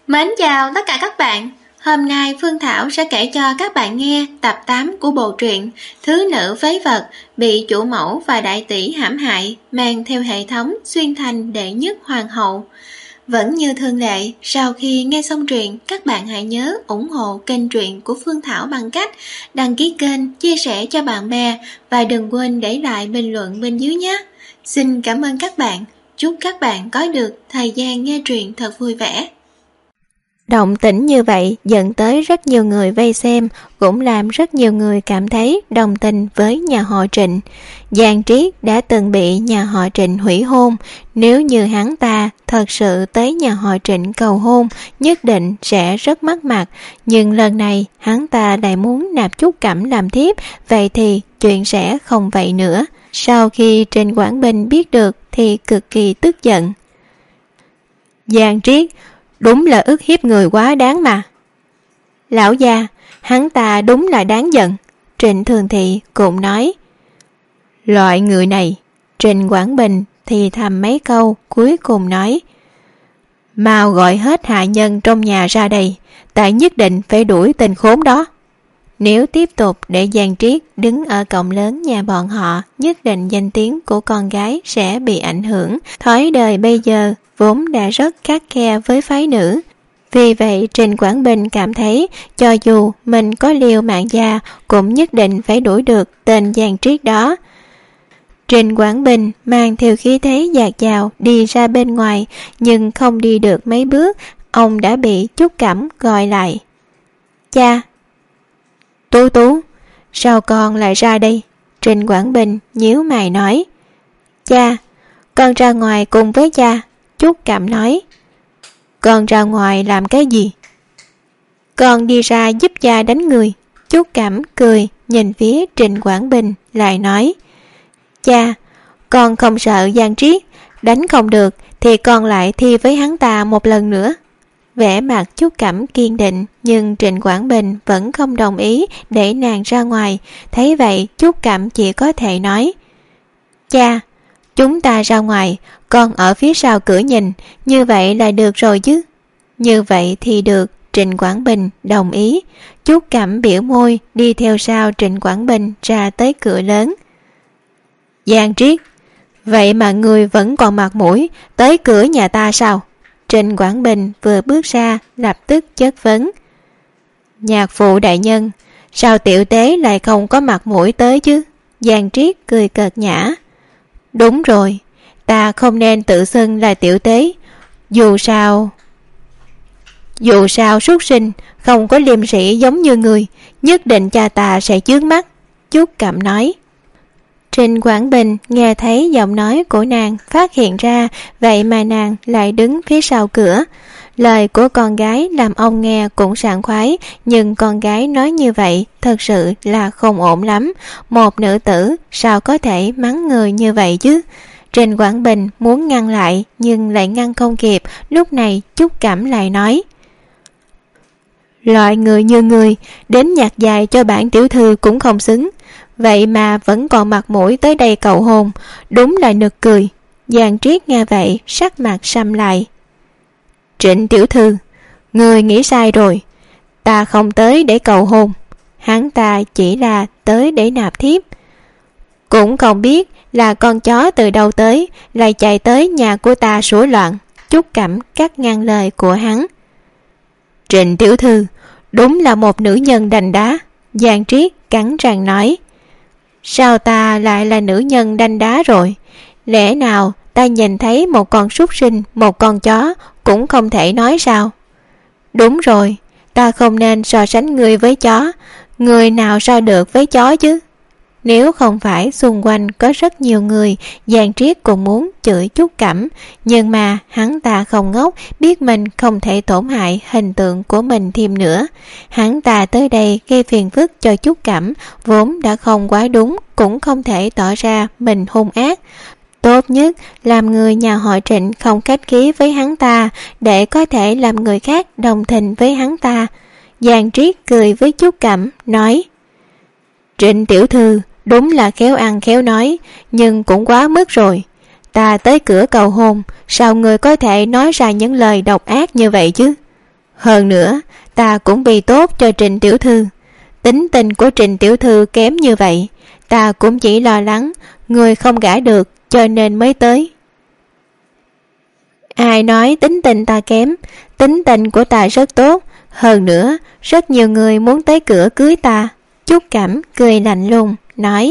Mến chào tất cả các bạn. Hôm nay Phương Thảo sẽ kể cho các bạn nghe tập 8 của bộ truyện Thứ nữ phế vật bị chủ mẫu và đại tỷ hãm hại, mang theo hệ thống xuyên thành đệ nhất hoàng hậu. Vẫn như thường lệ, sau khi nghe xong truyện, các bạn hãy nhớ ủng hộ kênh truyện của Phương Thảo bằng cách đăng ký kênh, chia sẻ cho bạn bè và đừng quên để lại bình luận bên dưới nhé. Xin cảm ơn các bạn. Chúc các bạn có được thời gian nghe truyện thật vui vẻ. Động tĩnh như vậy dẫn tới rất nhiều người vây xem, cũng làm rất nhiều người cảm thấy đồng tình với nhà họ Trịnh. Giang Triết đã từng bị nhà họ Trịnh hủy hôn, nếu như hắn ta thật sự tới nhà họ Trịnh cầu hôn, nhất định sẽ rất mất mặt, nhưng lần này hắn ta lại muốn nạp Trúc Cẩm làm thiếp, vậy thì chuyện sẽ không vậy nữa. Sau khi Trịnh Quảng Bình biết được thì cực kỳ tức giận. Giang Triết đúng là ức hiếp người quá đáng mà. Lão gia, hắn ta đúng là đáng giận. Trịnh Thường Thị cũng nói. Loại người này. Trịnh Quảng Bình thì thầm mấy câu, cuối cùng nói. Mau gọi hết hạ nhân trong nhà ra đây, ta nhất định phải đuổi tên khốn đó. Nếu tiếp tục để Giang Triết đứng ở cổng lớn nhà bọn họ, nhất định danh tiếng của con gái sẽ bị ảnh hưởng. Thói đời bây giờ vốn đã rất khắt khe với phái nữ. Vì vậy Trịnh Quảng Bình cảm thấy cho dù mình có liều mạng già cũng nhất định phải đuổi được tên Giang Triết đó. Trịnh Quảng Bình mang theo khí thế dạt dào đi ra bên ngoài, nhưng không đi được mấy bước, ông đã bị Trúc Cẩm gọi lại. Cha! Tú Tú, sao con lại ra đây? Trịnh Quảng Bình nhíu mày nói. Cha, con ra ngoài cùng với cha. Trúc Cẩm nói. Con ra ngoài làm cái gì? Con đi ra giúp cha đánh người. Trúc Cẩm cười nhìn phía Trịnh Quảng Bình lại nói. Cha, con không sợ Giang Triết, đánh không được thì con lại thi với hắn ta một lần nữa. Vẻ mặt Trúc Cẩm kiên định, nhưng Trịnh Quảng Bình vẫn không đồng ý để nàng ra ngoài. Thấy vậy Trúc Cẩm chỉ có thể nói. Cha, chúng ta ra ngoài, con ở phía sau cửa nhìn, như vậy là được rồi chứ. Như vậy thì được. Trịnh Quảng Bình đồng ý. Trúc Cẩm biểu môi đi theo sau Trịnh Quảng Bình ra tới cửa lớn. Giang Triết, vậy mà người vẫn còn mặt mũi tới cửa nhà ta sao? Trịnh Quảng Bình vừa bước ra lập tức chất vấn. Nhạc phụ đại nhân, sao tiểu tế lại không có mặt mũi tới chứ? Giang Triết cười cợt nhã. Đúng rồi, ta không nên tự xưng là tiểu tế. Dù sao súc sinh không có liêm sĩ giống như người, nhất định cha ta sẽ chướng mắt. Trúc Cẩm nói. Trịnh Quảng Bình nghe thấy giọng nói của nàng, phát hiện ra vậy mà nàng lại đứng phía sau cửa. Lời của con gái làm ông nghe cũng sảng khoái, nhưng con gái nói như vậy thật sự là không ổn lắm. Một nữ tử sao có thể mắng người như vậy chứ? Trịnh Quảng Bình muốn ngăn lại nhưng lại ngăn không kịp. Lúc này Trúc Cẩm lại nói. Loại người như người đến nhạc dài cho bản tiểu thư cũng không xứng, vậy mà vẫn còn mặt mũi tới đây cầu hôn, đúng là nực cười. Giang Triết nghe vậy sắc mặt sầm lại. Trịnh tiểu thư, người nghĩ sai rồi, ta không tới để cầu hôn, hắn ta chỉ là tới để nạp thiếp. Cũng không biết là con chó từ đâu tới, lại chạy tới nhà của ta sủa loạn. Trúc Cẩm cắt ngang lời của hắn. Trịnh tiểu thư đúng là một nữ nhân đanh đá. Giang Triết cắn răng nói. Sao ta lại là nữ nhân đanh đá rồi? Lẽ nào ta nhìn thấy một con súc sinh, một con chó cũng không thể nói sao? Đúng rồi, ta không nên so sánh người với chó. Người nào so được với chó chứ? Nếu không phải xung quanh có rất nhiều người, Giang Triết cũng muốn chửi Trúc Cẩm, nhưng mà hắn ta không ngốc, biết mình không thể tổn hại hình tượng của mình thêm nữa. Hắn ta tới đây gây phiền phức cho Trúc Cẩm, vốn đã không quá đúng, cũng không thể tỏ ra mình hung ác. Tốt nhất làm người nhà họ Trịnh không khách khí với hắn ta, để có thể làm người khác đồng tình với hắn ta. Giang Triết cười với Trúc Cẩm, nói. Trịnh tiểu thư đúng là khéo ăn khéo nói, nhưng cũng quá mức rồi. Ta tới cửa cầu hôn, sao người có thể nói ra những lời độc ác như vậy chứ? Hơn nữa, ta cũng vì tốt cho Trịnh tiểu thư. Tính tình của Trịnh tiểu thư kém như vậy, ta cũng chỉ lo lắng người không gả được cho nên mới tới. Ai nói tính tình ta kém? Tính tình của ta rất tốt. Hơn nữa, rất nhiều người muốn tới cửa cưới ta. Trúc Cẩm cười lạnh lùng, nói: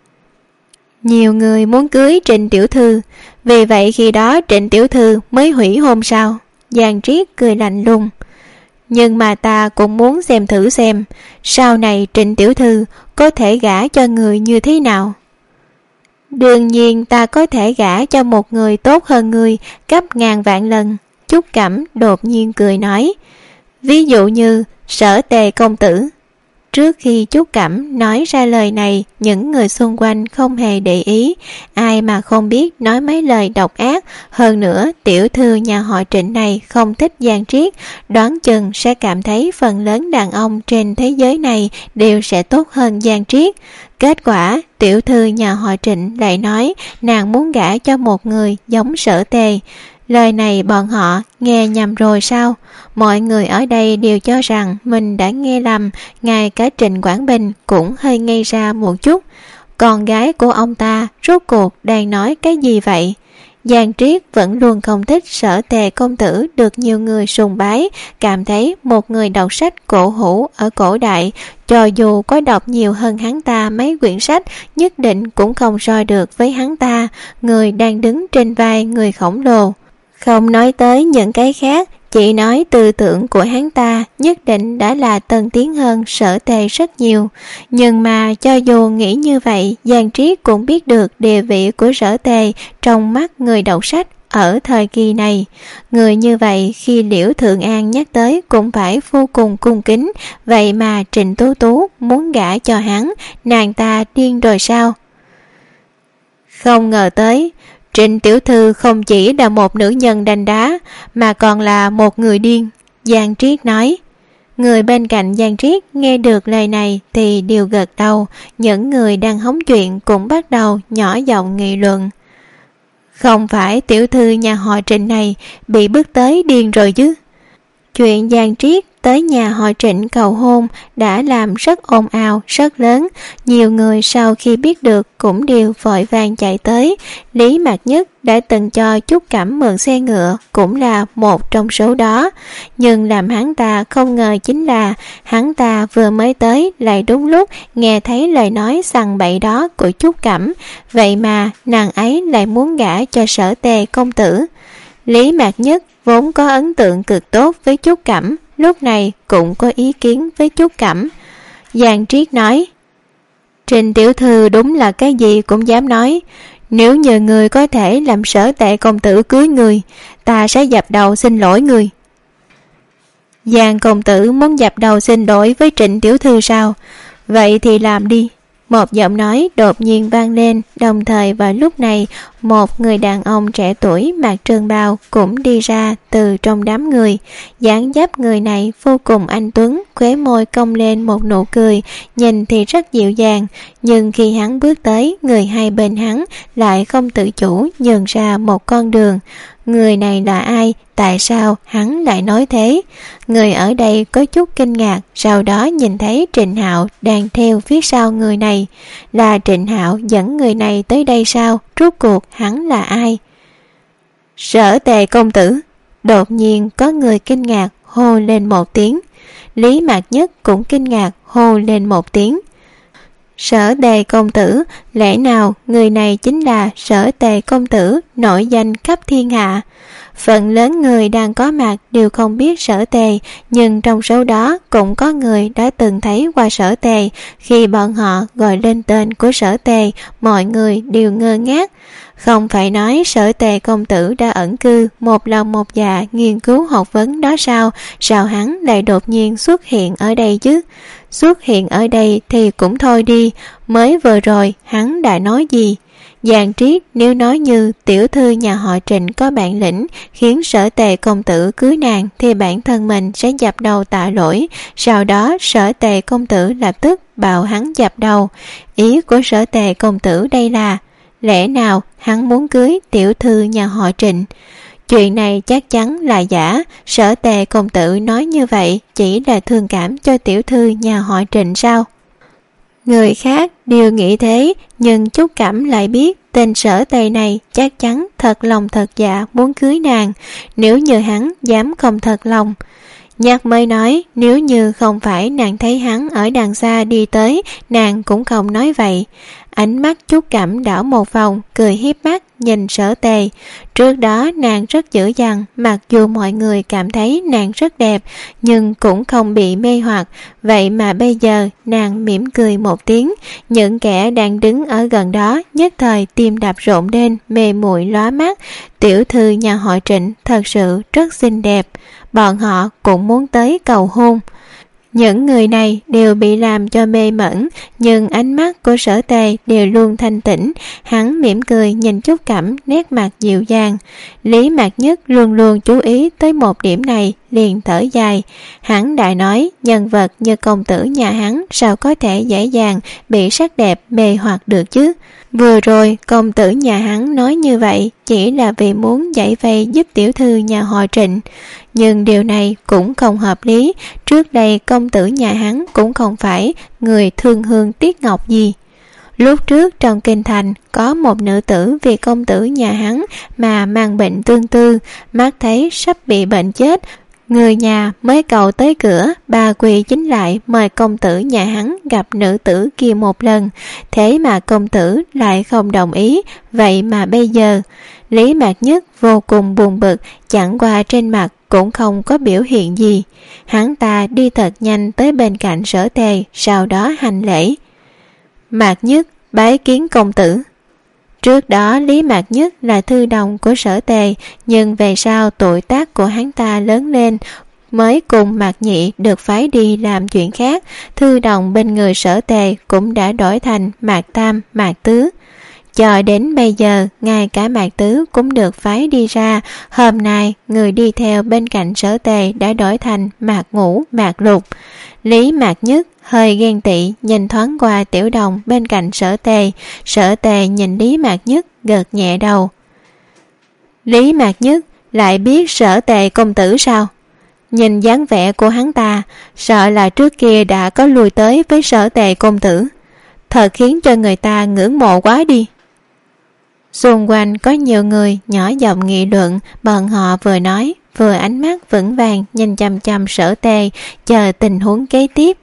Nhiều người muốn cưới Trịnh tiểu thư, vì vậy khi đó Trịnh tiểu thư mới hủy hôn sao? Giang Triết cười lạnh lùng: Nhưng mà ta cũng muốn xem thử xem sau này Trịnh tiểu thư có thể gả cho người như thế nào. Đương nhiên ta có thể gả cho một người tốt hơn người gấp ngàn vạn lần. Trúc Cẩm đột nhiên cười nói: Ví dụ như Sở Tề công tử. Trước khi Trúc Cẩm nói ra lời này, những người xung quanh không hề để ý, ai mà không biết nói mấy lời độc ác. Hơn nữa, tiểu thư nhà họ Trịnh này không thích Giang Triết, đoán chừng sẽ cảm thấy phần lớn đàn ông trên thế giới này đều sẽ tốt hơn Giang Triết. Kết quả, tiểu thư nhà họ Trịnh lại nói nàng muốn gả cho một người giống Sở Tề. Lời này bọn họ nghe nhầm rồi sao? Mọi người ở đây đều cho rằng mình đã nghe lầm, ngay cả Trịnh Quảng Bình cũng hơi ngây ra một chút. Con gái của ông ta rốt cuộc đang nói cái gì vậy? Giang Triết vẫn luôn không thích Sở Tề công tử được nhiều người sùng bái, cảm thấy một người đọc sách cổ hủ ở cổ đại, cho dù có đọc nhiều hơn hắn ta mấy quyển sách, nhất định cũng không so được với hắn ta, người đang đứng trên vai người khổng lồ. Không nói tới những cái khác, chỉ nói tư tưởng của hắn ta nhất định đã là tân tiến hơn Sở Tề rất nhiều. Nhưng mà cho dù nghĩ như vậy, Giang Triết cũng biết được địa vị của Sở Tề trong mắt người đọc sách ở thời kỳ này. Người như vậy khi Liễu Thượng An nhắc tới cũng phải vô cùng cung kính. Vậy mà Trịnh Tú Tú muốn gả cho hắn, nàng ta điên rồi sao? Không ngờ tới Trịnh tiểu thư không chỉ là một nữ nhân đanh đá, mà còn là một người điên. Giang Triết nói. Người bên cạnh Giang Triết nghe được lời này thì đều gật đầu. Những người đang hóng chuyện cũng bắt đầu nhỏ giọng nghị luận. Không phải tiểu thư nhà họ Trịnh này bị bức tới điên rồi chứ? Chuyện Giang Triết tới nhà họ Trịnh cầu hôn đã làm rất ồn ào, rất lớn. Nhiều người sau khi biết được cũng đều vội vàng chạy tới. Lý Mạc Nhất đã từng cho Trúc Cẩm mượn xe ngựa, cũng là một trong số đó. Nhưng làm hắn ta không ngờ chính là hắn ta vừa mới tới lại đúng lúc nghe thấy lời nói sằng bậy đó của Trúc Cẩm. Vậy mà nàng ấy lại muốn gả cho Sở Tề công tử. Lý Mạc Nhất vốn có ấn tượng cực tốt với Trúc Cẩm, lúc này cũng có ý kiến với Trúc Cẩm. Giang Triết nói: Trịnh tiểu thư đúng là cái gì cũng dám nói. Nếu nhờ người có thể làm Sở Tề công tử cưới người, ta sẽ dập đầu xin lỗi người. Giang công tử muốn dập đầu xin lỗi với Trịnh tiểu thư sao? Vậy thì làm đi. Một giọng nói đột nhiên vang lên, đồng thời vào lúc này, một người đàn ông trẻ tuổi mặc trường bào cũng đi ra từ trong đám người. Dáng dấp người này vô cùng anh tuấn, khóe môi cong lên một nụ cười, nhìn thì rất dịu dàng, nhưng khi hắn bước tới, người hai bên hắn lại không tự chủ nhường ra một con đường. Người này là ai? Tại sao hắn lại nói thế? Người ở đây có chút kinh ngạc, sau đó nhìn thấy Trịnh Hạo đang theo phía sau người này. Là Trịnh Hạo dẫn người này tới đây sao? Rốt cuộc hắn là ai? Sở Tề công tử. Đột nhiên có người kinh ngạc hô lên một tiếng. Lý Mạc Nhất cũng kinh ngạc hô lên một tiếng. Sở Tề công tử, lẽ nào người này chính là Sở Tề công tử nổi danh khắp thiên hạ? Phần lớn người đang có mặt đều không biết Sở Tề, nhưng trong số đó cũng có người đã từng thấy qua Sở Tề. Khi bọn họ gọi lên tên của Sở Tề, mọi người đều ngơ ngác. Không phải nói Sở Tề công tử đã ẩn cư một lòng một dạ nghiên cứu học vấn đó sao? Sao hắn lại đột nhiên xuất hiện ở đây chứ? Xuất hiện ở đây thì cũng thôi đi, mới vừa rồi hắn đã nói gì? Giang Triết nếu nói như tiểu thư nhà họ Trịnh có bản lĩnh khiến Sở Tề công tử cưới nàng thì bản thân mình sẽ dập đầu tạ lỗi. Sau đó Sở Tề công tử lập tức bảo hắn dập đầu. Ý của Sở Tề công tử đây là lẽ nào hắn muốn cưới tiểu thư nhà họ Trịnh? Chuyện này chắc chắn là giả, Sở Tề công tử nói như vậy chỉ là thương cảm cho tiểu thư nhà họ Trịnh sao? Người khác đều nghĩ thế, nhưng Trúc Cẩm lại biết tên Sở Tề này chắc chắn thật lòng thật dạ muốn cưới nàng, nếu như hắn dám không thật lòng. Nhạc mới nói nếu như không phải nàng thấy hắn ở đằng xa đi tới, nàng cũng không nói vậy. Ánh mắt Trúc Cẩm đảo một vòng, cười hiếp mắt nhìn Sở Tề. Trước đó nàng rất dữ dằn, mặc dù mọi người cảm thấy nàng rất đẹp, nhưng cũng không bị mê hoặc. Vậy mà bây giờ nàng mỉm cười một tiếng, những kẻ đang đứng ở gần đó nhất thời tim đập rộn lên, mê muội lóa mắt. Tiểu thư nhà họ Trịnh thật sự rất xinh đẹp, bọn họ cũng muốn tới cầu hôn. Những người này đều bị làm cho mê mẩn, nhưng ánh mắt của Sở Tề đều luôn thanh tĩnh. Hắn mỉm cười nhìn Trúc Cẩm, nét mặt dịu dàng. Lý Mạc Nhất luôn luôn chú ý tới một điểm này, liền thở dài. Hắn đã nói nhân vật như công tử nhà hắn sao có thể dễ dàng bị sắc đẹp mê hoặc được chứ. Vừa rồi công tử nhà hắn nói như vậy chỉ là vì muốn giải vây giúp tiểu thư nhà họ Trịnh, nhưng điều này cũng không hợp lý. Trước đây công tử nhà hắn cũng không phải người thương hương tiếc ngọc gì. Lúc trước trong kinh thành có một nữ tử vì công tử nhà hắn mà mang bệnh tương tư, mắt thấy sắp bị bệnh chết, người nhà mới cầu tới cửa, bà quỳ chính lại mời công tử nhà hắn gặp nữ tử kia một lần. Thế mà công tử lại không đồng ý. Vậy mà bây giờ Lý Mạc Nhất vô cùng buồn bực, chẳng qua trên mặt cũng không có biểu hiện gì. Hắn ta đi thật nhanh tới bên cạnh Sở Tề, sau đó hành lễ. Mạc Nhất bái kiến công tử. Trước đó Lý Mạc Nhất là thư đồng của Sở Tề, nhưng về sau tuổi tác của hắn ta lớn lên, mới cùng Mạc Nhị được phái đi làm chuyện khác. Thư đồng bên người Sở Tề cũng đã đổi thành Mạc Tam, Mạc Tứ. Cho đến bây giờ, ngay cả Mạc Tứ cũng được phái đi ra. Hôm nay, người đi theo bên cạnh Sở Tề đã đổi thành Mạc Ngũ, Mạc Lục. Lý Mạc Nhất hơi ghen tị nhìn thoáng qua tiểu đồng bên cạnh Sở Tề. Sở Tề nhìn Lý Mạc Nhất gật nhẹ đầu. Lý Mạc Nhất lại biết Sở Tề công tử sao? Nhìn dáng vẻ của hắn ta, sợ là trước kia đã có lui tới với Sở Tề công tử. Thật khiến cho người ta ngưỡng mộ quá đi. Xung quanh có nhiều người nhỏ giọng nghị luận, bọn họ vừa nói vừa ánh mắt vững vàng nhìn chăm chăm Sở Tề, chờ tình huống kế tiếp.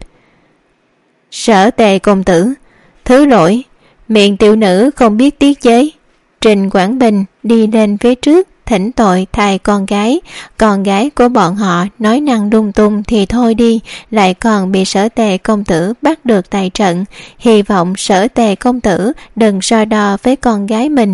Sở Tề công tử, thứ lỗi, miệng tiểu nữ không biết tiết chế. Trình Quảng Bình đi lên phía trước thỉnh tội thay con gái của bọn họ nói năng lung tung thì thôi đi, lại còn bị Sở Tề công tử bắt được tại trận. Hy vọng Sở Tề công tử đừng so đo với con gái mình.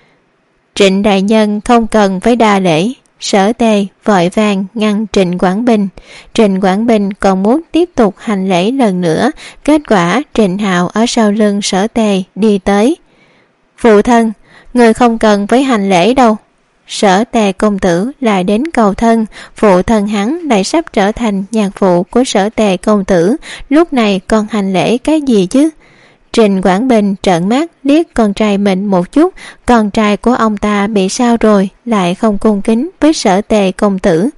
Trịnh đại nhân không cần phải đa lễ. Sở Tề vội vàng ngăn Trịnh Quảng Bình. Trịnh Quảng Bình còn muốn tiếp tục hành lễ lần nữa, kết quả Trịnh Hạo ở sau lưng Sở Tề đi tới. Phụ thân, người không cần phải hành lễ đâu. Sở Tề công tử lại đến cầu thân, phụ thân hắn lại sắp trở thành nhạc phụ của Sở Tề công tử, lúc này còn hành lễ cái gì chứ? Trình Quảng Bình trợn mắt liếc con trai mình một chút, con trai của ông ta bị sao rồi, lại không cung kính với Sở Tề công tử.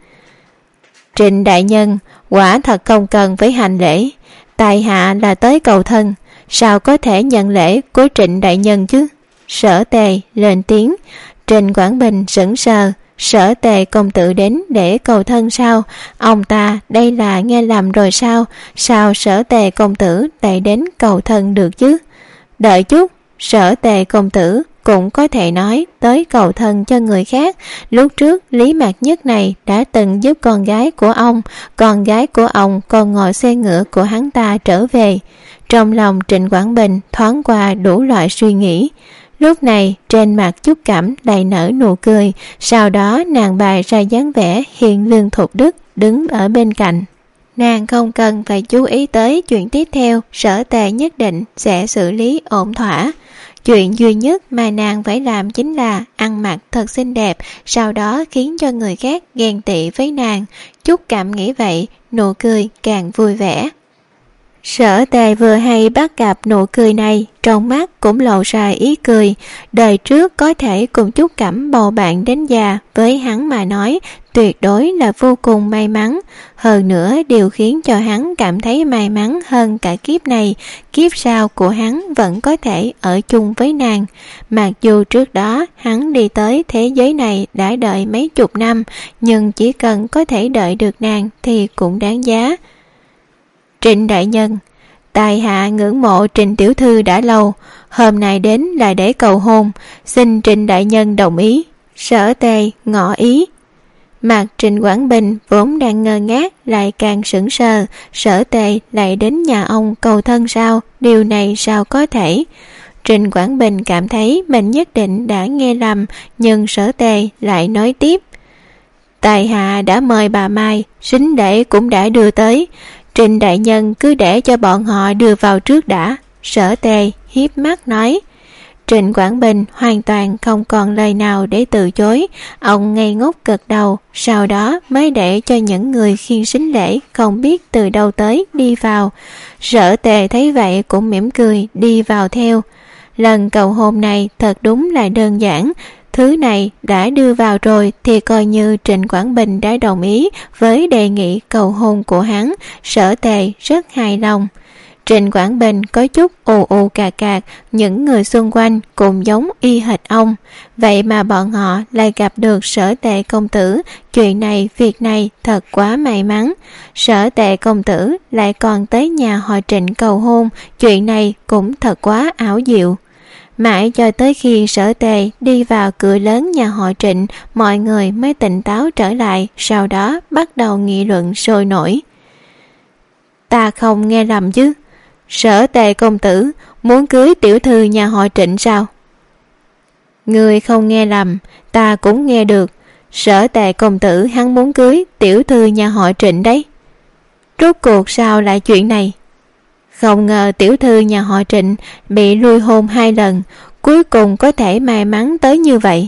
Trịnh đại nhân, quả thật không cần phải hành lễ, tại hạ là tới cầu thân, sao có thể nhận lễ của Trịnh đại nhân chứ? Sở Tề lên tiếng. Trình Quảng Bình sững sờ, Sở Tề công tử đến để cầu thân sao? Ông ta đây là nghe lầm rồi sao? Sao Sở Tề công tử lại đến cầu thân được chứ? Đợi chút, Sở Tề công tử cũng có thể nói tới cầu thân cho người khác. Lúc trước Lý Mạc Nhất này đã từng giúp con gái của ông còn ngồi xe ngựa của hắn ta trở về. Trong lòng Trịnh Quảng Bình thoáng qua đủ loại suy nghĩ. Lúc này trên mặt Trúc Cẩm đầy nở nụ cười, sau đó nàng bày ra dáng vẻ hiền lương thục đức đứng ở bên cạnh. Nàng không cần phải chú ý tới chuyện tiếp theo, Sở Tề nhất định sẽ xử lý ổn thỏa. Chuyện duy nhất mà nàng phải làm chính là ăn mặc thật xinh đẹp, sau đó khiến cho người khác ghen tị với nàng. Trúc Cẩm nghĩ vậy, nụ cười càng vui vẻ. Sở Tề vừa hay bắt gặp nụ cười này, trong mắt cũng lộ ra ý cười. Đời trước có thể cùng Trúc Cẩm bầu bạn đến già, với hắn mà nói tuyệt đối là vô cùng may mắn. Hơn nữa điều khiến cho hắn cảm thấy may mắn hơn cả kiếp này, kiếp sau của hắn vẫn có thể ở chung với nàng. Mặc dù trước đó hắn đi tới thế giới này đã đợi mấy chục năm, nhưng chỉ cần có thể đợi được nàng thì cũng đáng giá. Trịnh đại nhân, tài hạ ngưỡng mộ Trịnh tiểu thư đã lâu, hôm nay đến là để cầu hôn, xin Trịnh đại nhân đồng ý. Sở Tề ngỏ ý. Mặt Trịnh Quảng Bình vốn đang ngơ ngác lại càng sững sờ. Sở Tề lại đến nhà ông cầu thân sao? Điều này sao có thể? Trịnh Quảng Bình cảm thấy mình nhất định đã nghe lầm, nhưng Sở Tề lại nói tiếp. Tài hạ đã mời bà Mai, sính lễ cũng đã đưa tới, Trịnh đại nhân cứ để cho bọn họ đưa vào trước đã. Sở Tề hiếp mắt nói. Trịnh Quảng Bình hoàn toàn không còn lời nào để từ chối. Ông ngây ngốc gật đầu, sau đó mới để cho những người khiêng sính lễ không biết từ đâu tới đi vào. Sở Tề thấy vậy cũng mỉm cười đi vào theo. Lần cầu hôn này thật đúng là đơn giản. Thứ này đã đưa vào rồi thì coi như Trịnh Quảng Bình đã đồng ý với đề nghị cầu hôn của hắn. Sở Tề rất hài lòng. Trịnh Quảng Bình có chút ù ù cà cạc, những người xung quanh cũng giống y hệt ông. Vậy mà bọn họ lại gặp được Sở Tề công tử. Chuyện này, việc này thật quá may mắn. Sở Tề công tử lại còn tới nhà họ Trịnh cầu hôn. Chuyện này cũng thật quá ảo diệu. Mãi cho tới khi Sở Tề đi vào cửa lớn nhà họ Trịnh, mọi người mới tỉnh táo trở lại, sau đó bắt đầu nghị luận sôi nổi. Ta không nghe lầm chứ? Sở Tề công tử muốn cưới tiểu thư nhà họ Trịnh sao? Người không nghe lầm, ta cũng nghe được. Sở Tề công tử hắn muốn cưới tiểu thư nhà họ Trịnh đấy. Rốt cuộc sao lại chuyện này? Không ngờ tiểu thư nhà họ Trịnh bị lui hôn 2 lần, cuối cùng có thể may mắn tới như vậy.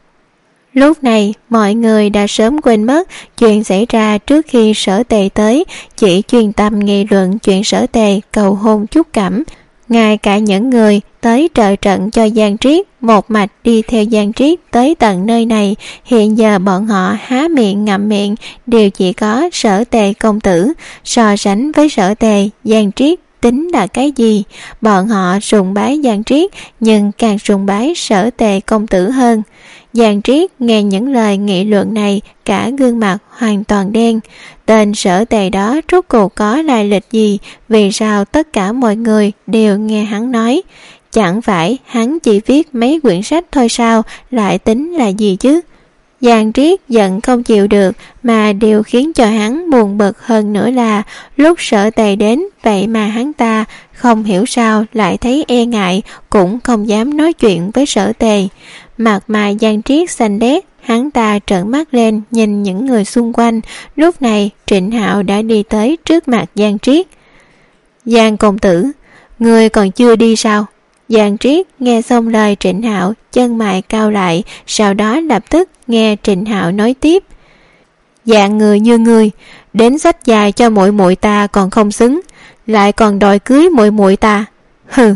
Lúc này mọi người đã sớm quên mất chuyện xảy ra trước khi Sở Tề tới, chỉ chuyên tâm nghị luận chuyện Sở Tề cầu hôn Trúc Cẩm. Ngay cả những người tới trợ trận cho Giang Triết một mạch đi theo Giang Triết tới tận nơi này, hiện giờ bọn họ há miệng ngậm miệng đều chỉ có Sở Tề công tử. So sánh với Sở Tề, Giang Triết tính là cái gì? Bọn họ sùng bái Giang Triết nhưng càng sùng bái Sở Tề công tử hơn. Giang Triết nghe những lời nghị luận này, cả gương mặt hoàn toàn đen. Tên Sở Tề đó rốt cuộc có lai lịch gì? Vì sao tất cả mọi người đều nghe hắn nói? Chẳng phải hắn chỉ viết mấy quyển sách thôi sao? Lại tính là gì chứ? Giang Triết giận không chịu được, mà điều khiến cho hắn buồn bực hơn nữa là lúc Sở Tề đến, vậy mà hắn ta không hiểu sao lại thấy e ngại, cũng không dám nói chuyện với Sở Tề. Mặt mày Giang Triết xanh đét, hắn ta trợn mắt lên nhìn những người xung quanh. Lúc này Trịnh Hạo đã đi tới trước mặt Giang Triết. Giang công tử, người còn chưa đi sao? Giang Triết nghe xong lời Trịnh Hạo, chân mày cau lại, sau đó lập tức nghe Trịnh Hạo nói tiếp. Dạng người như ngươi, đến xách dài cho muội muội ta còn không xứng, lại còn đòi cưới muội muội ta. Hừ.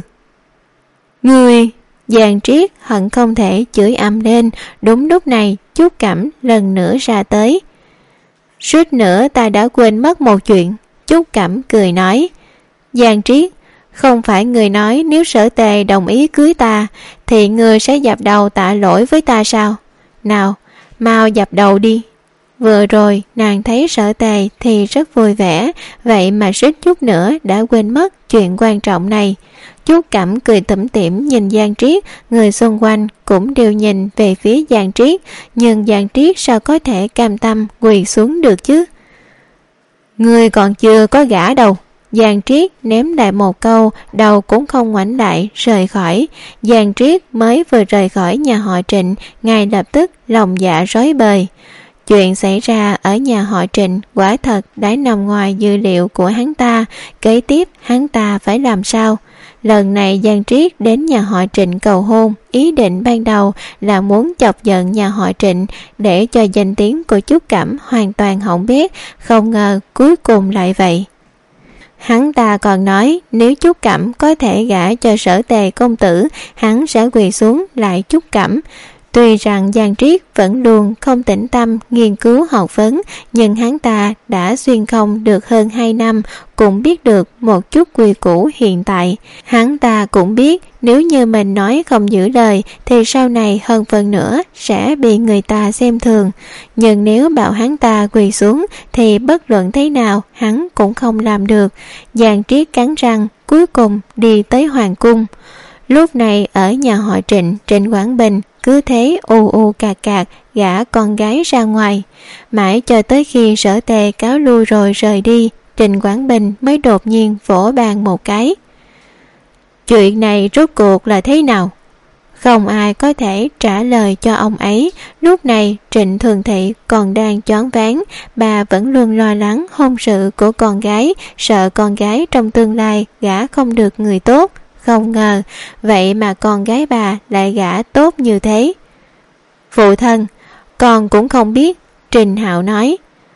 Ngươi! Giang Triết hận không thể chửi ầm lên. Đúng lúc này Trúc Cẩm lần nữa ra tới. Suýt nữa ta đã quên mất một chuyện. Trúc Cẩm cười nói. Giang Triết, không phải người nói nếu Sở Tề đồng ý cưới ta thì người sẽ dập đầu tạ lỗi với ta sao? Nào, mau dập đầu đi. Vừa rồi nàng thấy Sở Tề thì rất vui vẻ, vậy mà suýt chút nữa đã quên mất chuyện quan trọng này. Trúc Cẩm cười tủm tỉm nhìn Giang Triết, người xung quanh cũng đều nhìn về phía Giang Triết, nhưng Giang Triết sao có thể cam tâm quỳ xuống được chứ? Ngươi còn chưa có gả đâu. Giang Triết ném lại một câu, đầu cũng không ngoảnh lại rời khỏi. Giang Triết mới vừa rời khỏi nhà họ Trịnh, ngay lập tức lòng dạ rối bời. Chuyện xảy ra ở nhà họ Trịnh quả thật đã nằm ngoài dữ liệu của hắn ta. Kế tiếp hắn ta phải làm sao? Lần này Giang Triết đến nhà họ Trịnh cầu hôn, ý định ban đầu là muốn chọc giận nhà họ Trịnh để cho danh tiếng của Trúc Cẩm hoàn toàn hỏng bét, không ngờ cuối cùng lại vậy. Hắn ta còn nói nếu Trúc Cẩm có thể gả cho Sở Tề công tử, hắn sẽ quỳ xuống lại Trúc Cẩm. Tuy rằng Giang Triết vẫn luôn không tĩnh tâm nghiên cứu học vấn, nhưng hắn ta đã xuyên không được hơn 2 năm, cũng biết được một chút quy củ hiện tại. Hắn ta cũng biết nếu như mình nói không giữ lời thì sau này hơn phần nữa sẽ bị người ta xem thường. Nhưng nếu bảo hắn ta quỳ xuống thì bất luận thế nào hắn cũng không làm được. Giang Triết cắn răng cuối cùng đi tới hoàng cung. Lúc này ở nhà họ Trịnh, Trịnh Quảng Bình cứ thế u cạc cạc gả con gái ra ngoài. Mãi cho tới khi Sở Tề cáo lui rồi rời đi, Trịnh Quảng Bình mới đột nhiên vỗ bàn một cái. Chuyện này rốt cuộc là thế nào? Không ai có thể trả lời cho ông ấy. Lúc này Trịnh Thường Thị còn đang choáng váng, bà vẫn luôn lo lắng hôn sự của con gái, sợ con gái trong tương lai gả không được người tốt. Không ngờ vậy mà con gái bà lại gả tốt như thế. Phụ thân, con cũng không biết. Trình Hạo nói.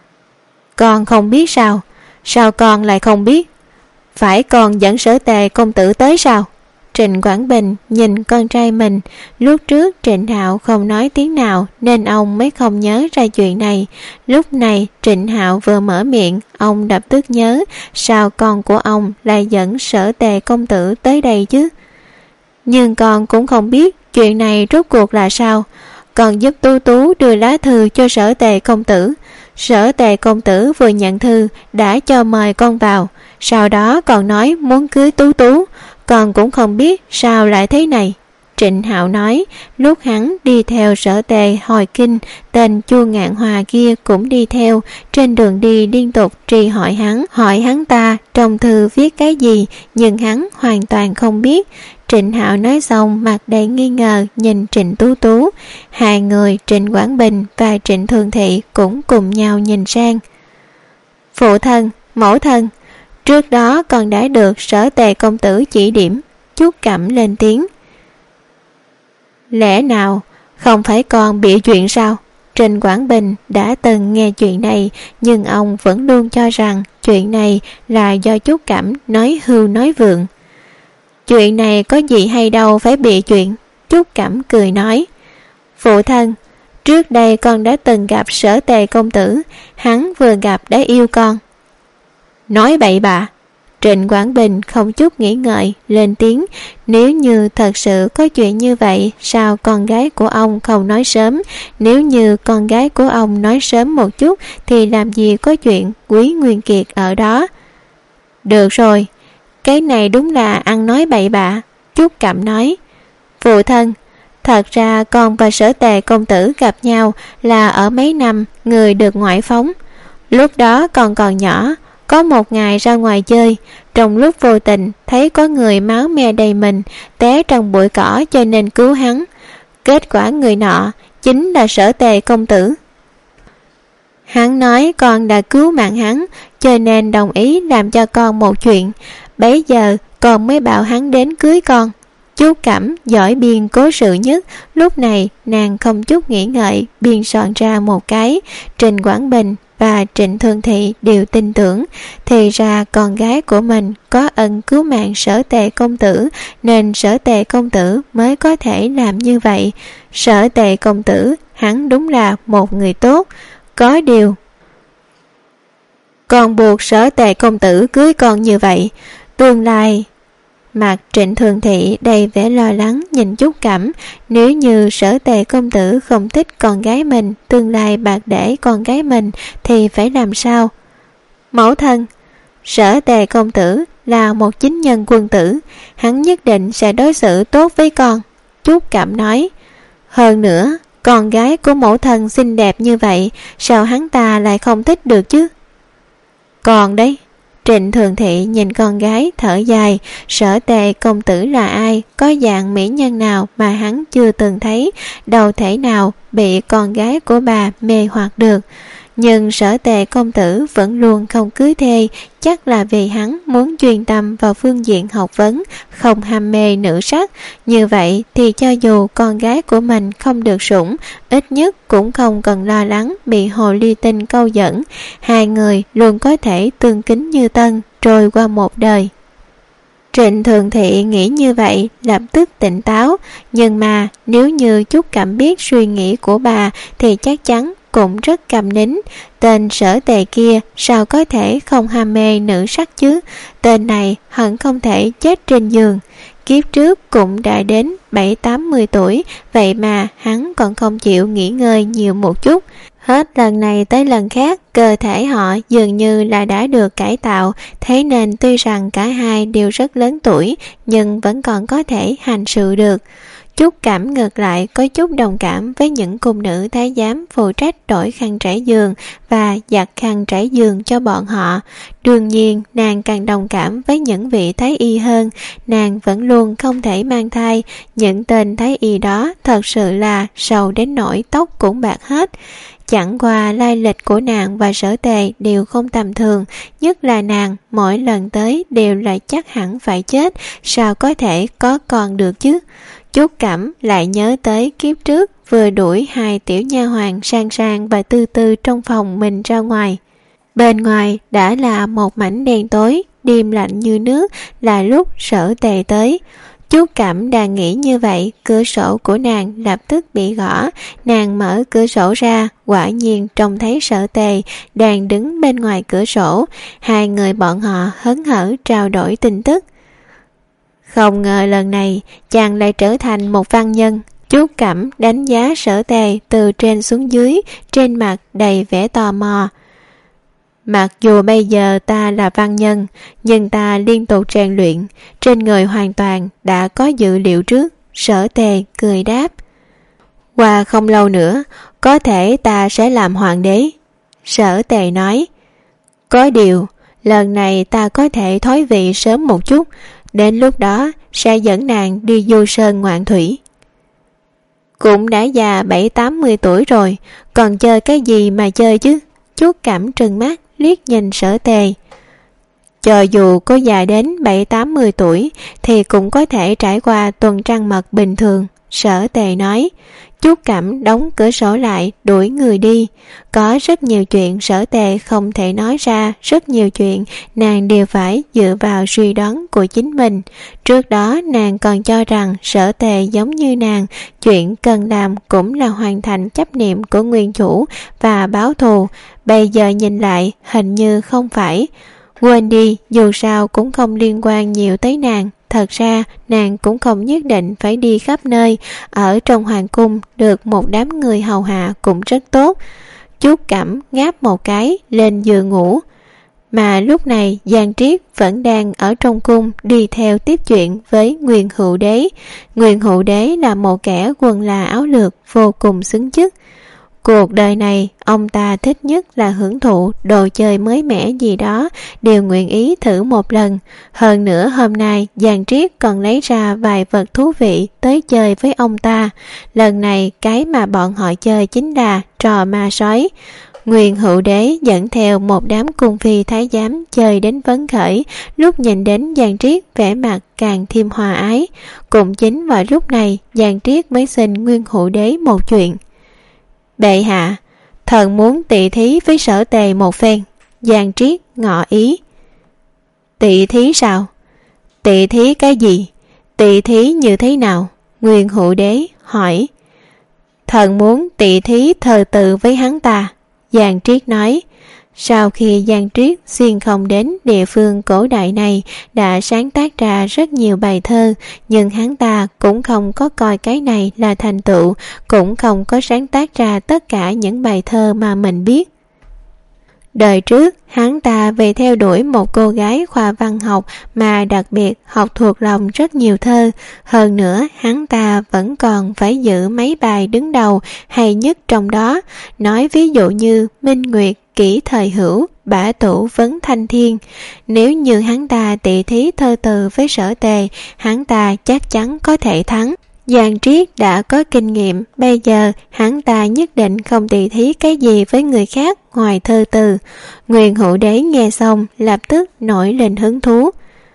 Con không biết sao? Sao con lại không biết? Phải con dẫn Sở Tề công tử tới sao? Trịnh Quảng Bình nhìn con trai mình. Lúc trước Trịnh Hạo không nói tiếng nào nên ông mới không nhớ ra chuyện này. Lúc này Trịnh Hạo vừa mở miệng, ông lập tức nhớ sao con của ông lại dẫn Sở Tề công tử tới đây chứ. Nhưng con cũng không biết chuyện này rốt cuộc là sao. Con giúp Tú Tú đưa lá thư cho Sở Tề công tử. Sở Tề công tử vừa nhận thư đã cho mời con vào, sau đó còn nói muốn cưới Tú Tú. Con cũng không biết sao lại thế này. Trịnh Hạo nói, lúc hắn đi theo Sở Tề hồi kinh, tên Chu Ngạn Hòa kia cũng đi theo, trên đường đi liên tục truy hỏi hắn ta trong thư viết cái gì, nhưng hắn hoàn toàn không biết. Trịnh Hạo nói xong mặt đầy nghi ngờ nhìn Trịnh Tú Tú. Hai người Trịnh Quảng Bình và Trịnh Thường Thị cũng cùng nhau nhìn sang. Phụ thân, mẫu thân, trước đó con đã được Sở Tề công tử chỉ điểm. Trúc Cẩm lên tiếng. Lẽ nào không phải con bịa chuyện sao? Trịnh Quảng Bình đã từng nghe chuyện này, nhưng ông vẫn luôn cho rằng chuyện này là do Trúc Cẩm nói hưu nói vượng. Chuyện này có gì hay đâu phải bịa chuyện. Trúc Cẩm cười nói. Phụ thân, trước đây con đã từng gặp Sở Tề công tử, hắn vừa gặp đã yêu con. Nói bậy bạ. Trịnh Quảng Bình không chút nghĩ ngợi lên tiếng. Nếu như thật sự có chuyện như vậy, sao con gái của ông không nói sớm? Nếu như con gái của ông nói sớm một chút thì làm gì có chuyện Quý Nguyên Kiệt ở đó. Được rồi, cái này đúng là ăn nói bậy bạ. Trúc Cẩm nói. Phụ thân, thật ra con và Sở Tề công tử gặp nhau là ở mấy năm người được ngoại phóng. Lúc đó con còn nhỏ, có một ngày ra ngoài chơi, trong lúc vô tình thấy có người máu me đầy mình té trong bụi cỏ cho nên cứu hắn. Kết quả người nọ chính là Sở Tề công tử. Hắn nói con đã cứu mạng hắn cho nên đồng ý làm cho con một chuyện. Bấy giờ con mới bảo hắn đến cưới con. Chú Cẩm giỏi biên cố sự nhất. Lúc này nàng không chút nghĩ ngợi biên soạn ra một cái. Trịnh Quảng Bình và Trịnh Thường Thị đều tin tưởng. Thì ra con gái của mình có ân cứu mạng Sở Tề công tử, nên Sở Tề công tử mới có thể làm như vậy. Sở Tề công tử hắn đúng là một người tốt. Có điều còn buộc Sở Tề công tử cưới con như vậy, tương lai... Mặt Trịnh Thường Thị đầy vẻ lo lắng nhìn Trúc Cẩm. Nếu như Sở Tề công tử không thích con gái mình, tương lai bạc để con gái mình thì phải làm sao? Mẫu thân, Sở Tề công tử là một chính nhân quân tử, hắn nhất định sẽ đối xử tốt với con. Trúc Cẩm nói. Hơn nữa, con gái của mẫu thân xinh đẹp như vậy, sao hắn ta lại không thích được chứ? Còn đấy. Trịnh Thường Thị nhìn con gái thở dài. Sở Tề công tử là ai? Có dạng mỹ nhân nào mà hắn chưa từng thấy? Đâu thể nào bị con gái của bà mê hoặc được. Nhưng Sở Tề công tử vẫn luôn không cưới thê, chắc là vì hắn muốn chuyên tâm vào phương diện học vấn, không ham mê nữ sắc. Như vậy thì cho dù con gái của mình không được sủng, ít nhất cũng không cần lo lắng bị hồ ly tinh câu dẫn. Hai người luôn có thể tương kính như tân, trôi qua một đời. Trịnh Thường Thị nghĩ như vậy lập tức tỉnh táo, nhưng mà nếu như Trúc Cẩm biết suy nghĩ của bà thì chắc chắn cũng rất câm nín. Tên Sở Tề kia sao có thể không ham mê nữ sắc chứ? Tên này hận không thể chết trên giường. Kiếp trước cũng đã đến 7-80 tuổi, vậy mà hắn còn không chịu nghỉ ngơi nhiều một chút. Hết lần này tới lần khác, cơ thể họ dường như là đã được cải tạo, thế nên tuy rằng cả hai đều rất lớn tuổi, nhưng vẫn còn có thể hành sự được. Trúc Cẩm ngược lại có chút đồng cảm với những cung nữ thái giám phụ trách đổi khăn trải giường và giặt khăn trải giường cho bọn họ. Đương nhiên nàng càng đồng cảm với những vị thái y hơn, nàng vẫn luôn không thể mang thai. Những tên thái y đó thật sự là sầu đến nỗi tóc cũng bạc hết. Chẳng qua lai lịch của nàng và Sở Tề đều không tầm thường, nhất là nàng mỗi lần tới đều là chắc hẳn phải chết, sao có thể có con được chứ? Trúc Cẩm lại nhớ tới kiếp trước vừa đuổi hai tiểu nha hoàn Sang Sang và Tư Tư trong phòng mình ra ngoài. Bên ngoài đã là một mảnh đen tối, đêm lạnh như nước là lúc Sở Tề tới. Trúc Cẩm đang nghĩ như vậy, cửa sổ của nàng lập tức bị gõ. Nàng mở cửa sổ ra, quả nhiên trông thấy Sở Tề đang đứng bên ngoài cửa sổ. Hai người bọn họ hớn hở trao đổi tin tức. Không ngờ lần này chàng lại trở thành một văn nhân. Trúc Cẩm đánh giá Sở Tề từ trên xuống dưới, trên mặt đầy vẻ tò mò. Mặc dù bây giờ ta là văn nhân, nhưng ta liên tục rèn luyện, trên người hoàn toàn đã có dự liệu trước. Sở Tề cười đáp. Qua không lâu nữa, có thể ta sẽ làm hoàng đế. Sở Tề nói. Có điều, lần này ta có thể thoái vị sớm một chút, đến lúc đó sẽ dẫn nàng đi du sơn ngoạn thủy. Cũng đã già 7-80 tuổi rồi, còn chơi cái gì mà chơi chứ? Trúc Cẩm trừng mắt liếc nhìn Sở Tề. Cho dù có già đến 7-80 tuổi thì cũng có thể trải qua tuần trăng mật bình thường, Sở Tề nói. Trúc Cẩm đóng cửa sổ lại, đuổi người đi. Có rất nhiều chuyện Sở Tề không thể nói ra, rất nhiều chuyện nàng đều phải dựa vào suy đoán của chính mình. Trước đó nàng còn cho rằng Sở Tề giống như nàng, chuyện cần làm cũng là hoàn thành chấp niệm của nguyên chủ và báo thù. Bây giờ nhìn lại hình như không phải. Quên đi, dù sao cũng không liên quan nhiều tới nàng. Thật ra nàng cũng không nhất định phải đi khắp nơi, ở trong hoàng cung được một đám người hầu hạ cũng rất tốt. Trúc Cẩm ngáp một cái lên giường ngủ. Mà lúc này Giang Triết vẫn đang ở trong cung đi theo tiếp chuyện với Nguyên Hữu Đế. Nguyên Hữu Đế là một kẻ quần là áo lược vô cùng xứng chức. Cuộc đời này, ông ta thích nhất là hưởng thụ đồ chơi mới mẻ gì đó, đều nguyện ý thử một lần. Hơn nữa hôm nay, Giang Triết còn lấy ra vài vật thú vị tới chơi với ông ta. Lần này, cái mà bọn họ chơi chính là trò ma sói. Nguyên Hữu Đế dẫn theo một đám cung phi thái giám chơi đến phấn khởi, lúc nhìn đến Giang Triết vẻ mặt càng thêm hòa ái. Cũng chính vào lúc này, Giang Triết mới xin Nguyên Hữu Đế một chuyện. Bệ hạ, thần muốn tị thí với Sở Tề một phen. Giang Triết ngỏ ý. Tị thí sao? Tị thí cái gì? Tị thí như thế nào? Nguyên Hữu Đế hỏi. Thần muốn tị thí thơ tự với hắn ta. Giang Triết nói. Sau khi Giang Triết xuyên không đến địa phương cổ đại này, đã sáng tác ra rất nhiều bài thơ, nhưng hắn ta cũng không có coi cái này là thành tựu, cũng không có sáng tác ra tất cả những bài thơ mà mình biết. Đời trước, hắn ta về theo đuổi một cô gái khoa văn học mà đặc biệt học thuộc lòng rất nhiều thơ. Hơn nữa, hắn ta vẫn còn phải giữ mấy bài đứng đầu hay nhất trong đó, nói ví dụ như Minh Nguyệt, Kỷ Thời Hữu, Bả Tủ Vấn Thanh Thiên. Nếu như hắn ta tị thí thơ từ với Sở Tề, hắn ta chắc chắn có thể thắng. Giang Triết đã có kinh nghiệm, bây giờ hắn ta nhất định không tỉ thí cái gì với người khác ngoài thơ từ. Nguyên Hữu Đế nghe xong lập tức nổi lên hứng thú.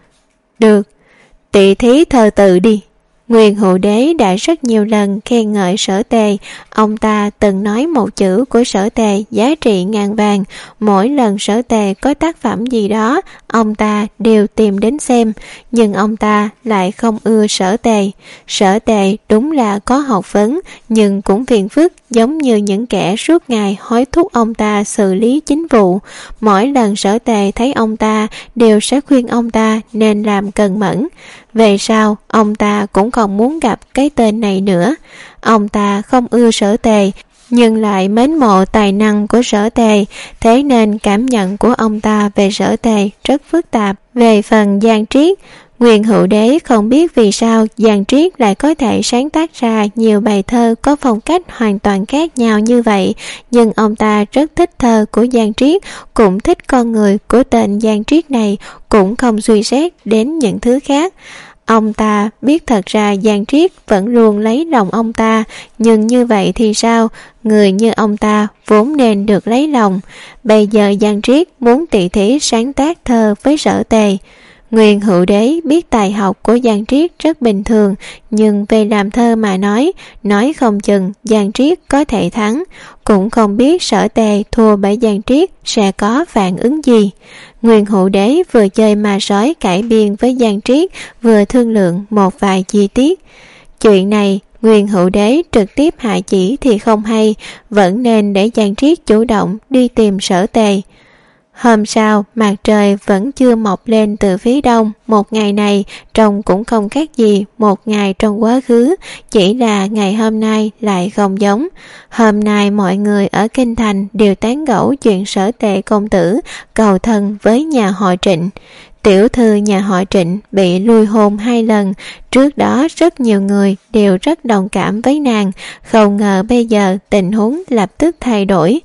Được, tỉ thí thơ từ đi. Nguyên Hữu Đế đã rất nhiều lần khen ngợi Sở Tề, ông ta từng nói một chữ của Sở Tề giá trị ngàn vàng, mỗi lần Sở Tề có tác phẩm gì đó, ông ta đều tìm đến xem, nhưng ông ta lại không ưa Sở Tề. Sở Tề đúng là có học vấn, nhưng cũng phiền phức, giống như những kẻ suốt ngày hối thúc ông ta xử lý chính vụ. Mỗi lần Sở Tề thấy ông ta đều sẽ khuyên ông ta nên làm cần mẫn. Về sau, ông ta cũng không muốn gặp cái tên này nữa. Ông ta không ưa Sở Tề, nhưng lại mến mộ tài năng của Sở Tề, thế nên cảm nhận của ông ta về Sở Tề rất phức tạp. Về phần Giang Triết, Nguyên Hữu Đế không biết vì sao Giang Triết lại có thể sáng tác ra nhiều bài thơ có phong cách hoàn toàn khác nhau như vậy, nhưng ông ta rất thích thơ của Giang Triết, cũng thích con người của tên Giang Triết này, cũng không suy xét đến những thứ khác. Ông ta biết thật ra Giang Triết vẫn luôn lấy lòng ông ta, nhưng như vậy thì sao? Người như ông ta vốn nên được lấy lòng. Bây giờ Giang Triết muốn tỉ thí sáng tác thơ với Sở Tề. Nguyên Hữu Đế biết tài học của Giang Triết rất bình thường, nhưng về làm thơ mà nói không chừng Giang Triết có thể thắng, cũng không biết Sở Tề thua bởi Giang Triết sẽ có phản ứng gì. Nguyên Hữu Đế vừa chơi ma sói cải biên với Giang Triết, vừa thương lượng một vài chi tiết. Chuyện này Nguyên Hữu Đế trực tiếp hạ chỉ thì không hay, vẫn nên để Giang Triết chủ động đi tìm Sở Tề. Hôm sau, mặt trời vẫn chưa mọc lên từ phía đông, một ngày này trông cũng không khác gì một ngày trong quá khứ, chỉ là ngày hôm nay lại không giống. Hôm nay mọi người ở Kinh Thành đều tán gẫu chuyện Sở Tề công tử cầu thân với nhà họ Trịnh. Tiểu thư nhà họ Trịnh bị lui hôn 2 lần, trước đó rất nhiều người đều rất đồng cảm với nàng, không ngờ bây giờ tình huống lập tức thay đổi.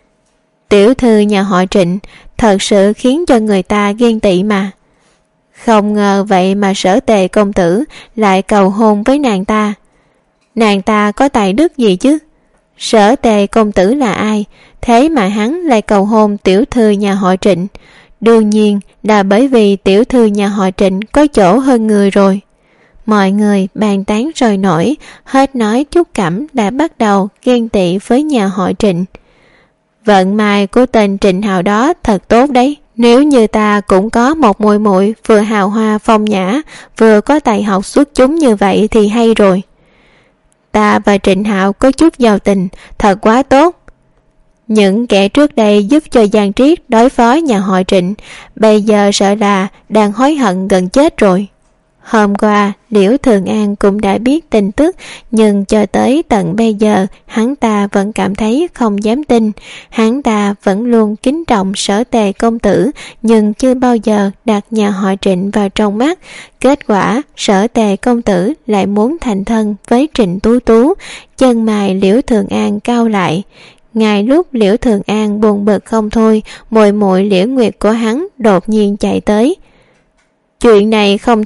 Tiểu thư nhà họ Trịnh thật sự khiến cho người ta ghen tị mà. Không ngờ vậy mà Sở Tề công tử lại cầu hôn với nàng ta. Nàng ta có tài đức gì chứ? Sở Tề công tử là ai, thế mà hắn lại cầu hôn tiểu thư nhà họ Trịnh? Đương nhiên là bởi vì tiểu thư nhà họ Trịnh có chỗ hơn người rồi. Mọi người bàn tán sôi nổi, hết nói Trúc Cẩm đã bắt đầu ghen tị với nhà họ Trịnh. Vận may của tên Trịnh Hào đó thật tốt đấy. Nếu như ta cũng có một muội muội vừa hào hoa phong nhã, vừa có tài học xuất chúng như vậy thì hay rồi. Ta và Trịnh Hạo có chút giao tình, thật quá tốt. Những kẻ trước đây giúp cho Giang Triết đối phó nhà họ Trịnh, bây giờ sợ là đang hối hận gần chết rồi. Hôm qua, Liễu Thường An cũng đã biết tin tức, nhưng cho tới tận bây giờ, hắn ta vẫn cảm thấy không dám tin. Hắn ta vẫn luôn kính trọng Sở Tề công tử, nhưng chưa bao giờ đặt nhà họ Trịnh vào trong mắt. Kết quả, Sở Tề công tử lại muốn thành thân với Trịnh Tú Tú, chân mày Liễu Thường An cau lại. Ngay lúc Liễu Thường An buồn bực không thôi, muội muội Liễu Nguyệt của hắn đột nhiên chạy tới. Chuyện này không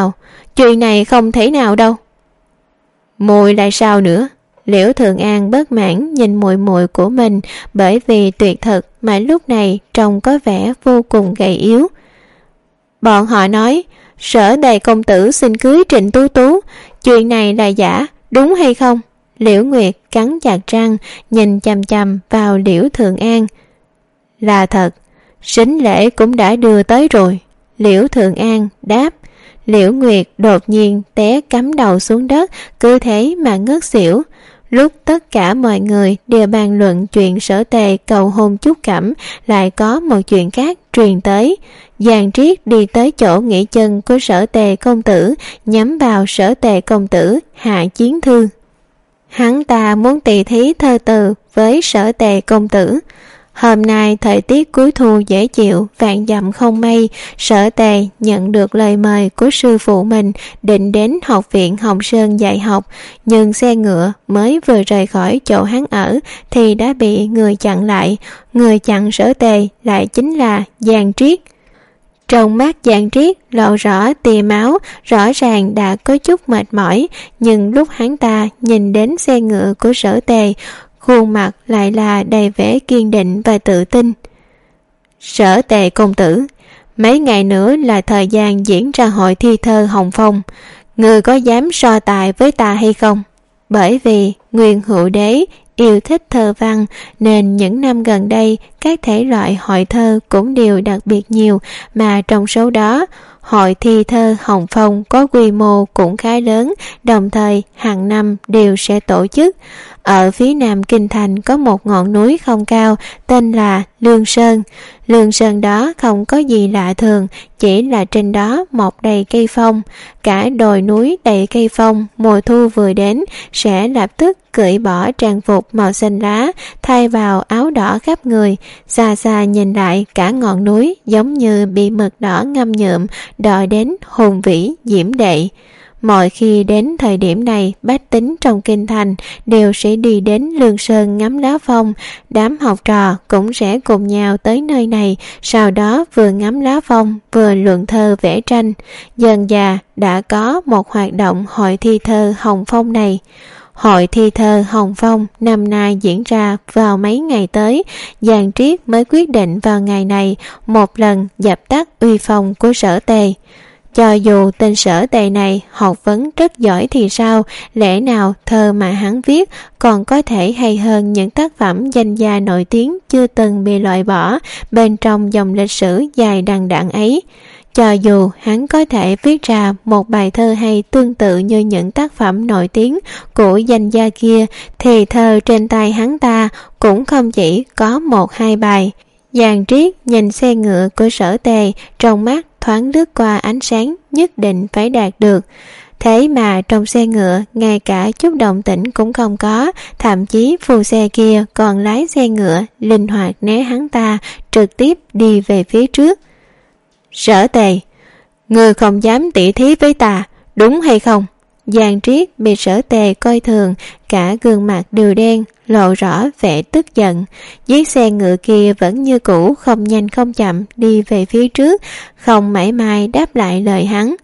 thể nào đâu. Muội lại sao nữa? Liễu Thường An bất mãn nhìn muội muội của mình, bởi vì tuyệt thực mà lúc này trông có vẻ vô cùng gầy yếu. Bọn họ nói Sở Tề công tử xin cưới Trịnh Tú Tú, chuyện này là giả, đúng hay không? Liễu Nguyệt cắn chặt răng, nhìn chằm chằm vào Liễu Thường An. Là thật, sính lễ cũng đã đưa tới rồi. Liễu Thường An đáp. Liễu Nguyệt đột nhiên té cắm đầu xuống đất, cứ thế mà ngất xỉu. Lúc tất cả mọi người đều bàn luận chuyện Sở Tề cầu hôn Trúc Cẩm, lại có một chuyện khác truyền tới. Giang Triết đi tới chỗ nghỉ chân của Sở Tề công tử, nhắm vào Sở Tề công tử hạ chiến thư. Hắn ta muốn tỉ thí thơ từ với Sở Tề công tử. Hôm nay thời tiết cuối thu dễ chịu, vạn dặm không mây, Sở Tề nhận được lời mời của sư phụ mình định đến học viện Hồng Sơn dạy học, nhưng xe ngựa mới vừa rời khỏi chỗ hắn ở thì đã bị người chặn lại. Người chặn Sở Tề lại chính là Giang Triết. Trong mắt Giang Triết lộ rõ tia máu, rõ ràng đã có chút mệt mỏi, nhưng lúc hắn ta nhìn đến xe ngựa của Sở Tề, khuôn mặt lại là đầy vẻ kiên định và tự tin. Sở Tề công tử, mấy ngày nữa là thời gian diễn ra hội thi thơ Hồng Phong, ngươi có dám so tài với ta hay không? Bởi vì Nguyên Hữu Đế yêu thích thơ văn nên những năm gần đây các thể loại hội thơ cũng đều đặc biệt nhiều, mà trong số đó hội thi thơ Hồng Phong có quy mô cũng khá lớn, đồng thời hàng năm đều sẽ tổ chức. Ở phía nam kinh thành có một ngọn núi không cao tên là Lương Sơn. Lương Sơn đó không có gì lạ thường, chỉ là trên đó mọc đầy cây phong. Cả đồi núi đầy cây phong, mùa thu vừa đến sẽ lập tức cởi bỏ trang phục màu xanh lá, thay vào áo đỏ khắp người. Xa xa nhìn lại, cả ngọn núi giống như bị mực đỏ ngâm nhuộm, đòi đến hùng vĩ diễm đệ. Mọi khi đến thời điểm này, bách tính trong kinh thành đều sẽ đi đến Lương Sơn ngắm lá phong. Đám học trò cũng sẽ cùng nhau tới nơi này, sau đó vừa ngắm lá phong vừa luận thơ vẽ tranh. Dần dà đã có một hoạt động hội thi thơ Hồng Phong này. Hội thi thơ Hồng Phong năm nay diễn ra vào mấy ngày tới. Giang Triết mới quyết định vào ngày này một lần dập tắt uy phong của Sở Tề. Cho dù tên Sở Tề này học vấn rất giỏi thì sao, lẽ nào thơ mà hắn viết còn có thể hay hơn những tác phẩm danh gia nổi tiếng chưa từng bị loại bỏ bên trong dòng lịch sử dài đằng đẵng ấy. Cho dù hắn có thể viết ra một bài thơ hay tương tự như những tác phẩm nổi tiếng của danh gia kia, thì thơ trên tay hắn ta cũng không chỉ có một hai bài. Giang Triết nhìn xe ngựa của Sở Tề, trong mắt thoáng lướt qua ánh sáng nhất định phải đạt được. Thế mà trong xe ngựa ngay cả chút động tĩnh cũng không có, thậm chí phu xe kia còn lái xe ngựa linh hoạt né hắn ta, trực tiếp đi về phía trước. Sở Tề, ngươi không dám tỉ thí với ta, đúng hay không? Giang Triết bị Sở Tề coi thường, cả gương mặt đều đen, lộ rõ vẻ tức giận. Chiếc xe ngựa kia vẫn như cũ, không nhanh không chậm đi về phía trước, không mảy may đáp lại lời hắn.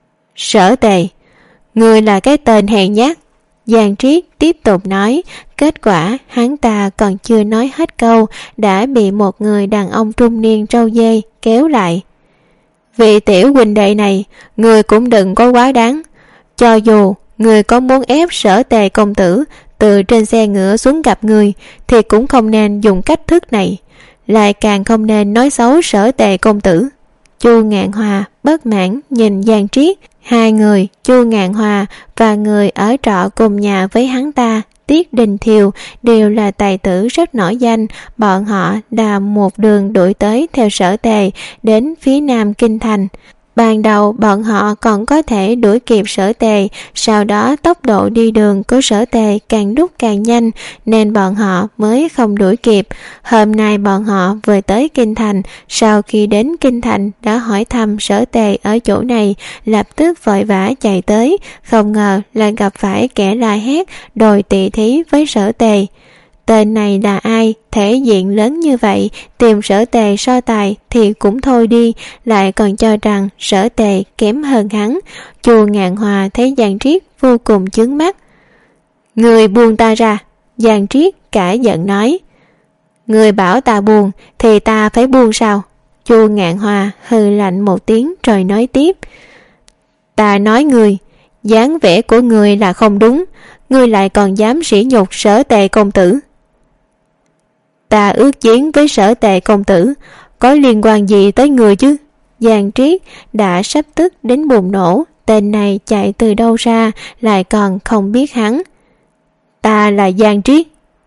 Sở Tề, ngươi là cái tên hèn nhát. Giang Triết tiếp tục nói, kết quả hắn ta còn chưa nói hết câu đã bị một người đàn ông trung niên râu dê kéo lại. Vị tiểu huynh đệ này, ngươi cũng đừng có quá đáng. Cho dù ngươi có muốn ép Sở Tề công tử từ trên xe ngựa xuống gặp ngươi, thì cũng không nên dùng cách thức này, lại càng không nên nói xấu Sở Tề công tử. Chu Ngạn Hòa bất mãn nhìn Giang Triết. Hai người, Chu Ngạn Hòa và người ở trọ cùng nhà với hắn ta, Tiết Đình Thiều, đều là tài tử rất nổi danh. Bọn họ đã một đường đuổi tới theo Sở Tề đến phía nam kinh thành. Ban đầu bọn họ còn có thể đuổi kịp Sở Tề, sau đó tốc độ đi đường của Sở Tề càng lúc càng nhanh nên bọn họ mới không đuổi kịp. Hôm nay bọn họ vừa tới kinh thành, sau khi đến kinh thành đã hỏi thăm Sở Tề ở chỗ này, lập tức vội vã chạy tới, không ngờ là gặp phải kẻ la hét đòi tỉ thí với Sở Tề. Tên này là ai, thể diện lớn như vậy, tìm Sở Tề so tài thì cũng thôi đi, lại còn cho rằng Sở Tề kém hơn hắn. Chu Ngạn Hòa thấy Giang Triết vô cùng chướng mắt. Người buông ta ra. Giang Triết cả giận nói. Người bảo ta buông thì ta phải buông sao? Chu Ngạn Hòa hừ lạnh một tiếng rồi nói tiếp. Ta nói người, dáng vẻ của người là không đúng, ngươi lại còn dám sỉ nhục Sở Tề công tử. Ta ước chiến với Sở Tề công tử, có liên quan gì tới người chứ? Giang Triết đã sắp tức đến bùng nổ, tên này chạy từ đâu ra, lại còn không biết hắn. Ta là Giang Triết.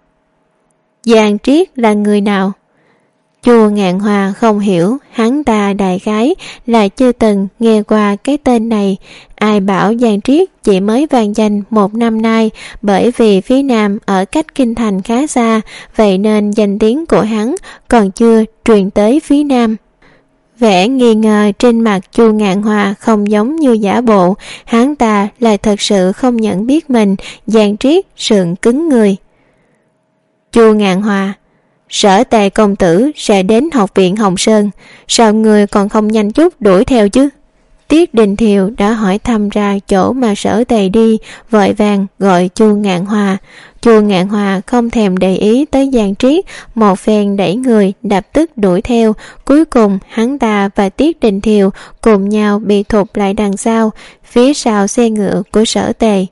Giang Triết là người nào? Chu Ngạn Hòa không hiểu, hắn ta đại khái là chưa từng nghe qua cái tên này. Ai bảo Giang Triết chỉ mới vang danh một năm nay, bởi vì phía nam ở cách kinh thành khá xa, vậy nên danh tiếng của hắn còn chưa truyền tới phía nam. Vẻ nghi ngờ trên mặt Chu Ngạn Hòa không giống như giả bộ, hắn ta lại thật sự không nhận biết mình. Giang Triết sượng cứng người. Chu Ngạn Hòa, Sở Tề công tử sẽ đến học viện Hồng Sơn, sao người còn không nhanh chút đuổi theo chứ? Tiết Đình Thiều đã hỏi thăm ra chỗ mà Sở Tề đi, vội vàng gọi Chu Ngạn Hòa. Chu Ngạn Hòa không thèm để ý tới Giang Triết, một phen đẩy người lập tức đuổi theo. Cuối cùng hắn ta và Tiết Đình Thiều cùng nhau bị thụt lại đằng sau, phía sau xe ngựa của Sở Tề.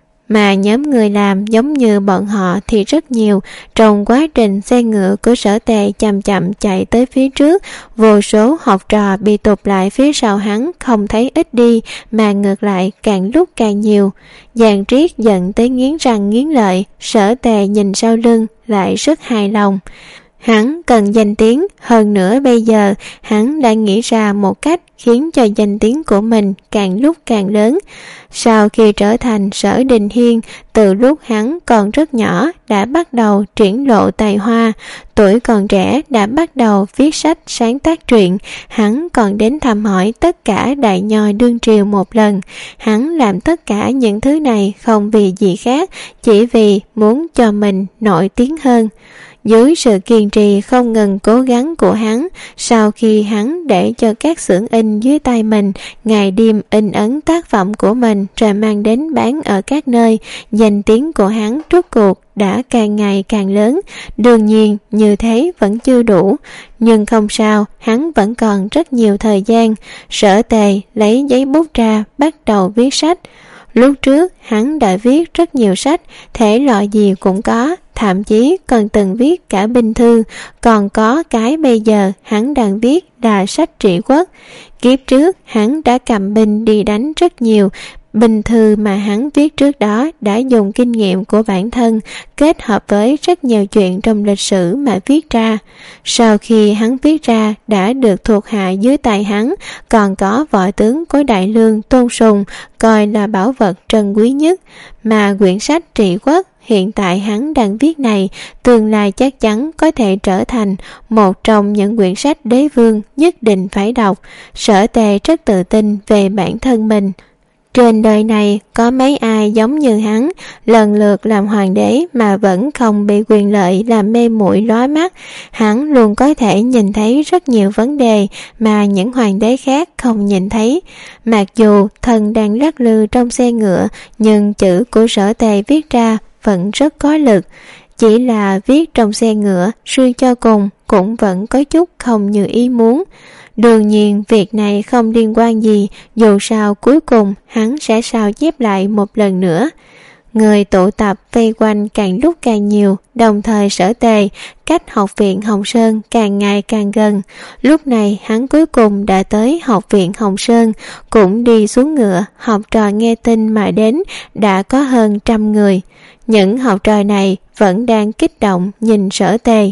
Mà nhóm người làm giống như bọn họ thì rất nhiều. Trong quá trình xe ngựa của Sở Tề chậm chậm chạy tới phía trước, vô số học trò bị tụt lại phía sau hắn không thấy ít đi, mà ngược lại càng lúc càng nhiều. Giang Triết giận tới nghiến răng nghiến lợi. Sở Tề nhìn sau lưng lại rất hài lòng. Hắn cần danh tiếng, hơn nữa bây giờ hắn đã nghĩ ra một cách khiến cho danh tiếng của mình càng lúc càng lớn. Sau khi trở thành Sở Đình Hiên, từ lúc hắn còn rất nhỏ đã bắt đầu triển lộ tài hoa, tuổi còn trẻ đã bắt đầu viết sách sáng tác truyện, hắn còn đến thăm hỏi tất cả đại nho đương triều một lần. Hắn làm tất cả những thứ này không vì gì khác, chỉ vì muốn cho mình nổi tiếng hơn. Dưới sự kiên trì không ngừng cố gắng của hắn, sau khi hắn để cho các xưởng in dưới tay mình ngày đêm in ấn tác phẩm của mình rồi mang đến bán ở các nơi, danh tiếng của hắn rốt cuộc đã càng ngày càng lớn. Đương nhiên như thế vẫn chưa đủ, nhưng không sao, hắn vẫn còn rất nhiều thời gian. Sở Tề lấy giấy bút ra bắt đầu viết sách. Lúc trước hắn đã viết rất nhiều sách, thể loại gì cũng có, thậm chí còn từng viết cả binh thư, còn có cái bây giờ hắn đang viết là sách trị quốc. Kiếp trước hắn đã cầm binh đi đánh rất nhiều. Binh thư mà hắn viết trước đó đã dùng kinh nghiệm của bản thân kết hợp với rất nhiều chuyện trong lịch sử mà viết ra. Sau khi hắn viết ra đã được thuộc hạ dưới tay hắn, còn có võ tướng của Đại Lương tôn sùng, coi là bảo vật trân quý nhất. Mà quyển sách trị quốc hiện tại hắn đang viết này, tương lai chắc chắn có thể trở thành một trong những quyển sách đế vương nhất định phải đọc. Sở Tề rất tự tin về bản thân mình. Trên đời này có mấy ai giống như hắn, lần lượt làm hoàng đế mà vẫn không bị quyền lợi làm mê muội lóa mắt. Hắn luôn có thể nhìn thấy rất nhiều vấn đề mà những hoàng đế khác không nhìn thấy. Mặc dù thần đang lắc lư trong xe ngựa, nhưng chữ của Sở Tề viết ra vẫn rất có lực. Chỉ là viết trong xe ngựa, suy cho cùng cũng vẫn có chút không như ý muốn. Đương nhiên việc này không liên quan gì, dù sao cuối cùng hắn sẽ sao chép lại một lần nữa. Người tụ tập vây quanh càng lúc càng nhiều, đồng thời Sở Tề cách học viện Hồng Sơn càng ngày càng gần. Lúc này hắn cuối cùng đã tới học viện Hồng Sơn, cũng đi xuống ngựa. Học trò nghe tin mà đến đã có hơn 100 người. Những học trò này vẫn đang kích động nhìn Sở Tề.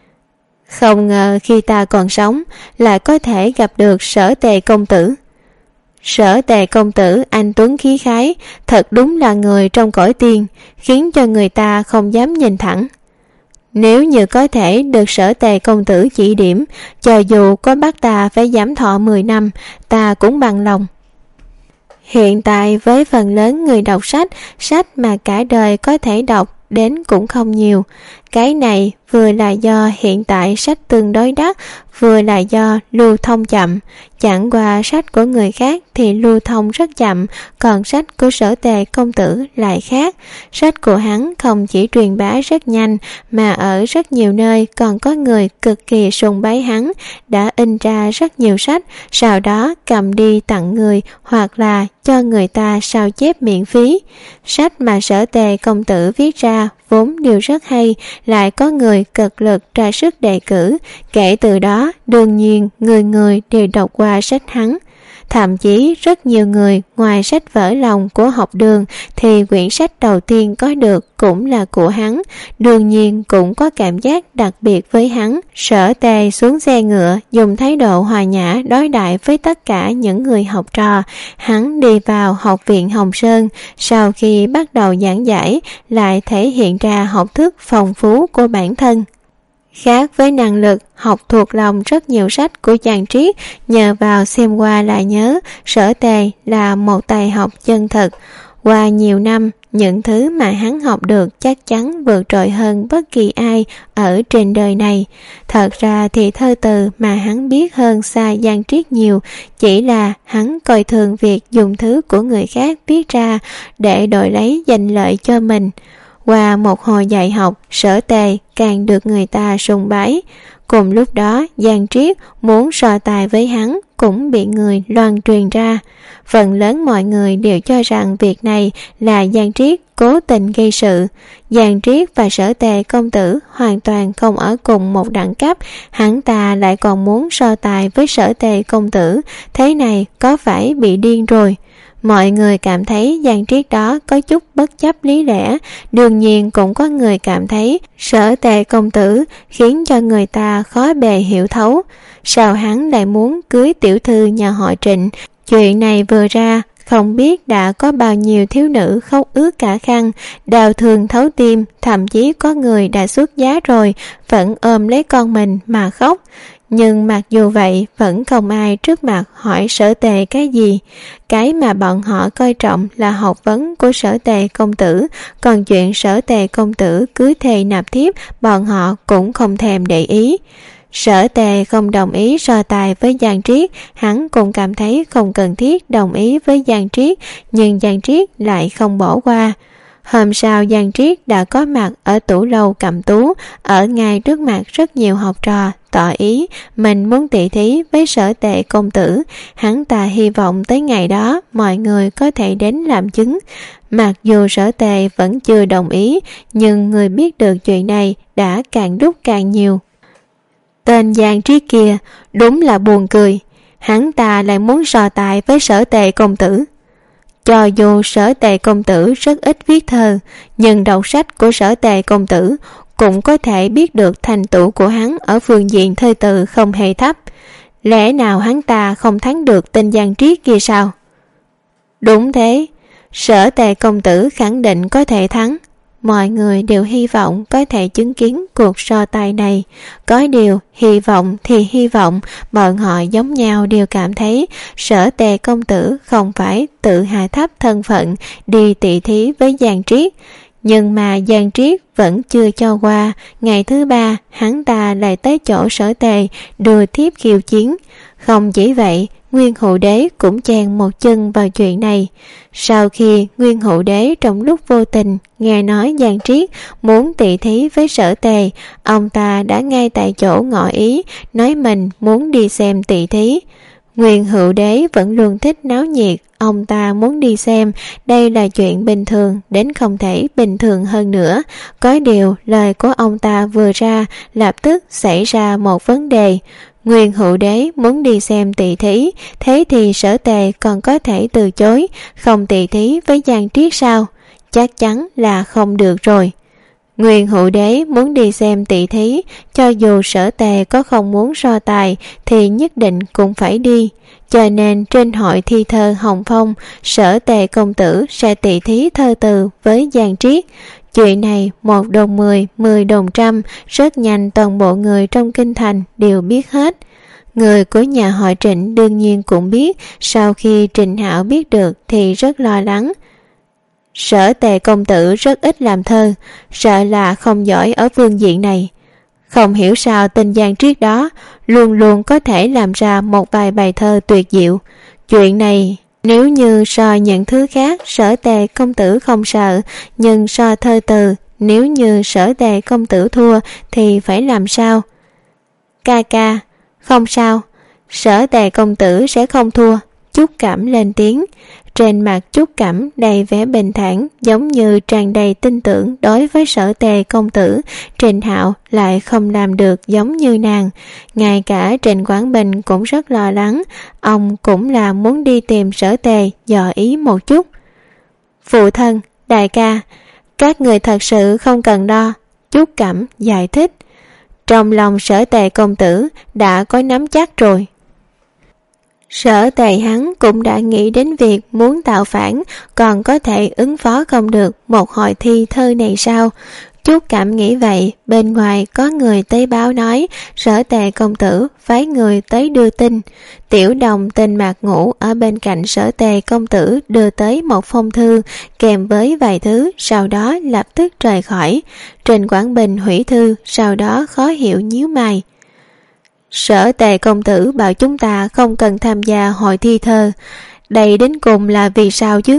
Không ngờ khi ta còn sống lại có thể gặp được Sở Tề công tử. Sở Tề công tử anh tuấn khí khái, thật đúng là người trong cõi tiên, khiến cho người ta không dám nhìn thẳng. Nếu như có thể được Sở Tề công tử chỉ điểm, cho dù có bắt ta phải giảm thọ 10 năm, ta cũng bằng lòng. Hiện tại với phần lớn người đọc sách mà cả đời có thể đọc đến cũng không nhiều. Cái này vừa là do hiện tại sách tương đối đắt, vừa là do lưu thông chậm. Chẳng qua sách của người khác thì lưu thông rất chậm, còn sách của Sở Tề công tử lại khác. Sách của hắn không chỉ truyền bá rất nhanh, mà ở rất nhiều nơi còn có người cực kỳ sùng bái hắn, đã in ra rất nhiều sách, sau đó cầm đi tặng người hoặc là cho người ta sao chép miễn phí. Sách mà Sở Tề công tử viết ra vốn đều rất hay, lại có người cực lực ra sức đề cử. Kể từ đó đương nhiên người người đều đọc qua sách hắn. Thậm chí rất nhiều người ngoài sách vỡ lòng của học đường thì quyển sách đầu tiên có được cũng là của hắn, đương nhiên cũng có cảm giác đặc biệt với hắn. Sở Tề xuống xe ngựa, dùng thái độ hòa nhã đối đãi với tất cả những người học trò. Hắn đi vào học viện Hồng Sơn, sau khi bắt đầu giảng giải lại thể hiện ra học thức phong phú của bản thân. Khác với năng lực học thuộc lòng rất nhiều sách của Giang Triết, nhờ vào xem qua lại nhớ, Sở Tề là một tài học chân thực. Qua nhiều năm, những thứ mà hắn học được chắc chắn vượt trội hơn bất kỳ ai ở trên đời này. Thật ra thì thơ từ mà hắn biết hơn xa Giang Triết nhiều, chỉ là hắn coi thường việc dùng thứ của người khác viết ra để đổi lấy danh lợi cho mình. Qua một hồi dạy học, Sở Tề càng được người ta sùng bái. Cùng lúc đó, Giang Triết muốn so tài với hắn cũng bị người loan truyền ra. Phần lớn mọi người đều cho rằng việc này là Giang Triết cố tình gây sự. Giang Triết và Sở Tề công tử hoàn toàn không ở cùng một đẳng cấp, hắn ta lại còn muốn so tài với Sở Tề công tử, thế này có phải bị điên rồi. Mọi người cảm thấy Giang Triết đó có chút bất chấp lý lẽ, đương nhiên cũng có người cảm thấy Sở Tề công tử khiến cho người ta khó bề hiểu thấu. Sao hắn lại muốn cưới tiểu thư nhà họ Trịnh? Chuyện này vừa ra, không biết đã có bao nhiêu thiếu nữ khóc ướt cả khăn, đau thương thấu tim, thậm chí có người đã xuất giá rồi, vẫn ôm lấy con mình mà khóc. Nhưng mặc dù vậy, vẫn không ai trước mặt hỏi Sở Tề cái gì. Cái mà bọn họ coi trọng là học vấn của Sở Tề công tử, còn chuyện Sở Tề công tử cưới thề nạp thiếp, bọn họ cũng không thèm để ý. Sở Tề không đồng ý so tài với Giang Triết, hắn cũng cảm thấy không cần thiết đồng ý với Giang Triết, nhưng Giang Triết lại không bỏ qua. Hôm sau Giang Triết đã có mặt ở tủ lâu Cẩm Tú, ở ngay trước mặt rất nhiều học trò, tỏ ý mình muốn tỉ thí với Sở Tề công tử. Hắn ta hy vọng tới ngày đó mọi người có thể đến làm chứng. Mặc dù Sở Tề vẫn chưa đồng ý, nhưng người biết được chuyện này đã càng đúc càng nhiều. Tên Giang Triết kia đúng là buồn cười, hắn ta lại muốn so tài với Sở Tề công tử. Cho dù Sở Tề công tử rất ít viết thơ, nhưng đọc sách của Sở Tề công tử cũng có thể biết được thành tựu của hắn ở phương diện thơ từ không hề thấp. Lẽ nào hắn ta không thắng được tên Giang Triết kia sao? Đúng thế, Sở Tề công tử khẳng định có thể thắng. Mọi người đều hy vọng có thể chứng kiến cuộc so tài này. Có điều, hy vọng thì hy vọng, bọn họ giống nhau đều cảm thấy Sở Tề công tử không phải tự hạ thấp thân phận đi tỉ thí với Giang Triết. Nhưng mà Giang Triết vẫn chưa cho qua. Ngày thứ ba, hắn ta lại tới chỗ Sở Tề đưa thiếp khiêu chiến. Không chỉ vậy, Nguyên Hữu Đế cũng chen một chân vào chuyện này. Sau khi Nguyên Hữu Đế trong lúc vô tình nghe nói Giang Triết muốn tỉ thí với Sở Tề, ông ta đã ngay tại chỗ ngỏ ý, nói mình muốn đi xem tỉ thí. Nguyên Hữu Đế vẫn luôn thích náo nhiệt, ông ta muốn đi xem, đây là chuyện bình thường đến không thể bình thường hơn nữa. Có điều lời của ông ta vừa ra, lập tức xảy ra một vấn đề. Nguyên Hữu Đế muốn đi xem tỉ thí, thế thì Sở Tề còn có thể từ chối, không tỉ thí với Giang Triết sao? Chắc chắn là không được rồi. Nguyên Hữu Đế muốn đi xem tỉ thí, cho dù Sở Tề có không muốn so tài thì nhất định cũng phải đi. Cho nên trên hội thi thơ Hồng Phong, Sở Tề công tử sẽ tỉ thí thơ từ với Giang Triết. Chuyện này 1 đồn 10, 10 đồn trăm, rất nhanh toàn bộ người trong kinh thành đều biết hết. Người của nhà họ Trịnh đương nhiên cũng biết, sau khi Trịnh Hạo biết được thì rất lo lắng. Sở Tề công tử rất ít làm thơ, sợ là không giỏi ở phương diện này. Không hiểu sao tên Giang Triết đó luôn luôn có thể làm ra một vài bài thơ tuyệt diệu. Chuyện này nếu như so những thứ khác, Sở Tề công tử không sợ, nhưng so thơ từ, nếu như Sở Tề công tử thua thì phải làm sao? Ca ca, không sao, Sở Tề công tử sẽ không thua. Trúc Cẩm lên tiếng. Trên mặt Trúc Cẩm đầy vẻ bình thản, giống như tràn đầy tin tưởng đối với Sở Tề công tử. Trịnh Hạo lại không làm được giống như nàng. Ngay cả Trịnh Quảng Bình cũng rất lo lắng, ông cũng là muốn đi tìm Sở Tề dò ý một chút. Phụ thân, đại ca, các người thật sự không cần đo, Trúc Cẩm giải thích. Trong lòng Sở Tề công tử đã có nắm chắc rồi. Sở Tề hắn cũng đã nghĩ đến việc muốn tạo phản, còn có thể ứng phó không được một hội thi thơ này sao? Trúc Cảm nghĩ vậy, bên ngoài có người tới báo nói Sở Tề công tử phái người tới đưa tin. Tiểu Đồng tên Mạc Ngũ ở bên cạnh Sở Tề công tử đưa tới một phong thư kèm với vài thứ, sau đó lập tức rời khỏi. Trình Quảng Bình hủy thư, sau đó khó hiểu nhíu mày. Sở Tề công tử bảo chúng ta không cần tham gia hội thi thơ, đây đến cùng là vì sao chứ?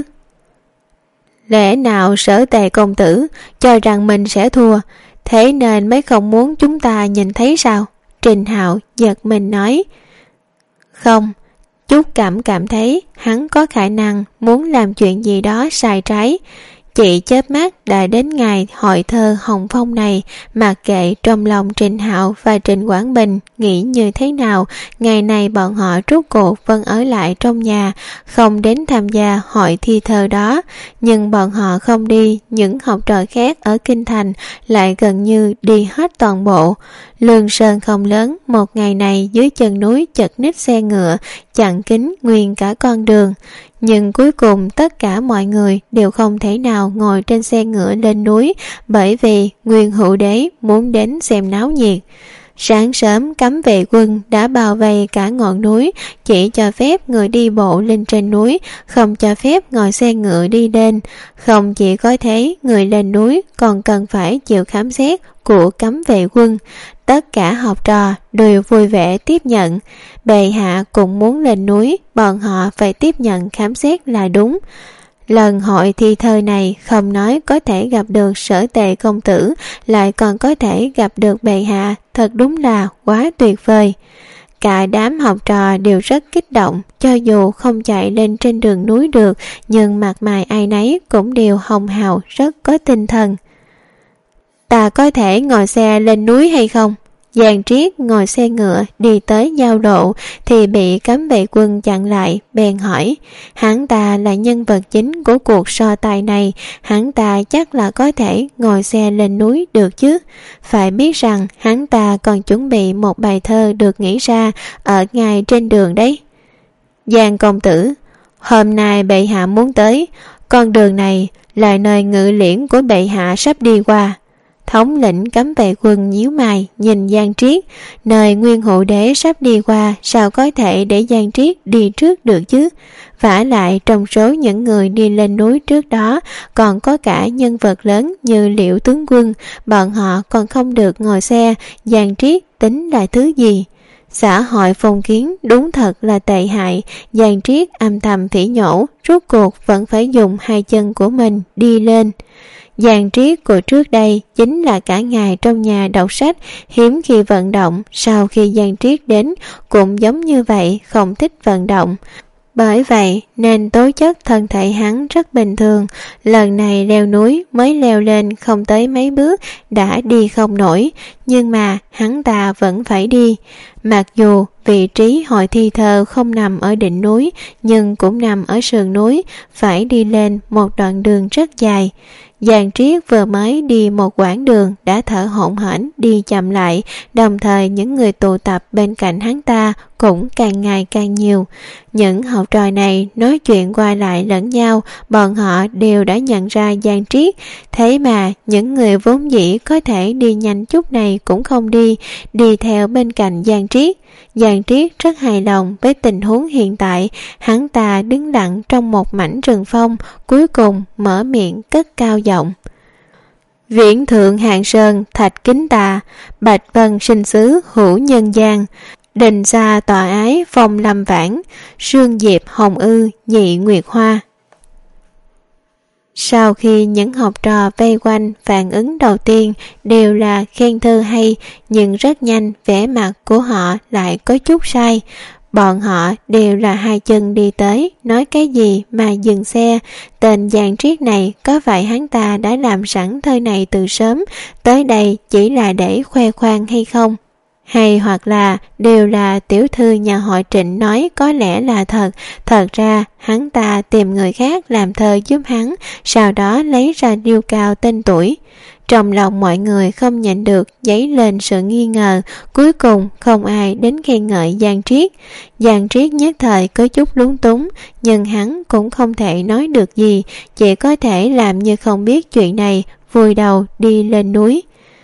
Lẽ nào Sở Tề công tử cho rằng mình sẽ thua, thế nên mới không muốn chúng ta nhìn thấy sao? Trình Hạo giật mình nói. Không, Trúc cảm thấy hắn có khả năng muốn làm chuyện gì đó sai trái. Chị chớp mắt đã đến ngày hội thơ Hồng Phong này, mặc kệ trong lòng Trình Hạo và Trình Quảng Bình nghĩ như thế nào, ngày này bọn họ rốt cuộc vẫn ở lại trong nhà, không đến tham gia hội thi thơ đó. Nhưng bọn họ không đi, những học trò khác ở Kinh Thành lại gần như đi hết toàn bộ. Lương Sơn không lớn, một ngày này dưới chân núi chật ních xe ngựa, chặn kín nguyên cả con đường. Nhưng cuối cùng tất cả mọi người đều không thể nào ngồi trên xe ngựa lên núi, bởi vì Nguyên Hữu Đế muốn đến xem náo nhiệt. Sáng sớm cấm vệ quân đã bao vây cả ngọn núi, chỉ cho phép người đi bộ lên trên núi, không cho phép ngồi xe ngựa đi lên. Không chỉ có thế, người lên núi còn cần phải chịu khám xét của cấm vệ quân. Tất cả học trò đều vui vẻ tiếp nhận. Bệ hạ cũng muốn lên núi, bọn họ phải tiếp nhận khám xét là đúng. Lần hội thi thơ này không nói có thể gặp được Sở Tề công tử, lại còn có thể gặp được bệ hạ, thật đúng là quá tuyệt vời. Cả đám học trò đều rất kích động, cho dù không chạy lên trên đường núi được, nhưng mặt mày ai nấy cũng đều hồng hào, rất có tinh thần. Ta có thể ngồi xe lên núi hay không? Giang Triết ngồi xe ngựa đi tới giao lộ thì bị cấm vệ quân chặn lại, bèn hỏi. Hắn ta là nhân vật chính của cuộc so tài này, hắn ta chắc là có thể ngồi xe lên núi được chứ. Phải biết rằng hắn ta còn chuẩn bị một bài thơ được nghĩ ra ở ngay trên đường đấy. Giang công tử, hôm nay bệ hạ muốn tới, con đường này là nơi ngự liễn của bệ hạ sắp đi qua. Thống lĩnh cấm vệ quân nhíu mày nhìn Giang Triết, nơi Nguyên Hữu Đế sắp đi qua, sao có thể để Giang Triết đi trước được chứ? Vả lại trong số những người đi lên núi trước đó còn có cả nhân vật lớn như Liễu tướng quân, bọn họ còn không được ngồi xe, Giang Triết tính là thứ gì? Xã hội phong kiến đúng thật là tệ hại. Giang Triết âm thầm phỉ nhổ, rốt cuộc vẫn phải dùng hai chân của mình đi lên. Giang Triết của trước đây chính là cả ngày trong nhà đọc sách, hiếm khi vận động. Sau khi Giang Triết đến cũng giống như vậy, không thích vận động. Bởi vậy nên tố chất thân thể hắn rất bình thường. Lần này leo núi mới leo lên không tới mấy bước đã đi không nổi, nhưng mà hắn ta vẫn phải đi. Mặc dù vị trí hội thi thơ không nằm ở đỉnh núi, nhưng cũng nằm ở sườn núi, phải đi lên một đoạn đường rất dài. Giang Triết vừa mới đi một quãng đường đã thở hổn hển đi chậm lại, đồng thời những người tụ tập bên cạnh hắn ta cũng càng ngày càng nhiều. Những học trò này nói chuyện qua lại lẫn nhau, bọn họ đều đã nhận ra Giang Triết, thế mà những người vốn dĩ có thể đi nhanh chút này cũng không đi theo bên cạnh Giang Triết. Giang Triết rất hài lòng với tình huống hiện tại, hắn ta đứng lặng trong một mảnh rừng phong, cuối cùng mở miệng cất cao giọng. Viễn thượng Hạng Sơn thạch kính tà, bạch vân sinh xứ hữu nhân gian, đình xa tòa ái phong lâm vãn, sương diệp hồng ư nhị nguyệt hoa. Sau khi những học trò vây quanh, phản ứng đầu tiên đều là khen thơ hay, nhưng rất nhanh vẻ mặt của họ lại có chút sai. Bọn họ đều là hai chân đi tới, nói cái gì mà dừng xe. Tên Giang Triết này có phải hắn ta đã làm sẵn thơ này từ sớm, tới đây chỉ là để khoe khoang hay không? Hay hoặc là đều là tiểu thư nhà họ Trịnh nói có lẽ là thật, thật ra hắn ta tìm người khác làm thơ giúp hắn, sau đó lấy ra điêu cao tên tuổi. Trong lòng mọi người không nhịn được dấy lên sự nghi ngờ, cuối cùng không ai đến khen ngợi Giang Triết. Giang Triết nhất thời có chút lúng túng, nhưng hắn cũng không thể nói được gì, chỉ có thể làm như không biết chuyện này, vùi đầu đi lên núi.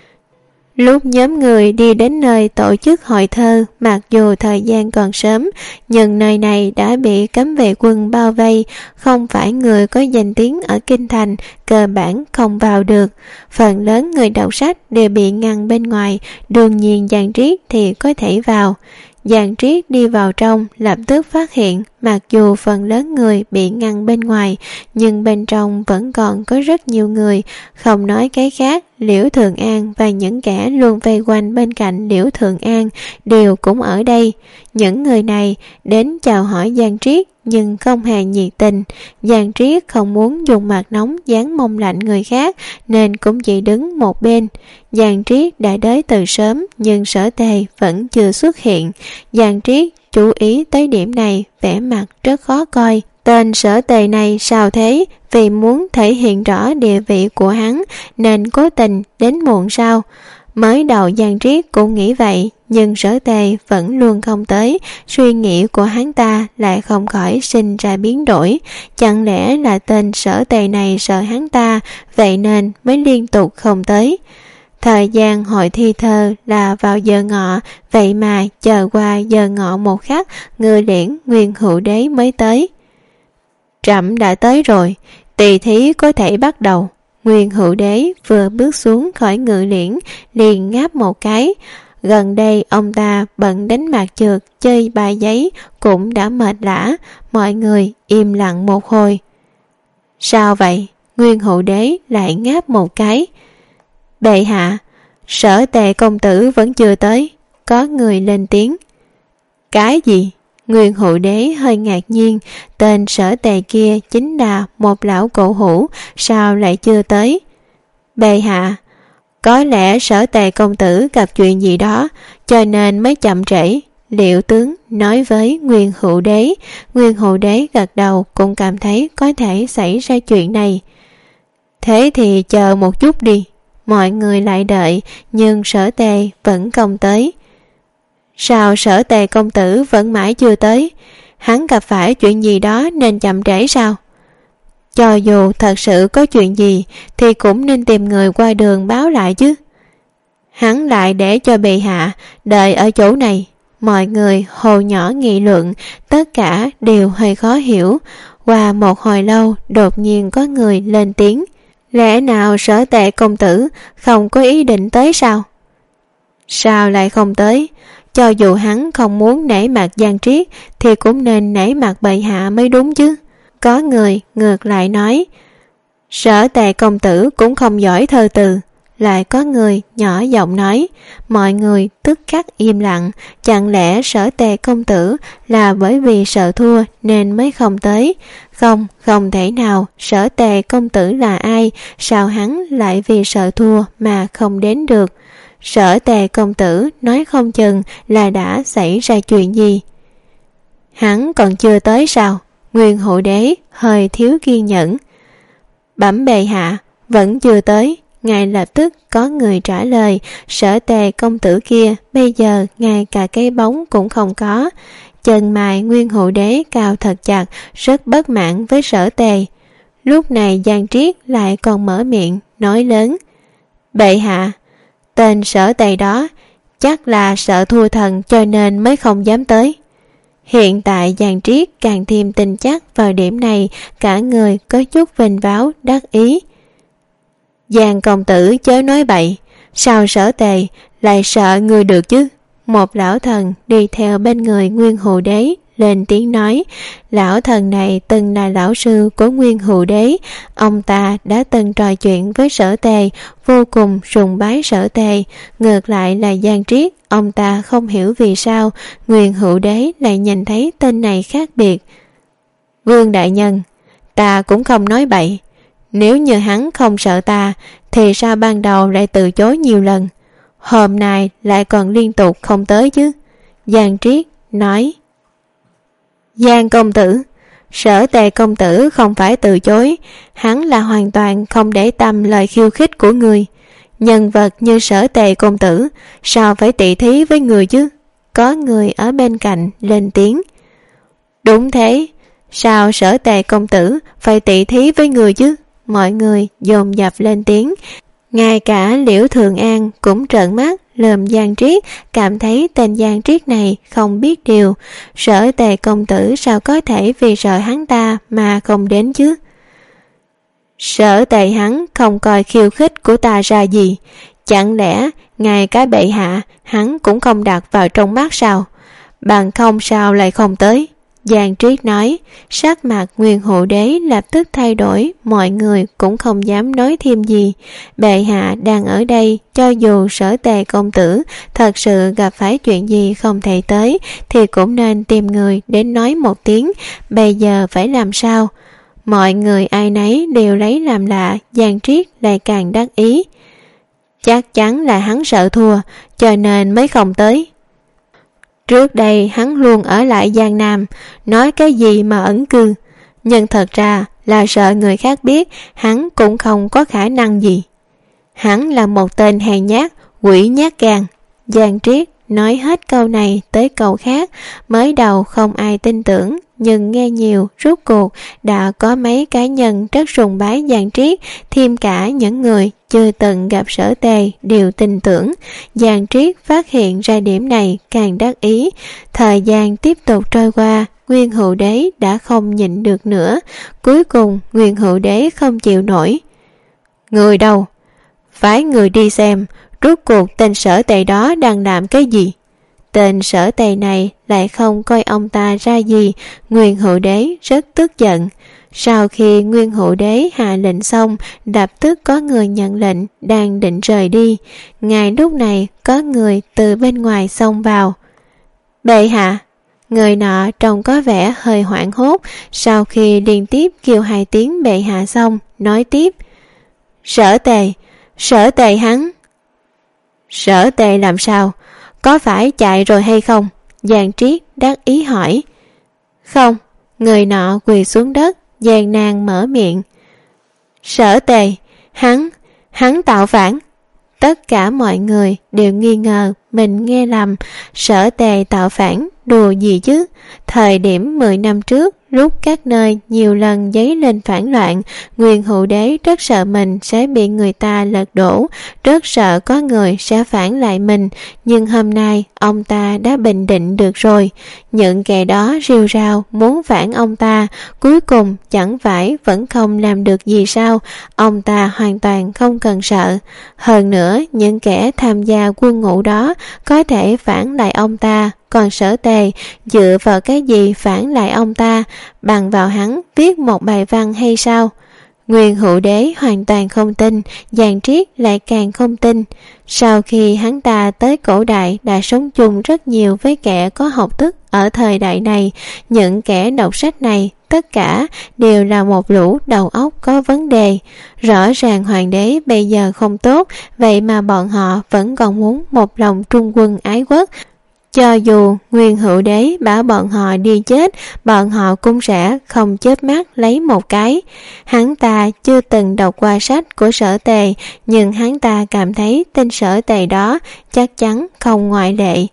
Lúc nhóm người đi đến nơi tổ chức hội thơ, mặc dù thời gian còn sớm, nhưng nơi này đã bị cấm vệ quân bao vây, không phải người có danh tiếng ở kinh thành, cơ bản không vào được. Phần lớn người đọc sách đều bị ngăn bên ngoài, đương nhiên Giang Triết thì có thể vào. Giang Triết đi vào trong, lập tức phát hiện mặc dù phần lớn người bị ngăn bên ngoài, nhưng bên trong vẫn còn có rất nhiều người. Không nói cái khác, Liễu Thường An và những kẻ luôn vây quanh bên cạnh Liễu Thường An đều cũng ở đây. Những người này đến chào hỏi Giang Triết nhưng không hề nhiệt tình. Giang Triết không muốn dùng mặt nóng dán mông lạnh người khác nên cũng chỉ đứng một bên. Giang Triết đã tới từ sớm nhưng Sở Tề vẫn chưa xuất hiện. Giang Triết chú ý tới điểm này, vẻ mặt rất khó coi. Tên Sở Tề này sao thế? Vì muốn thể hiện rõ địa vị của hắn nên cố tình đến muộn sao? Mới đầu Giang Triết cũng nghĩ vậy, nhưng Sở Tề vẫn luôn không tới. Suy nghĩ của hắn ta lại không khỏi sinh ra biến đổi. Chẳng lẽ là tên Sở Tề này sợ hắn ta, vậy nên mới liên tục không tới. Thời gian hội thi thơ là vào giờ ngọ, vậy mà chờ qua giờ ngọ một khắc, Ngư Liễn Nguyên Hữu Đế mới tới. Trẫm đã tới rồi, tỳ thí có thể bắt đầu. Nguyên Hữu Đế vừa bước xuống khỏi Ngự Liễn liền ngáp một cái. Gần đây ông ta bận đánh mạc trượt, chơi bài giấy cũng đã mệt lả. Mọi người im lặng một hồi. Sao vậy? Nguyên Hữu Đế lại ngáp một cái. Bệ hạ, Sở Tề công tử vẫn chưa tới. Có người lên tiếng. Cái gì? Nguyên Hữu Đế hơi ngạc nhiên. Tên Sở Tề kia chính là một lão cổ hủ, sao lại chưa tới? Bệ hạ, có lẽ Sở Tề công tử gặp chuyện gì đó cho nên mới chậm trễ. Liễu tướng nói với Nguyên Hữu Đế. Nguyên Hữu Đế gật đầu, cũng cảm thấy có thể xảy ra chuyện này. Thế thì chờ một chút đi. Mọi người lại đợi, nhưng Sở Tề vẫn không tới. Sao Sở Tề công tử vẫn mãi chưa tới? Hắn gặp phải chuyện gì đó nên chậm trễ sao? Cho dù thật sự có chuyện gì thì cũng nên tìm người qua đường báo lại chứ. Hắn lại để cho bệ hạ đợi ở chỗ này. Mọi người hồ nhỏ nghị luận, tất cả đều hơi khó hiểu. Qua một hồi lâu đột nhiên có người lên tiếng. Lẽ nào Sở Tề công tử không có ý định tới sao? Sao lại không tới? Cho dù hắn không muốn nể mặt Giang Triết thì cũng nên nể mặt bệ hạ mới đúng chứ. Có người ngược lại nói, Sở Tề công tử cũng không giỏi thơ từ. Lại có người nhỏ giọng nói. Mọi người tức khắc im lặng. Chẳng lẽ Sở Tề công tử là bởi vì sợ thua nên mới không tới? Không thể nào. Sở Tề công tử là ai? Sao hắn lại vì sợ thua mà không đến được? Sở Tề công tử nói không chừng là đã xảy ra chuyện gì. Hắn còn chưa tới sao? Nguyên Hữu Đế hơi thiếu kiên nhẫn. Bẩm bệ hạ, vẫn chưa tới. Ngay lập tức có người trả lời, Sở Tề công tử kia bây giờ ngay cả cái bóng cũng không có. Chân mày Nguyên Hữu Đế cao thật chặt, rất bất mãn với Sở Tề. Lúc này Giang Triết lại còn mở miệng nói lớn. Bệ hạ, tên Sở Tề đó chắc là sợ thua thần cho nên mới không dám tới. Hiện tại Giang Triết càng thêm tin chắc vào điểm này, cả người có chút vinh váo đắc ý. Giang công tử chớ nói bậy, sao Sở Tề lại sợ người được chứ? Một lão thần đi theo bên người Nguyên Hữu Đế lên tiếng nói. Lão thần này từng là lão sư của Nguyên Hữu Đế. Ông ta đã từng trò chuyện với Sở Tề, vô cùng sùng bái Sở Tề. Ngược lại là Giang Triết, ông ta không hiểu vì sao Nguyên Hữu Đế lại nhìn thấy tên này khác biệt. Vương đại nhân, ta cũng không nói bậy. Nếu như hắn không sợ ta thì sao ban đầu lại từ chối nhiều lần, hôm nay lại còn liên tục không tới chứ? Giang Triết nói. Giang công tử, Sở Tề công tử không phải từ chối, hắn là hoàn toàn không để tâm lời khiêu khích của người. Nhân vật như Sở Tề công tử sao phải tị thí với người chứ? Có người ở bên cạnh lên tiếng. Đúng thế, sao Sở Tề công tử phải tị thí với người chứ? mọi người dồn dập lên tiếng. Ngay cả Liễu Thượng An cũng trợn mắt lườm Giang Triết, cảm thấy tên Giang Triết này không biết điều. Sở Tề công tử sao có thể vì sợ hắn ta mà không đến chứ? Sở Tề hắn không coi khiêu khích của ta ra gì, chẳng lẽ ngay cái bệ hạ hắn cũng không đặt vào trong mắt sao? Bằng không sao lại không tới? Giang Triết nói. Sắc mặt Nguyên Hữu Đế lập tức thay đổi, mọi người cũng không dám nói thêm gì. Bệ hạ đang ở đây, cho dù Sở Tề công tử thật sự gặp phải chuyện gì không thể tới thì cũng nên tìm người đến nói một tiếng. Bây giờ phải làm sao? Mọi người ai nấy đều lấy làm lạ. Giang Triết lại càng đắc ý. Chắc chắn là hắn sợ thua cho nên mới không tới. Trước đây hắn luôn ở lại Giang Nam, nói cái gì mà ẩn cư, nhưng thật ra là sợ người khác biết hắn cũng không có khả năng gì. Hắn là một tên hèn nhát, quỷ nhát gan. Giang Triết nói hết câu này tới câu khác, mới đầu không ai tin tưởng, nhưng nghe nhiều rốt cuộc đã có mấy cá nhân rất sùng bái Giang Triết, thêm cả những người chưa từng gặp Sở Tề đều tin tưởng. Giang Triết phát hiện ra điểm này càng đắc ý. Thời gian tiếp tục trôi qua, Nguyên Hữu Đế đã không nhịn được nữa. Cuối cùng Nguyên Hữu Đế không chịu nổi. Người đâu? Phái người đi xem rốt cuộc tên Sở Tề đó đang làm cái gì. Tên Sở Tề này lại không coi ông ta ra gì. Nguyên Hữu Đế rất tức giận. Sau khi Nguyên Hữu Đế hạ lệnh xong, lập tức có người nhận lệnh đang định rời đi. Ngay lúc này có người từ bên ngoài xông vào. Bệ hạ! Người nọ trông có vẻ hơi hoảng hốt, sau khi liên tiếp kêu 2 tiếng bệ hạ xong, nói tiếp. Sở Tề hắn! Sở Tề làm sao? Có phải chạy rồi hay không? Giang Triết đắc ý hỏi. Không. Người nọ quỳ xuống đất, gian nan mở miệng. Sở Tề, hắn tạo phản. Tất cả mọi người đều nghi ngờ mình nghe lầm. Sở Tề tạo phản, đùa gì chứ? Thời điểm 10 năm trước, lúc các nơi nhiều lần dấy lên phản loạn, Nguyên Hữu Đế rất sợ mình sẽ bị người ta lật đổ, rất sợ có người sẽ phản lại mình. Nhưng hôm nay ông ta đã bình định được rồi. Những kẻ đó rêu rao muốn phản ông ta, cuối cùng chẳng phải vẫn không làm được gì sao? Ông ta hoàn toàn không cần sợ. Hơn nữa, những kẻ tham gia quân ngũ đó có thể phản lại ông ta, còn Sở Tề dựa vào cái gì phản lại ông ta? Bằng vào hắn viết một bài văn hay sao? Nguyên Hữu Đế hoàn toàn không tin, Giang Triết lại càng không tin. Sau khi hắn ta tới cổ đại đã sống chung rất nhiều với kẻ có học thức ở thời đại này, những kẻ đọc sách này tất cả đều là một lũ đầu óc có vấn đề. Rõ ràng hoàng đế bây giờ không tốt, vậy mà bọn họ vẫn còn muốn một lòng trung quân ái quốc. Cho dù Nguyên Hữu Đế bảo bọn họ đi chết, bọn họ cũng sẽ không chớp mắt lấy một cái. Hắn ta chưa từng đọc qua sách của Sở Tề, nhưng hắn ta cảm thấy tên Sở Tề đó chắc chắn không ngoại lệ.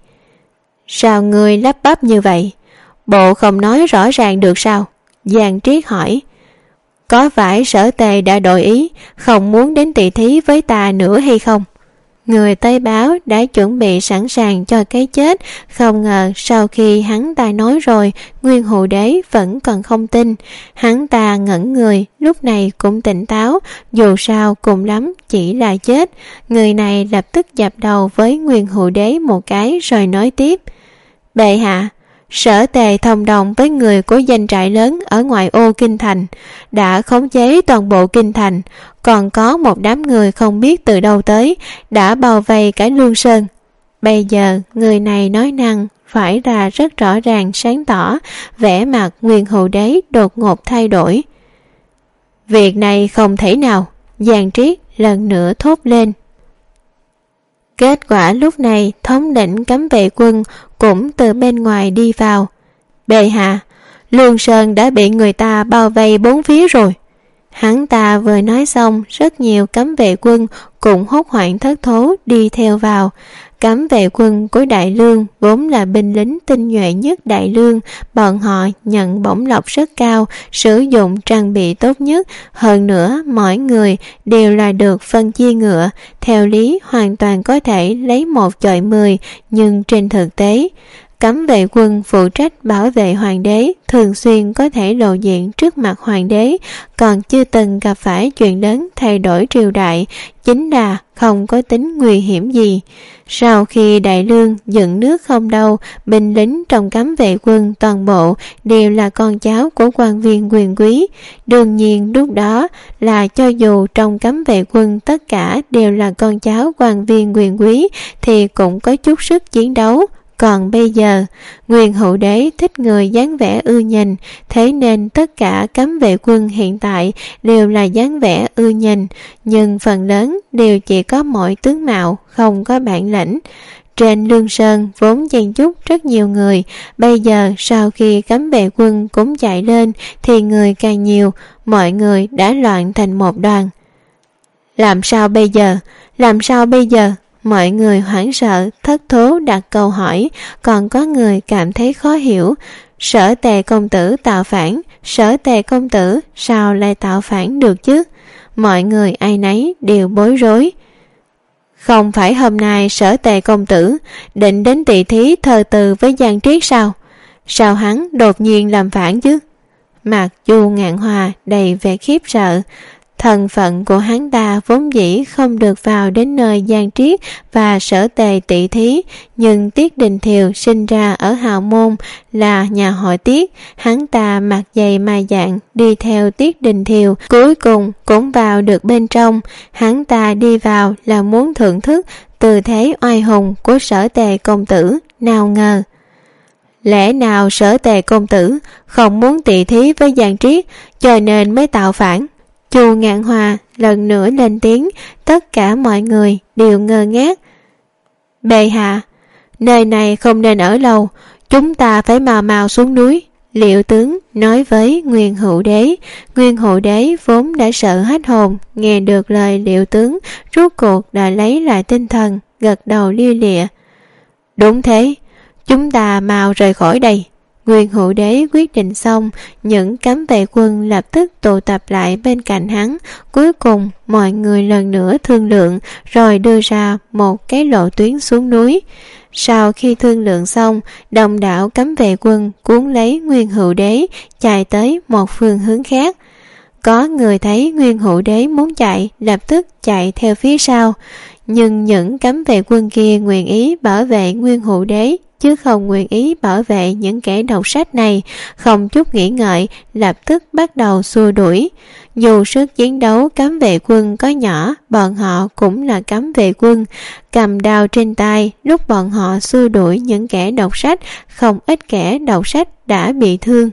Sao ngươi lắp bắp như vậy? Bộ không nói rõ ràng được sao? Giang Triết hỏi. Có phải Sở Tề đã đổi ý, không muốn đến tỉ thí với ta nữa hay không? Người Tây báo đã chuẩn bị sẵn sàng cho cái chết, không ngờ sau khi hắn ta nói rồi, Nguyên Hữu Đế vẫn còn không tin. Hắn ta ngẩn người, lúc này cũng tỉnh táo, dù sao cùng lắm chỉ là chết. Người này lập tức dập đầu với Nguyên Hữu Đế một cái rồi nói tiếp. Bệ hạ, Sở Tề thông đồng với người của danh trại lớn ở ngoại ô kinh thành, đã khống chế toàn bộ kinh thành, còn có một đám người không biết từ đâu tới, đã bao vây cả Lương Sơn. Bây giờ người này nói năng phải là rất rõ ràng sáng tỏ, vẻ mặt Nguyên Hữu Đế đột ngột thay đổi. Việc này không thể nào, Giang Triết lần nữa thốt lên. Kết quả lúc này thống lĩnh cấm vệ quân cũng từ bên ngoài đi vào. Bệ hạ, Lương Sơn đã bị người ta bao vây 4 phía rồi. Hắn ta vừa nói xong, rất nhiều cấm vệ quân cũng hốt hoảng thất thố đi theo vào. Cấm vệ quân của Đại Lương vốn là binh lính tinh nhuệ nhất Đại Lương, bọn họ nhận bổng lộc rất cao, sử dụng trang bị tốt nhất, hơn nữa mỗi người đều là được phân chia ngựa, theo lý hoàn toàn có thể lấy 1 chọi 10, nhưng trên thực tế, cấm vệ quân phụ trách bảo vệ hoàng đế thường xuyên có thể lộ diện trước mặt hoàng đế, còn chưa từng gặp phải chuyện lớn thay đổi triều đại, chính là không có tính nguy hiểm gì. Sau khi Đại Lương dựng nước không lâu, binh lính trong cấm vệ quân toàn bộ đều là con cháu của quan viên quyền quý. Đương nhiên lúc đó là cho dù trong cấm vệ quân tất cả đều là con cháu quan viên quyền quý thì cũng có chút sức chiến đấu. Còn bây giờ, Nguyên Hữu Đế thích người dáng vẻ ưa nhìn, thế nên tất cả cấm vệ quân hiện tại đều là dáng vẻ ưa nhìn, nhưng phần lớn đều chỉ có mỗi tướng mạo, không có bản lĩnh. Trên Lương Sơn vốn chen chúc rất nhiều người, bây giờ sau khi cấm vệ quân cũng chạy lên thì người càng nhiều, mọi người đã loạn thành một đoàn. Làm sao bây giờ? Làm sao bây giờ? Mọi người hoảng sợ, thất thố đặt câu hỏi, còn có người cảm thấy khó hiểu. Sở Tề công tử tạo phản, Sở Tề công tử sao lại tạo phản được chứ? Mọi người ai nấy đều bối rối. Không phải hôm nay Sở Tề công tử định đến tỳ thí thờ từ với Giang Triết sao? Sao hắn đột nhiên làm phản chứ? Mặt Chu Ngạn Hoa đầy vẻ khiếp sợ. Thân phận của hắn ta vốn dĩ không được vào đến nơi Giang Triết và Sở Tề tỷ thí, nhưng Tiết Đình Thiều sinh ra ở Hào Môn là nhà họ Tiết, hắn ta mặc giày mai dạng đi theo Tiết Đình Thiều, cuối cùng cũng vào được bên trong. Hắn ta đi vào là muốn thưởng thức tư thế oai hùng của Sở Tề công tử, nào ngờ lẽ nào Sở Tề công tử không muốn tỷ thí với Giang Triết cho nên mới tạo phản? Chu Ngạn Hoa lần nữa lên tiếng, tất cả mọi người đều ngơ ngác. Bệ hạ, nơi này không nên ở lâu, chúng ta phải mau mau xuống núi. Liệu tướng nói với Nguyên Hữu Đế. Nguyên Hữu Đế vốn đã sợ hết hồn, nghe được lời Liệu tướng, rốt cuộc đã lấy lại tinh thần, gật đầu lia lịa. Đúng thế, chúng ta mau rời khỏi đây. Nguyên Hữu Đế quyết định xong, những cấm vệ quân lập tức tụ tập lại bên cạnh hắn. Cuối cùng mọi người lần nữa thương lượng rồi đưa ra một cái lộ tuyến xuống núi. Sau khi thương lượng xong, đông đảo cấm vệ quân cuốn lấy Nguyên Hữu Đế chạy tới một phương hướng khác. Có người thấy Nguyên Hữu Đế muốn chạy, lập tức chạy theo phía sau. Nhưng những cấm vệ quân kia nguyện ý bảo vệ Nguyên Hữu Đế, chứ không nguyện ý bảo vệ những kẻ đọc sách này, không chút nghĩ ngợi, lập tức bắt đầu xua đuổi. Dù sức chiến đấu cấm vệ quân có nhỏ, bọn họ cũng là cấm vệ quân, cầm đao trên tay, lúc bọn họ xua đuổi những kẻ đọc sách, không ít kẻ đọc sách đã bị thương.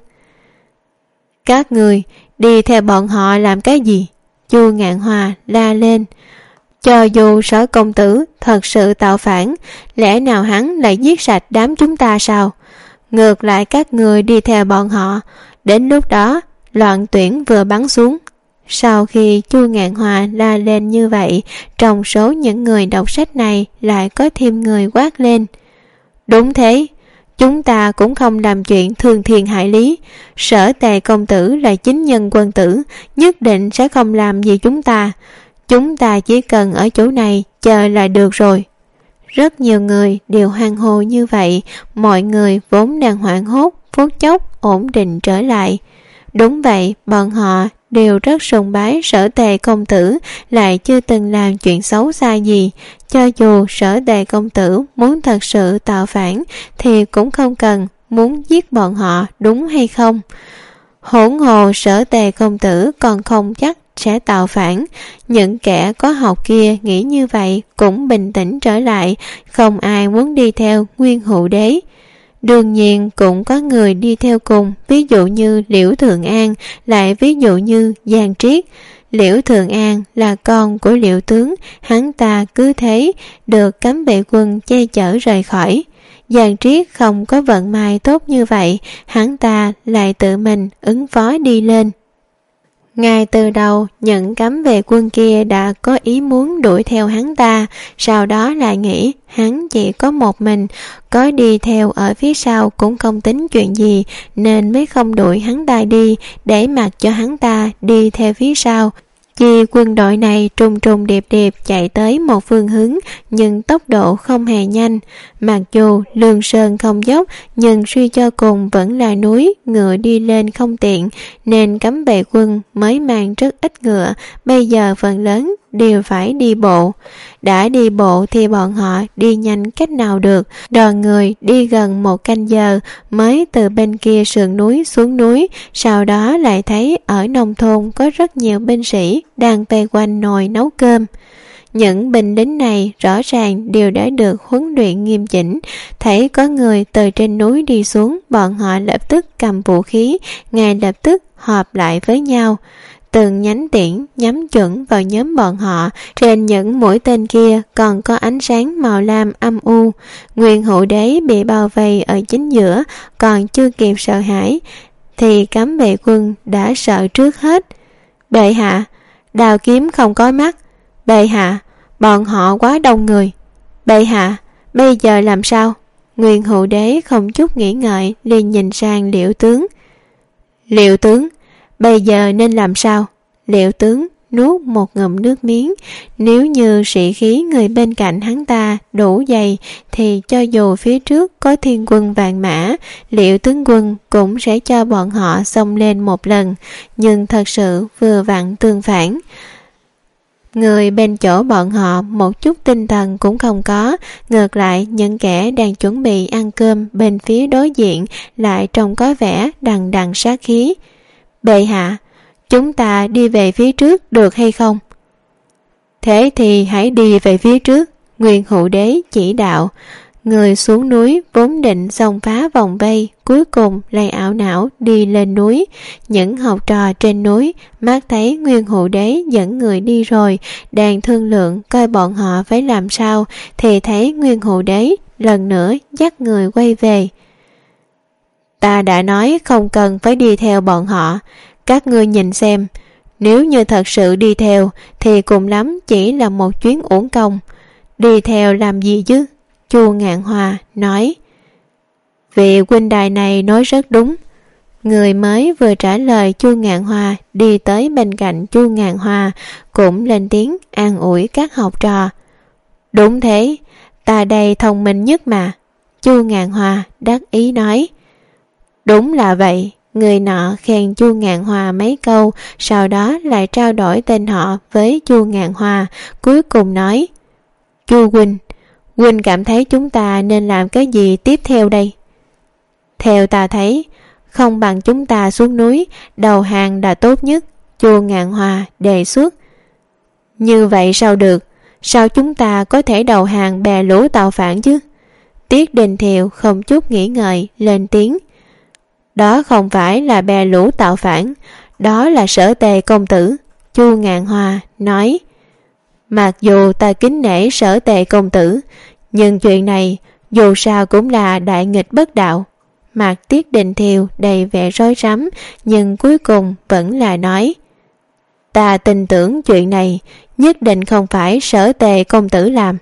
Các người đi theo bọn họ làm cái gì? Chu Ngạn Hoa la lên. Cho dù Sở công tử thật sự tạo phản, lẽ nào hắn lại giết sạch đám chúng ta sao? Ngược lại các người đi theo bọn họ, đến lúc đó loạn tuyển vừa bắn xuống. Sau khi Chu Ngạn Hoa la lên như vậy, trong số những người đọc sách này lại có thêm người quát lên. Đúng thế, chúng ta cũng không làm chuyện thương thiên hại lý. Sở Tề công tử là chính nhân quân tử, nhất định sẽ không làm gì chúng ta. Chúng ta chỉ cần ở chỗ này chờ là được rồi. Rất nhiều người đều hoan hô như vậy, mọi người vốn đang hoảng hốt, phút chốc ổn định trở lại. Đúng vậy, bọn họ đều rất sùng bái Sở Tề công tử, lại chưa từng làm chuyện xấu xa gì. Cho dù Sở Tề công tử muốn thật sự tạo phản thì cũng không cần muốn giết bọn họ, đúng hay không? Hỗn hồ Sở Tề công tử còn không chắc sẽ tạo phản. Những kẻ có học kia nghĩ như vậy cũng bình tĩnh trở lại, không ai muốn đi theo Nguyên Hữu Đế. Đương nhiên cũng có người đi theo cùng, ví dụ như Liễu Thượng An, lại ví dụ như Giang Triết. Liễu Thượng An là con của Liễu tướng, hắn ta cứ thế được cấm vệ quân che chở rời khỏi. Giang Triết không có vận may tốt như vậy, hắn ta lại tự mình ứng phó đi lên. Ngay từ đầu, những cấm vệ quân kia đã có ý muốn đuổi theo hắn ta, sau đó lại nghĩ hắn chỉ có một mình, có đi theo ở phía sau cũng không tính chuyện gì, nên mới không đuổi hắn ta đi, để mặc cho hắn ta đi theo phía sau. Chi quân đội này trùng trùng điệp điệp chạy tới một phương hướng, nhưng tốc độ không hề nhanh. Mặc dù lương sơn không dốc, nhưng suy cho cùng vẫn là núi, ngựa đi lên không tiện, nên cấm vệ quân mới mang rất ít ngựa, bây giờ phần lớn đều phải đi bộ. Đã đi bộ thì bọn họ đi nhanh cách nào được, đoàn người đi gần 1 canh giờ mới từ bên kia sườn núi xuống núi, sau đó lại thấy ở nông thôn có rất nhiều binh sĩ đang vây quanh nồi nấu cơm. Những binh lính này rõ ràng đều đã được huấn luyện nghiêm chỉnh, thấy có người từ trên núi đi xuống, bọn họ lập tức cầm vũ khí, ngay lập tức họp lại với nhau. Từng nhánh tiễn nhắm chuẩn vào nhóm bọn họ, trên những mũi tên kia còn có ánh sáng màu lam âm u. Nguyên Hữu Đế bị bao vây ở chính giữa, còn chưa kịp sợ hãi thì cấm vệ quân đã sợ trước hết. Bệ hạ, đao kiếm không có mắt. Bệ hạ, bọn họ quá đông người. Bệ hạ, bây giờ làm sao? Nguyên Hữu Đế không chút nghĩ ngợi liền nhìn sang Liễu tướng. Liễu tướng, bây giờ nên làm sao? Liễu tướng nuốt một ngụm nước miếng. Nếu như sĩ khí người bên cạnh hắn ta đủ dày thì cho dù phía trước có thiên quân vạn mã, Liễu tướng quân cũng sẽ cho bọn họ xông lên một lần. Nhưng thật sự vừa vặn tương phản. Người bên chỗ bọn họ một chút tinh thần cũng không có, ngược lại những kẻ đang chuẩn bị ăn cơm bên phía đối diện lại trông có vẻ đằng đằng sát khí. Bệ hạ, chúng ta đi về phía trước được hay không? Thế thì hãy đi về phía trước. Nguyên Hữu Đế chỉ đạo. Người xuống núi vốn định xông phá vòng vây, cuối cùng lại ảo não đi lên núi. Những học trò trên núi mắt thấy Nguyên Hữu Đế dẫn người đi rồi, đang thương lượng coi bọn họ phải làm sao, thì thấy Nguyên Hữu Đế lần nữa dắt người quay về. Ta đã nói không cần phải đi theo bọn họ. Các ngươi nhìn xem, nếu như thật sự đi theo thì cùng lắm chỉ là một chuyến uổng công. Đi theo làm gì chứ? Chu Ngạn Hoa nói. Vị huynh đài này nói rất đúng. Người mới vừa trả lời Chu Ngạn Hoa đi tới bên cạnh Chu Ngạn Hoa cũng lên tiếng an ủi các học trò. Đúng thế, ta đây thông minh nhất mà. Chu Ngạn Hoa đắc ý nói. Đúng là vậy. Người nọ khen Chu Ngạn Hoa mấy câu, sau đó lại trao đổi tên họ với Chu Ngạn Hoa, cuối cùng nói. Chu huynh, huynh cảm thấy chúng ta nên làm cái gì tiếp theo đây? Theo ta thấy, không bằng chúng ta xuống núi, đầu hàng là tốt nhất. Chu Ngạn Hoa đề xuất. Như vậy sao được? Sao chúng ta có thể đầu hàng bè lũ tạo phản chứ? Tiết Đình Thiệu không chút nghĩ ngợi lên tiếng. Đó không phải là bè lũ tạo phản, đó là Sở Tề công tử. Chu Ngạn Hoa nói. Mặc dù ta kính nể Sở Tề công tử, nhưng chuyện này dù sao cũng là đại nghịch bất đạo. Mặt Tiết Đình Thiệu đầy vẻ rối rắm, nhưng cuối cùng vẫn là nói. Ta tin tưởng chuyện này nhất định không phải Sở Tề công tử làm.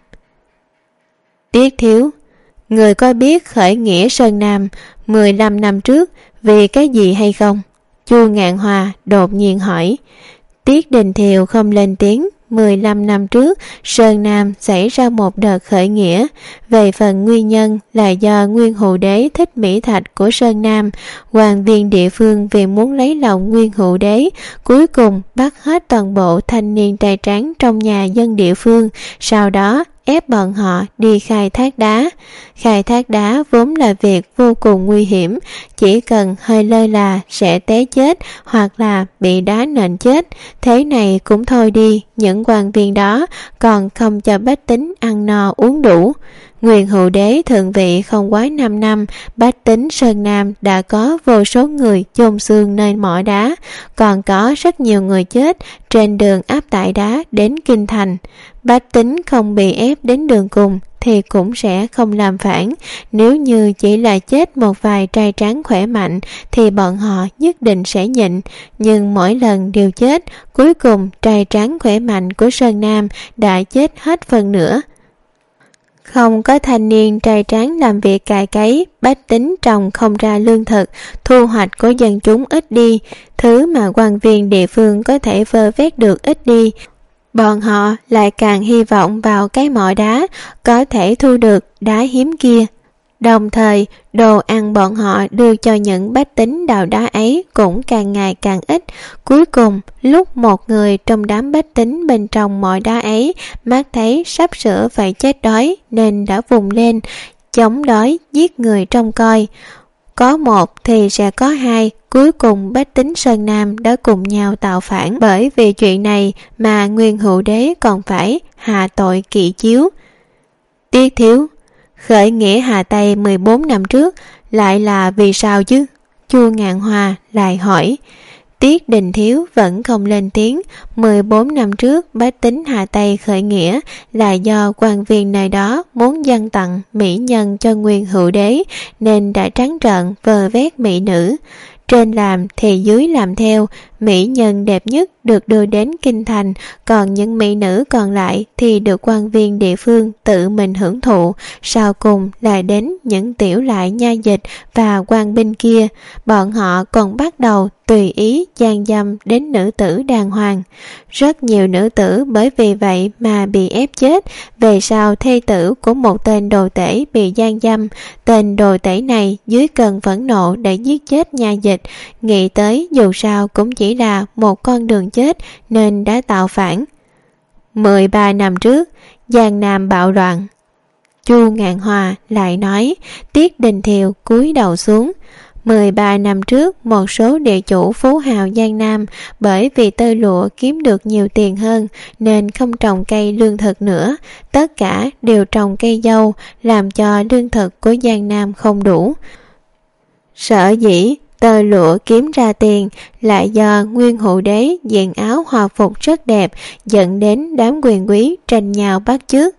Tiết thiếu, người có biết khởi nghĩa Sơn Nam 15 năm trước vì cái gì hay không? Chu Ngạn Hoa đột nhiên hỏi. Tiết Đình Thiệu không lên tiếng. 15 năm trước, Sơn Nam xảy ra một đợt khởi nghĩa. Về phần nguyên nhân là do Nguyên Hữu Đế thích mỹ thạch của Sơn Nam. Quan viên địa phương vì muốn lấy lòng Nguyên Hữu Đế, cuối cùng bắt hết toàn bộ thanh niên trai tráng trong nhà dân địa phương, sau đó ép bọn họ đi khai thác đá. Khai thác đá vốn là việc vô cùng nguy hiểm, chỉ cần hơi lơ là sẽ té chết hoặc là bị đá nện chết. Thế này cũng thôi đi, những quan viên đó còn không cho bách tính ăn no uống đủ. Nguyên Hữu Đế thượng vị không quá 5 năm, bách tính Sơn Nam đã có vô số người chôn xương nơi mỏ đá, còn có rất nhiều người chết trên đường áp tải đá đến kinh thành. Bách tính không bị ép đến đường cùng thì cũng sẽ không làm phản. Nếu như chỉ là chết một vài trai tráng khỏe mạnh thì bọn họ nhất định sẽ nhịn, nhưng mỗi lần đều chết, cuối cùng trai tráng khỏe mạnh của Sơn Nam đã chết hết phần nữa. Không có thanh niên trai tráng làm việc cày cấy, bách tính trồng không ra lương thực, thu hoạch của dân chúng ít đi, thứ mà quan viên địa phương có thể vơ vét được ít đi. Bọn họ lại càng hy vọng vào cái mỏ đá có thể thu được đá hiếm kia. Đồng thời, đồ ăn bọn họ đưa cho những bách tính đào đá ấy cũng càng ngày càng ít. Cuối cùng, lúc một người trong đám bách tính bên trong mỏ đá ấy mắt thấy sắp sửa phải chết đói nên đã vùng lên, chống đói giết người trông coi. Có một thì sẽ có hai, cuối cùng bách tính Sơn Nam đã cùng nhau tạo phản. Bởi vì chuyện này mà Nguyên Hữu Đế còn phải hạ tội kỵ chiếu. Tiết thiếu, khởi nghĩa Hà Tây 14 năm trước lại là vì sao chứ? Chu Ngạn Hoa lại hỏi. Tiết Đình Thiếu vẫn không lên tiếng. 14 năm trước bách tính Hà Tây khởi nghĩa là do quan viên nơi đó muốn dâng tặng mỹ nhân cho Nguyên Hữu Đế nên đã trắng trợn vơ vét mỹ nữ. Trên làm thì dưới làm theo, mỹ nhân đẹp nhất được đưa đến kinh thành, còn những mỹ nữ còn lại thì được quan viên địa phương tự mình hưởng thụ, sau cùng lại đến những tiểu lại nha dịch và quan binh kia. Bọn họ còn bắt đầu tùy ý gian dâm đến nữ tử đàng hoàng. Rất nhiều nữ tử bởi vì vậy mà bị ép chết. Về sau thê tử của một tên đồ tể bị gian dâm, tên đồ tể này dưới cơn phẫn nộ đã giết chết nha dịch, nghĩ tới dù sao cũng chỉ là một con đường chết nên đã tạo phản. 13 năm trước, Giang Nam bạo loạn. Chu Ngạn Hoa lại nói. Tiết Đình Thiều cúi đầu xuống. 13 năm trước, một số địa chủ phú hào Giang Nam bởi vì tơ lụa kiếm được nhiều tiền hơn nên không trồng cây lương thực nữa, tất cả đều trồng cây dâu, làm cho lương thực của Giang Nam không đủ. Sở dĩ tơ lụa kiếm ra tiền lại do Nguyên Hữu Đế diện áo hòa phục rất đẹp, dẫn đến đám quyền quý tranh nhau bắt chước.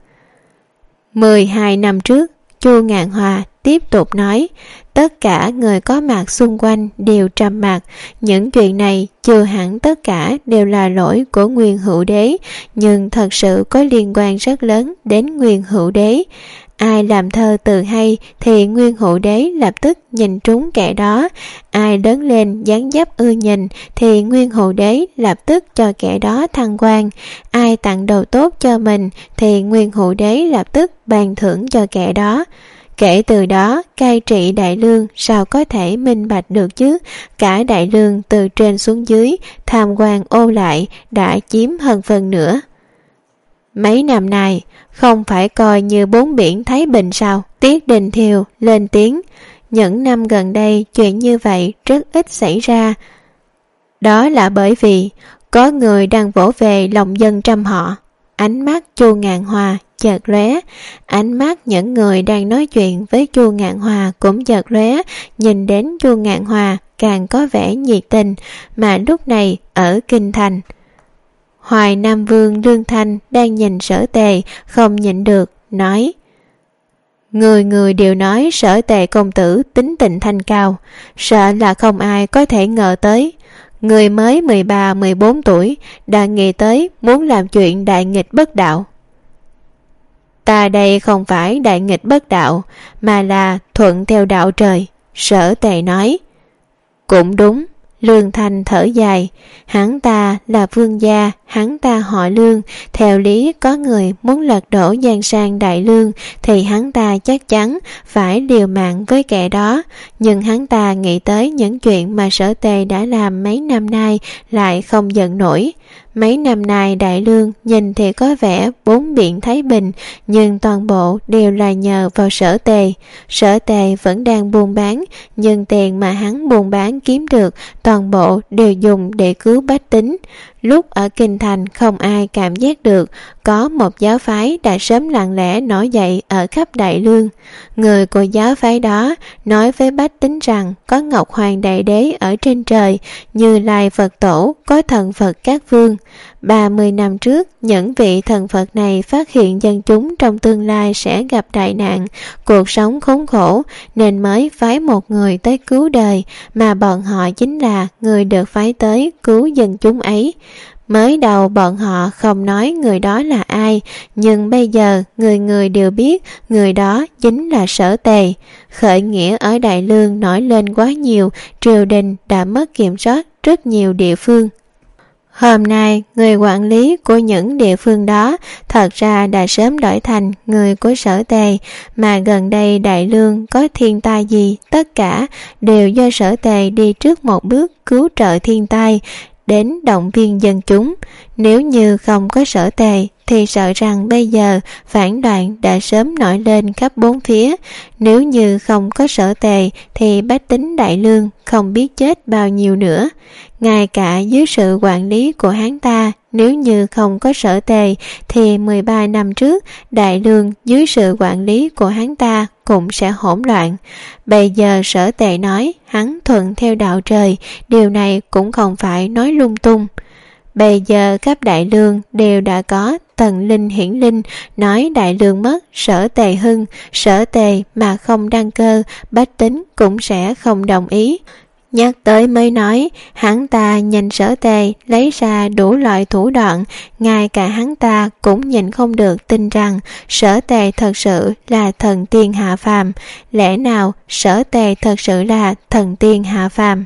12 năm trước, Chu Ngạn Hoa tiếp tục nói. Tất cả người có mặt xung quanh đều trầm mặc. Những chuyện này chưa hẳn tất cả đều là lỗi của Nguyên Hữu Đế, nhưng thật sự có liên quan rất lớn đến Nguyên Hữu Đế. Ai làm thơ từ hay thì Nguyên Hữu Đế lập tức nhìn trúng kẻ đó. Ai lớn lên dáng dấp ưa nhìn thì Nguyên Hữu Đế lập tức cho kẻ đó thăng quan. Ai tặng đồ tốt cho mình thì Nguyên Hữu Đế lập tức ban thưởng cho kẻ đó. Kể từ đó, cai trị Đại Lương sao có thể minh bạch được chứ? Cả Đại Lương từ trên xuống dưới, tham quan ô lại đã chiếm hơn phần nữa. Mấy năm nay, không phải coi như bốn biển Thái Bình sao? Tiết Đình Thiều lên tiếng. Những năm gần đây, chuyện như vậy rất ít xảy ra. Đó là bởi vì có người đang vỗ về lòng dân trăm họ. Ánh mắt Chu Ngạn Hoa chợt lóe, ánh mắt những người đang nói chuyện với Chu Ngạn Hoa cũng chợt lóe, nhìn đến Chu Ngạn Hoa càng có vẻ nhiệt tình. Mà lúc này ở kinh thành, Hoài Nam Vương Lương Thanh đang nhìn Sở Tề, không nhịn được nói. Người người đều nói Sở Tề công tử tính tình thanh cao, sợ là không ai có thể ngờ tới. Người mới 13-14 tuổi đã nghĩ tới muốn làm chuyện đại nghịch bất đạo. Ta đây không phải đại nghịch bất đạo, mà là thuận theo đạo trời, Sở Tề nói. Cũng đúng, Lương Thanh thở dài. Hắn ta là vương gia, hắn ta họ Lương, theo lý có người muốn lật đổ giang sang Đại Lương thì hắn ta chắc chắn phải liều mạng với kẻ đó. Nhưng hắn ta nghĩ tới những chuyện mà Sở Tề đã làm mấy năm nay lại không giận nổi. Mấy năm nay Đại Lương nhìn thì có vẻ bốn biển thái bình, nhưng toàn bộ đều là nhờ vào Sở Tề. Sở Tề vẫn đang buôn bán, nhưng tiền mà hắn buôn bán kiếm được toàn bộ đều dùng để cứu bách tính. Lúc ở Kinh Thành không ai cảm giác được có một giáo phái đã sớm lặng lẽ nổi dậy ở khắp Đại Lương. Người của giáo phái đó nói với bách tính rằng có Ngọc Hoàng Đại Đế ở trên trời, Như Lai Phật Tổ, có thần Phật các vương. 30 năm trước, những vị thần Phật này phát hiện dân chúng trong tương lai sẽ gặp đại nạn, cuộc sống khốn khổ, nên mới phái một người tới cứu đời, mà bọn họ chính là người được phái tới cứu dân chúng ấy. Mới đầu bọn họ không nói người đó là ai, nhưng bây giờ người người đều biết người đó chính là Sở Tề. Khởi nghĩa ở Đại Lương nổi lên quá nhiều, triều đình đã mất kiểm soát rất nhiều địa phương. Hôm nay, người quản lý của những địa phương đó thật ra đã sớm đổi thành người của Sở Tề, mà gần đây Đại Lương có thiên tai gì, tất cả đều do Sở Tề đi trước một bước cứu trợ thiên tai, đến động viên dân chúng. Nếu như không có Sở Tề thì sợ rằng bây giờ phản loạn đã sớm nổi lên khắp bốn phía. Nếu như không có Sở Tề thì bách tính Đại Lương không biết chết bao nhiêu nữa. Ngay cả dưới sự quản lý của hắn ta, nếu như không có Sở Tề thì 13 năm trước Đại Lương dưới sự quản lý của hắn ta cũng sẽ hỗn loạn. Bây giờ Sở Tề nói hắn thuận theo đạo trời, điều này cũng không phải nói lung tung. Bây giờ khắp Đại Lương đều đã có thần linh hiển linh nói Đại Lương mất, Sở Tề hưng. Sở Tề mà không đăng cơ, bách tính cũng sẽ không đồng ý. Nhắc tới mới nói, hắn ta nhìn Sở Tề lấy ra đủ loại thủ đoạn, ngay cả hắn ta cũng nhìn không được tin rằng Sở Tề thật sự là thần tiên hạ phàm. Lẽ nào Sở Tề thật sự là thần tiên hạ phàm?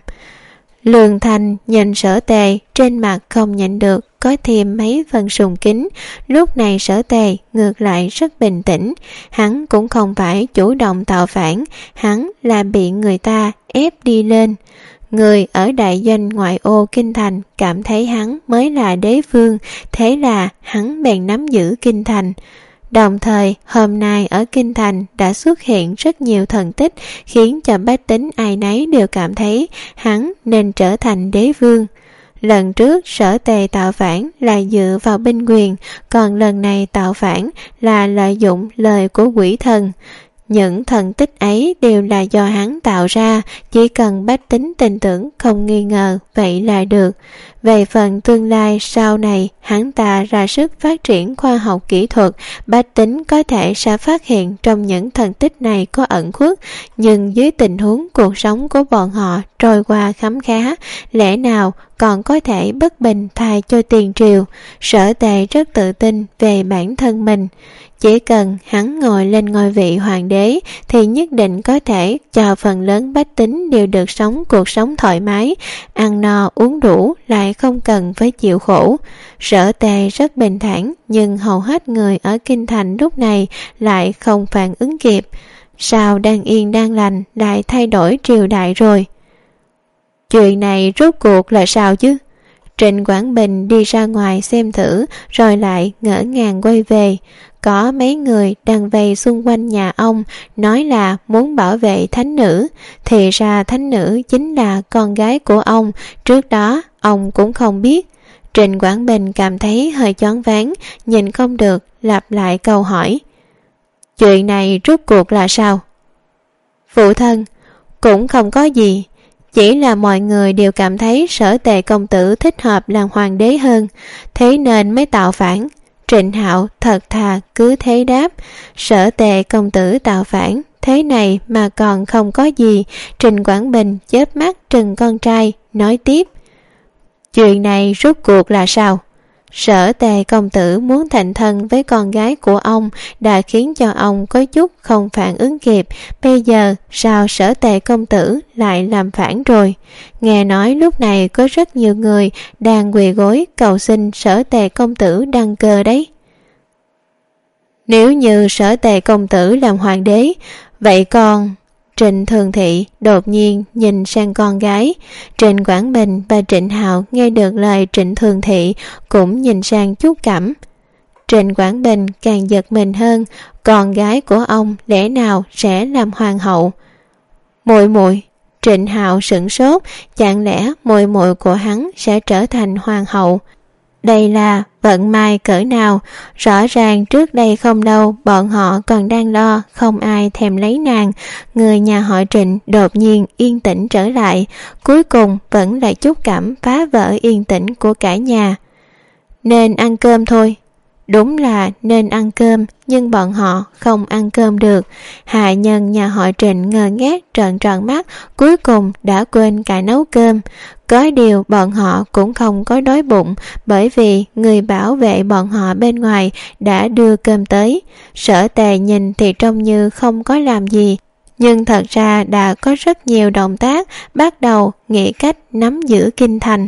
Lương Thành nhìn Sở Tề, trên mặt không nhịn được có thêm mấy phần sùng kính. Lúc này Sở Tề ngược lại rất bình tĩnh. Hắn cũng không phải chủ động tạo phản, hắn là bị người ta ép đi lên. Người ở đại doanh ngoại ô Kinh Thành cảm thấy hắn mới là đế vương, thế là hắn bèn nắm giữ Kinh Thành. Đồng thời, hôm nay ở Kinh Thành đã xuất hiện rất nhiều thần tích, khiến cho bách tính ai nấy đều cảm thấy hắn nên trở thành đế vương. Lần trước Sở Tề tạo phản là dựa vào binh quyền, còn lần này tạo phản là lợi dụng lời của quỷ thần. Những thần tích ấy đều là do hắn tạo ra, chỉ cần bách tính tin tưởng không nghi ngờ, vậy là được. Về phần tương lai sau này, hắn ta ra sức phát triển khoa học kỹ thuật, bách tính có thể sẽ phát hiện trong những thần tích này có ẩn khuất, nhưng dưới tình huống cuộc sống của bọn họ trôi qua khấm khá, lẽ nào còn có thể bất bình thay cho tiền triều. Sở Tề rất tự tin về bản thân mình. Chỉ cần hắn ngồi lên ngôi vị hoàng đế thì nhất định có thể cho phần lớn bách tính đều được sống cuộc sống thoải mái, ăn no uống đủ, lại không cần phải chịu khổ. Sở Tề rất bình thản, nhưng hầu hết người ở Kinh Thành lúc này lại không phản ứng kịp. Sao đang yên đang lành lại thay đổi triều đại rồi? Chuyện này rốt cuộc là sao chứ? Trịnh Quảng Bình đi ra ngoài xem thử, rồi lại ngỡ ngàng quay về. Có mấy người đang vây xung quanh nhà ông, nói là muốn bảo vệ thánh nữ. Thì ra thánh nữ chính là con gái của ông, trước đó ông cũng không biết. Trịnh Quảng Bình cảm thấy hơi choáng váng, nhìn không được, lặp lại câu hỏi. Chuyện này rốt cuộc là sao? Phụ thân, cũng không có gì. Chỉ là mọi người đều cảm thấy Sở Tề công tử thích hợp làm hoàng đế hơn, thế nên mới tạo phản. Trịnh Hạo thật thà cứ thế đáp. Sở Tề công tử tạo phản, thế này mà còn không có gì. Trịnh Quảng Bình chớp mắt trừng con trai, nói tiếp. Chuyện này rốt cuộc là sao? Sở Tề công tử muốn thành thân với con gái của ông đã khiến cho ông có chút không phản ứng kịp. Bây giờ sao Sở Tề công tử lại làm phản rồi? Nghe nói lúc này có rất nhiều người đang quỳ gối cầu xin Sở Tề công tử đăng cơ đấy. Nếu như Sở Tề công tử làm hoàng đế, vậy còn... Trịnh Thường Thị đột nhiên nhìn sang con gái. Trịnh Quảng Bình và Trịnh Hạo nghe được lời Trịnh Thường Thị cũng nhìn sang Chúc Cẩm. Trịnh Quảng Bình càng giật mình hơn, con gái của ông lẽ nào sẽ làm hoàng hậu? Muội muội. Trịnh Hạo sửng sốt, chẳng lẽ muội muội của hắn sẽ trở thành hoàng hậu? Đây là vận may cỡ nào? Rõ ràng trước đây không lâu bọn họ còn đang lo không ai thèm lấy nàng. Người nhà họ Trịnh đột nhiên yên tĩnh trở lại, cuối cùng vẫn là Chúc Cẩm phá vỡ yên tĩnh của cả nhà. Nên ăn cơm thôi. Đúng là nên ăn cơm, nhưng bọn họ không ăn cơm được. Hạ nhân nhà họ Trịnh ngơ ngác trợn tròn mắt, cuối cùng đã quên cả nấu cơm. Có điều bọn họ cũng không có đói bụng, bởi vì người bảo vệ bọn họ bên ngoài đã đưa cơm tới. Sở Tề nhìn thì trông như không có làm gì, nhưng thật ra đã có rất nhiều động tác bắt đầu nghĩ cách nắm giữ kinh thành.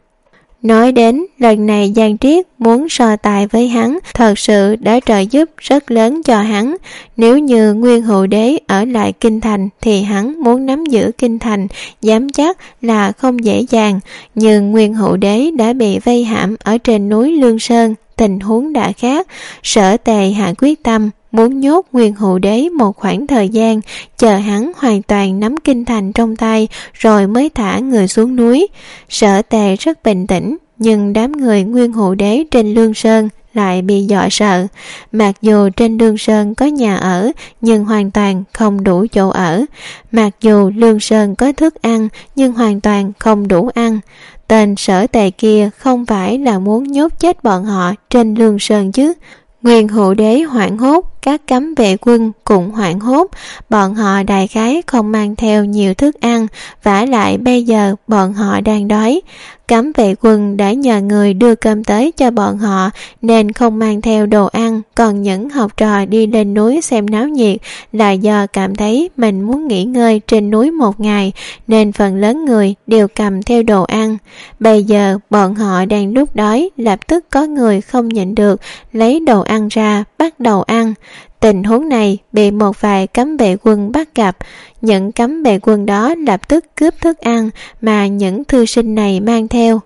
Nói đến lần này Giang Triết muốn so tài với hắn thật sự đã trợ giúp rất lớn cho hắn. Nếu như Nguyên Hữu Đế ở lại kinh thành thì hắn muốn nắm giữ kinh thành dám chắc là không dễ dàng. Nhưng Nguyên Hữu Đế đã bị vây hãm ở trên núi Lương Sơn, tình huống đã khác. Sở Tề hạ quyết tâm muốn nhốt Nguyên Hữu Đế một khoảng thời gian, chờ hắn hoàn toàn nắm kinh thành trong tay rồi mới thả người xuống núi. Sở Tề rất bình tĩnh, nhưng đám người Nguyên Hữu Đế trên Lương Sơn lại bị dọa sợ. Mặc dù trên Lương Sơn có nhà ở, nhưng hoàn toàn không đủ chỗ ở. Mặc dù Lương Sơn có thức ăn, nhưng hoàn toàn không đủ ăn. Tên Sở Tề kia không phải là muốn nhốt chết bọn họ trên Lương Sơn chứ. Nguyên Hữu Đế hoảng hốt, các cấm vệ quân cũng hoảng hốt. Bọn họ đại khái không mang theo nhiều thức ăn, vả lại bây giờ bọn họ đang đói. Cấm vệ quân đã nhờ người đưa cơm tới cho bọn họ nên không mang theo đồ ăn, còn những học trò đi lên núi xem náo nhiệt là do cảm thấy mình muốn nghỉ ngơi trên núi một ngày nên phần lớn người đều cầm theo đồ ăn. Bây giờ bọn họ đang lúc đói, lập tức có người không nhịn được lấy đồ ăn ra bắt đầu ăn. Tình huống này bị một vài cấm vệ quân bắt gặp. Những cấm vệ quân đó lập tức cướp thức ăn mà những thư sinh này mang theo.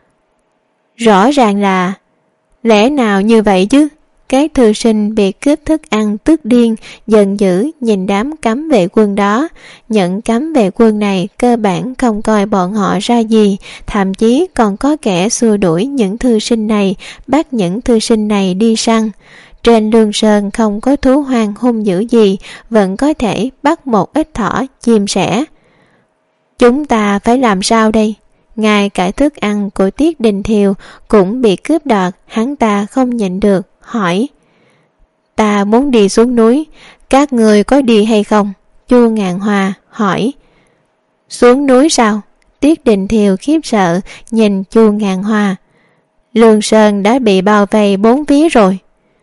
Rõ ràng là lẽ nào như vậy chứ? Các thư sinh bị cướp thức ăn tức điên, giận dữ nhìn đám cấm vệ quân đó. Những cấm vệ quân này cơ bản không coi bọn họ ra gì, thậm chí còn có kẻ xua đuổi những thư sinh này, bắt những thư sinh này đi săn. Trên Lương Sơn không có thú hoang hung dữ gì, vẫn có thể bắt một ít thỏ, chim sẻ. Chúng ta phải làm sao đây? Ngay cả thức ăn của Tiết Đình Thiều cũng bị cướp đoạt, hắn ta không nhịn được, hỏi. Ta muốn đi xuống núi, các người có đi hay không? Chu Ngạn Hoa hỏi. Xuống núi sao? Tiết Đình Thiều khiếp sợ nhìn Chu Ngạn Hoa. Lương Sơn đã bị bao vây 4 phía rồi.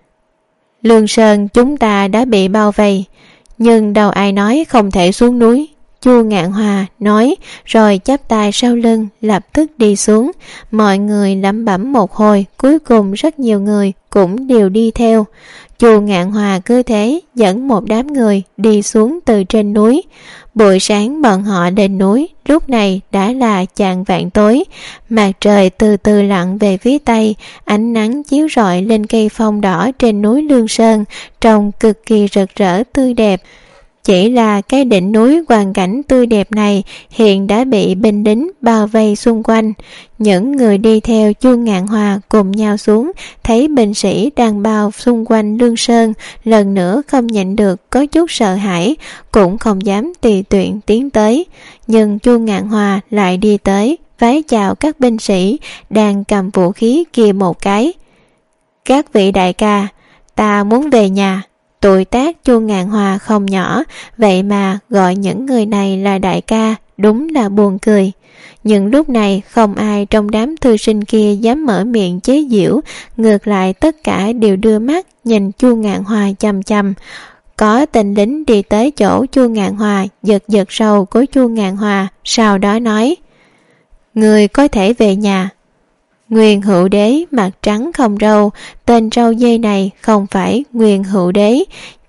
Lương Sơn chúng ta đã bị bao vây, nhưng đâu ai nói không thể xuống núi. Chu Ngạn Hoa nói rồi chắp tay sau lưng lập tức đi xuống. Mọi người lẩm bẩm một hồi, cuối cùng rất nhiều người cũng đều đi theo. Chu Ngạn Hoa cứ thế dẫn một đám người đi xuống từ trên núi. Buổi sáng bọn họ lên núi, lúc này đã là chạng vạng tối. Mặt trời từ từ lặn về phía tây, ánh nắng chiếu rọi lên cây phong đỏ trên núi Lương Sơn, trông cực kỳ rực rỡ tươi đẹp. Chỉ là cái đỉnh núi hoàn cảnh tươi đẹp này hiện đã bị binh lính bao vây xung quanh. Những người đi theo Chu Ngạn Hoa cùng nhau xuống, thấy binh sĩ đang bao xung quanh Lương Sơn, lần nữa không nhịn được có chút sợ hãi, cũng không dám tùy tiện tiến tới. Nhưng Chu Ngạn Hoa lại đi tới, vái chào các binh sĩ đang cầm vũ khí kia một cái. Các vị đại ca, ta muốn về nhà. Tuổi tác Chu Ngạn Hoa không nhỏ, vậy mà gọi những người này là đại ca, đúng là buồn cười. Nhưng lúc này không ai trong đám thư sinh kia dám mở miệng chế giễu, ngược lại tất cả đều đưa mắt nhìn Chu Ngạn Hoa chằm chằm. Có tên lính đi tới chỗ Chu Ngạn Hoa, giật giật râu của Chu Ngạn Hoa, sau đó nói: Người có thể về nhà. Nguyên Hữu Đế mặt trắng không râu, tên râu dây này không phải Nguyên Hữu Đế,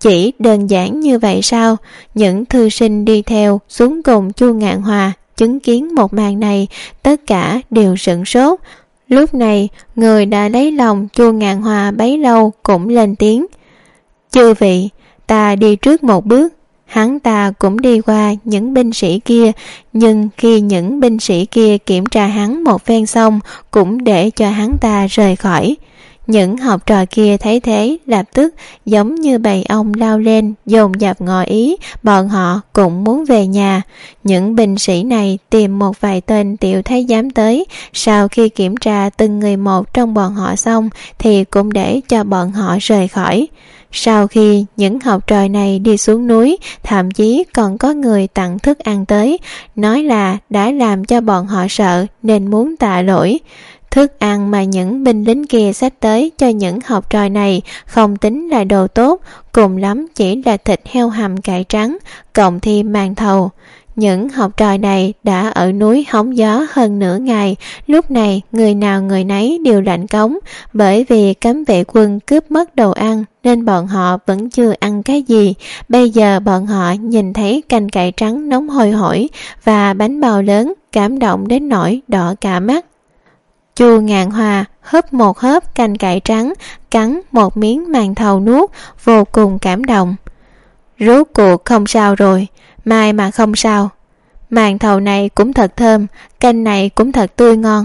Chỉ đơn giản như vậy sao? Những thư sinh đi theo xuống cùng Chu Ngạn Hoa chứng kiến một màn này, tất cả đều sửng sốt. Lúc này, người đã lấy lòng Chu Ngạn Hoa bấy lâu cũng lên tiếng: "Chư vị, ta đi trước một bước." Hắn ta cũng đi qua những binh sĩ kia, nhưng khi những binh sĩ kia kiểm tra hắn một phen xong, cũng để cho hắn ta rời khỏi. Những học trò kia thấy thế, lập tức giống như bầy ong lao lên, dồn dập ngỏ ý bọn họ cũng muốn về nhà. Những binh sĩ này tìm một vài tên tiểu thái giám tới, sau khi kiểm tra từng người một trong bọn họ xong thì cũng để cho bọn họ rời khỏi. Sau khi những học trò này đi xuống núi, thậm chí còn có người tặng thức ăn tới, nói là đã làm cho bọn họ sợ nên muốn tạ lỗi. Thức ăn mà những binh lính kia xách tới cho những học trò này không tính là đồ tốt, cùng lắm chỉ là thịt heo hầm cải trắng, cộng thêm màn thầu. Những học trò này đã ở núi hóng gió hơn nửa ngày, lúc này người nào người nấy đều lạnh cống, bởi vì cấm vệ quân cướp mất đồ ăn nên bọn họ vẫn chưa ăn cái gì. Bây giờ bọn họ nhìn thấy canh cải trắng nóng hôi hổi và bánh bao lớn, cảm động đến nỗi đỏ cả mắt. Chu Ngạn Hoa húp một hớp canh cải trắng, cắn một miếng màn thầu nuốt, vô cùng cảm động. Rốt cuộc không sao rồi, mai mà không sao. Màn thầu này cũng thật thơm, canh này cũng thật tươi ngon.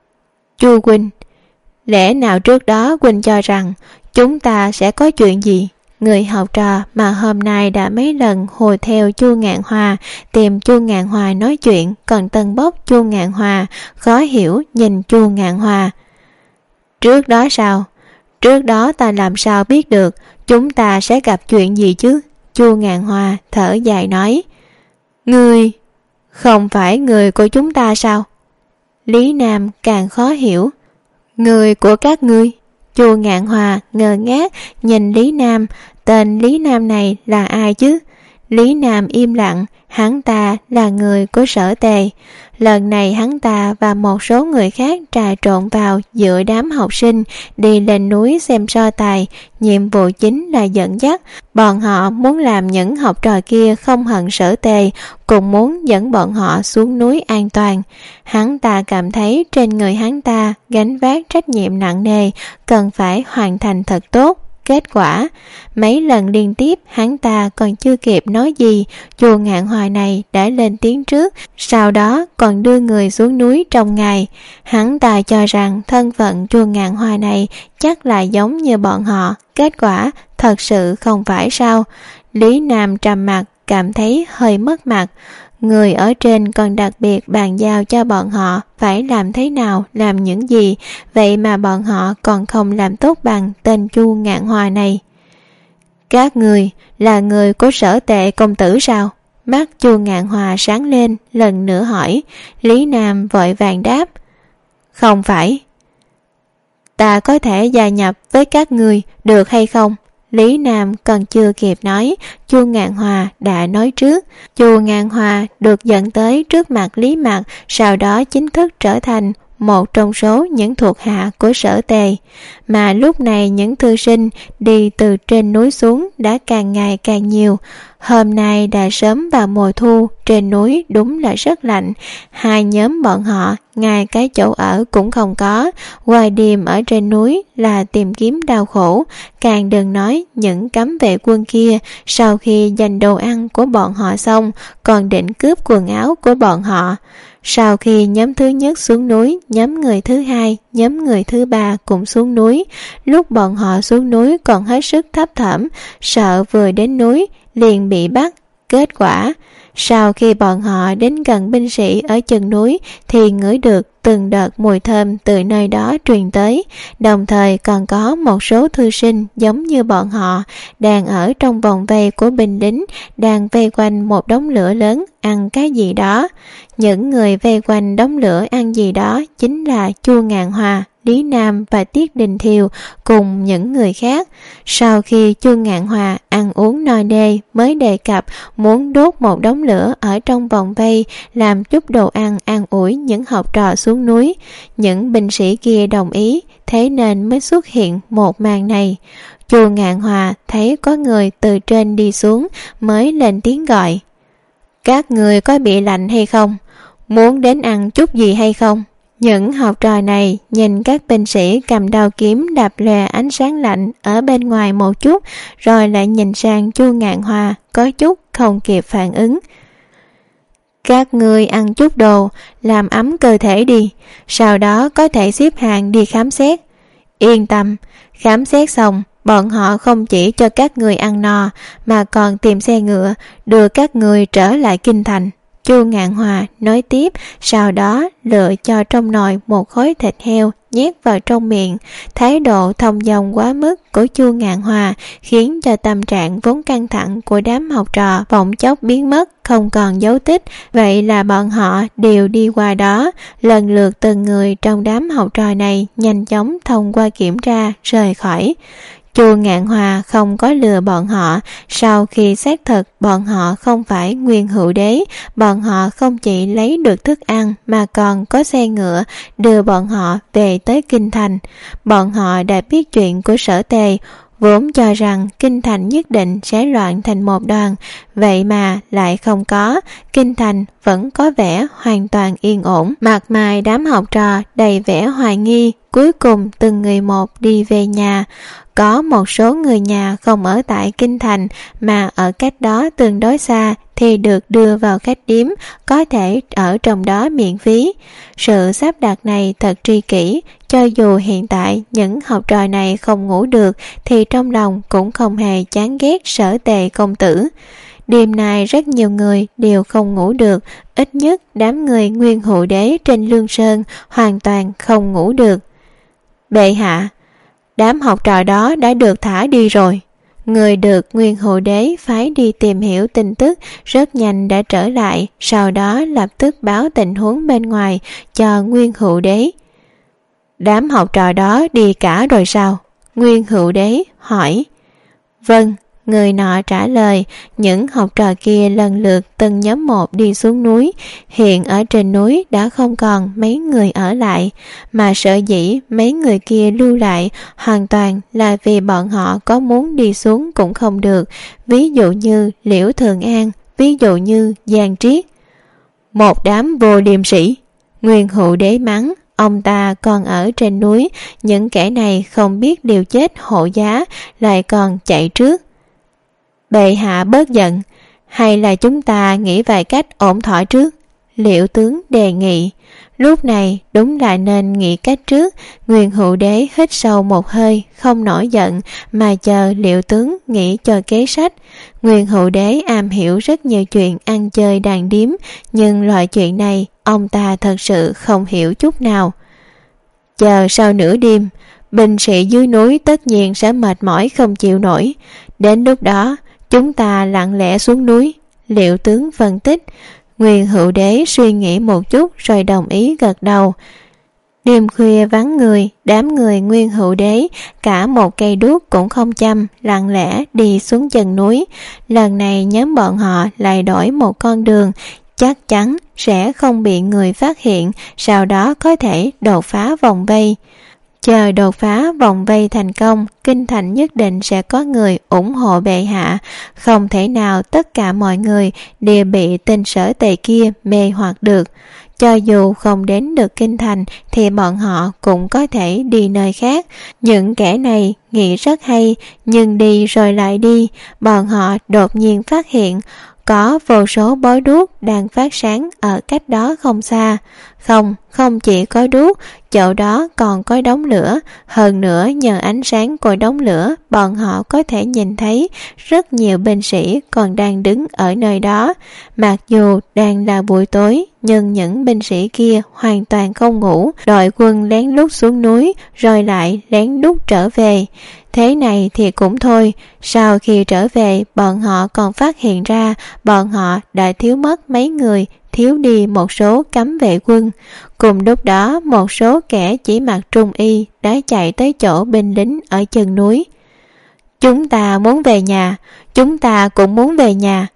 Chu huynh, lẽ nào trước đó huynh cho rằng chúng ta sẽ có chuyện gì? Người học trò mà hôm nay đã mấy lần hùa theo Chu Ngạn Hoa, tìm Chu Ngạn Hoa nói chuyện, còn tâng bốc Chu Ngạn Hoa, khó hiểu nhìn Chu Ngạn Hoa. Trước đó sao? Trước đó ta làm sao biết được chúng ta sẽ gặp chuyện gì chứ? Chu Ngạn Hoa thở dài nói. Ngươi, không phải người của chúng ta sao? Lý Nam càng khó hiểu. Người của các ngươi? Chu Ngạn Hoa ngơ ngác nhìn Lý Nam, tên Lý Nam này là ai chứ? Lý Nam im lặng, hắn ta là người của Sở Tề. Lần này hắn ta và một số người khác trà trộn vào giữa đám học sinh đi lên núi xem so tài, nhiệm vụ chính là dẫn dắt. Bọn họ muốn làm những học trò kia không hận Sở Tề, cũng muốn dẫn bọn họ xuống núi an toàn. Hắn ta cảm thấy trên người hắn ta gánh vác trách nhiệm nặng nề, cần phải hoàn thành thật tốt. Kết quả, mấy lần liên tiếp hắn ta còn chưa kịp nói gì, Chu Ngạn Hoa này đã lên tiếng trước, sau đó còn đưa người xuống núi trong ngày. Hắn ta cho rằng thân phận Chu Ngạn Hoa này chắc là giống như bọn họ, kết quả thật sự không phải sao. Lý Nam trầm mặt, cảm thấy hơi mất mặt. Người ở trên còn đặc biệt bàn giao cho bọn họ phải làm thế nào, làm những gì, vậy mà bọn họ còn không làm tốt bằng tên Chu Ngạn Hoa này. Các người là người của Sở Tệ công tử sao? Mắt Chu Ngạn Hoa sáng lên, lần nữa hỏi. Lý Nam vội vàng đáp. Không phải. Ta có thể gia nhập với các người được hay không? Lý Nam còn chưa kịp nói, Chu Ngạn Hoa đã nói trước. Chu Ngạn Hoa được dẫn tới trước mặt Lý Mặc, sau đó chính thức trở thành một trong số những thuộc hạ của Sở Tề. Mà lúc này những thư sinh đi từ trên núi xuống đã càng ngày càng nhiều. Hôm nay đã sớm vào mùa thu, trên núi đúng là rất lạnh. Hai nhóm bọn họ ngay cái chỗ ở cũng không có, ngoài đêm ở trên núi là tìm kiếm đau khổ. Càng đừng nói những cấm vệ quân kia sau khi giành đồ ăn của bọn họ xong còn định cướp quần áo của bọn họ. Sau khi nhóm thứ nhất xuống núi, nhóm người thứ hai, nhóm người thứ ba cũng xuống núi. Lúc bọn họ xuống núi còn hết sức thấp thỏm, sợ vừa đến núi liền bị bắt. Kết quả, sau khi bọn họ đến gần binh sĩ ở chân núi thì ngửi được từng đợt mùi thơm từ nơi đó truyền tới, đồng thời còn có một số thư sinh giống như bọn họ đang ở trong vòng vây của binh lính, đang vây quanh một đống lửa lớn ăn cái gì đó. Những người vây quanh đống lửa ăn gì đó chính là Chu Ngạn Hoa, Lý Nam và Tiết Đình Thiều cùng những người khác. Sau khi Chu Ngạn Hoa ăn uống no nê mới đề cập muốn đốt một đống lửa ở trong vòng vây làm chút đồ ăn an ủi những học trò xuống núi. Những binh sĩ kia đồng ý, thế nên mới xuất hiện một màn này. Chu Ngạn Hoa thấy có người từ trên đi xuống mới lên tiếng gọi: "Các người có bị lạnh hay không? Muốn đến ăn chút gì hay không?" Những học trò này nhìn các binh sĩ cầm đao kiếm đạp lòe ánh sáng lạnh ở bên ngoài một chút, rồi lại nhìn sang Chu Ngạn Hoa có chút không kịp phản ứng. "Các ngươi ăn chút đồ làm ấm cơ thể đi, sau đó có thể xếp hàng đi khám xét. Yên tâm, khám xét xong bọn họ không chỉ cho các người ăn no mà còn tìm xe ngựa đưa các người trở lại kinh thành." Chu Ngạn Hoa nói tiếp, sau đó lựa cho trong nồi một khối thịt heo nhét vào trong miệng. Thái độ thông dong quá mức của Chu Ngạn Hoa khiến cho tâm trạng vốn căng thẳng của đám học trò bỗng chốc biến mất, không còn dấu tích. Vậy là bọn họ đều đi qua đó, lần lượt từng người trong đám học trò này nhanh chóng thông qua kiểm tra rời khỏi. Chu Ngạn Hoa không có lừa bọn họ. Sau khi xác thực bọn họ không phải Nguyên Hữu Đế, bọn họ không chỉ lấy được thức ăn mà còn có xe ngựa đưa bọn họ về tới kinh thành. Bọn họ đã biết chuyện của Sở Tề, vốn cho rằng kinh thành nhất định sẽ loạn thành một đoàn, vậy mà lại không có. Kinh thành vẫn có vẻ hoàn toàn yên ổn. Mặt mày đám học trò đầy vẻ hoài nghi. Cuối cùng từng người một đi về nhà. Có một số người nhà không ở tại kinh thành mà ở cách đó tương đối xa thì được đưa vào khách điếm, có thể ở trong đó miễn phí. Sự sắp đặt này thật tri kỷ, cho dù hiện tại những học trò này không ngủ được thì trong lòng cũng không hề chán ghét Sở Tề công tử. Đêm nay rất nhiều người đều không ngủ được, ít nhất đám người Nguyên Hữu Đế trên Lương Sơn hoàn toàn không ngủ được. "Bệ hạ, đám học trò đó đã được thả đi rồi." Người được Nguyên Hữu Đế phái đi tìm hiểu tin tức rất nhanh đã trở lại, sau đó lập tức báo tình huống bên ngoài cho Nguyên Hữu Đế. "Đám học trò đó đi cả rồi sao?" Nguyên Hữu Đế hỏi. "Vâng." Người nọ trả lời. Những học trò kia lần lượt từng nhóm một đi xuống núi. Hiện ở trên núi đã không còn mấy người ở lại, mà sở dĩ mấy người kia lưu lại hoàn toàn là vì bọn họ có muốn đi xuống cũng không được. Ví dụ như Liễu Thường An, ví dụ như Giang Triết. "Một đám vô liêm sỉ!" Nguyên Hữu Đế mắng. Ông ta còn ở trên núi, những kẻ này không biết liều chết hộ giá lại còn chạy trước. "Bệ hạ bớt giận, hay là chúng ta nghĩ vài cách ổn thỏa trước?" Liễu tướng đề nghị. Lúc này đúng là nên nghĩ cách trước. Nguyên Hữu Đế hít sâu một hơi, không nổi giận mà chờ Liễu tướng nghĩ cho kế sách. Nguyên Hữu Đế am hiểu rất nhiều chuyện ăn chơi đàn điếm, nhưng loại chuyện này ông ta thật sự không hiểu chút nào. "Chờ sau nửa đêm, binh sĩ dưới núi tất nhiên sẽ mệt mỏi không chịu nổi. Đến lúc đó chúng ta lặng lẽ xuống núi." Liễu tướng phân tích. Nguyên Hữu Đế suy nghĩ một chút rồi đồng ý gật đầu. Đêm khuya vắng người, đám người Nguyên Hữu Đế cả một cây đuốc cũng không châm, lặng lẽ đi xuống chân núi. Lần này nhóm bọn họ lại đổi một con đường, chắc chắn sẽ không bị người phát hiện, sau đó có thể đột phá vòng vây. Chờ đột phá vòng vây thành công, kinh thành nhất định sẽ có người ủng hộ bệ hạ. Không thể nào tất cả mọi người đều bị tên Sở Tề kia mê hoặc được. Cho dù không đến được kinh thành thì bọn họ cũng có thể đi nơi khác. Những kẻ này nghĩ rất hay, nhưng đi rồi lại đi. Bọn họ đột nhiên phát hiện có vô số bó đuốc đang phát sáng ở cách đó không xa. Không chỉ có đuốc, chỗ đó còn có đống lửa. Hơn nữa nhờ ánh sáng của đống lửa, bọn họ có thể nhìn thấy rất nhiều binh sĩ còn đang đứng ở nơi đó. Mặc dù đang là buổi tối, nhưng những binh sĩ kia hoàn toàn không ngủ. Đội quân lén lút xuống núi, rồi lại lén lút trở về. Thế này thì cũng thôi, sau khi trở về bọn họ còn phát hiện ra bọn họ đã thiếu mất mấy người, thiếu đi một số cấm vệ quân. Cùng lúc đó một số kẻ chỉ mặc trung y đã chạy tới chỗ binh lính ở chân núi. "Chúng ta muốn về nhà, chúng ta cũng muốn về nhà."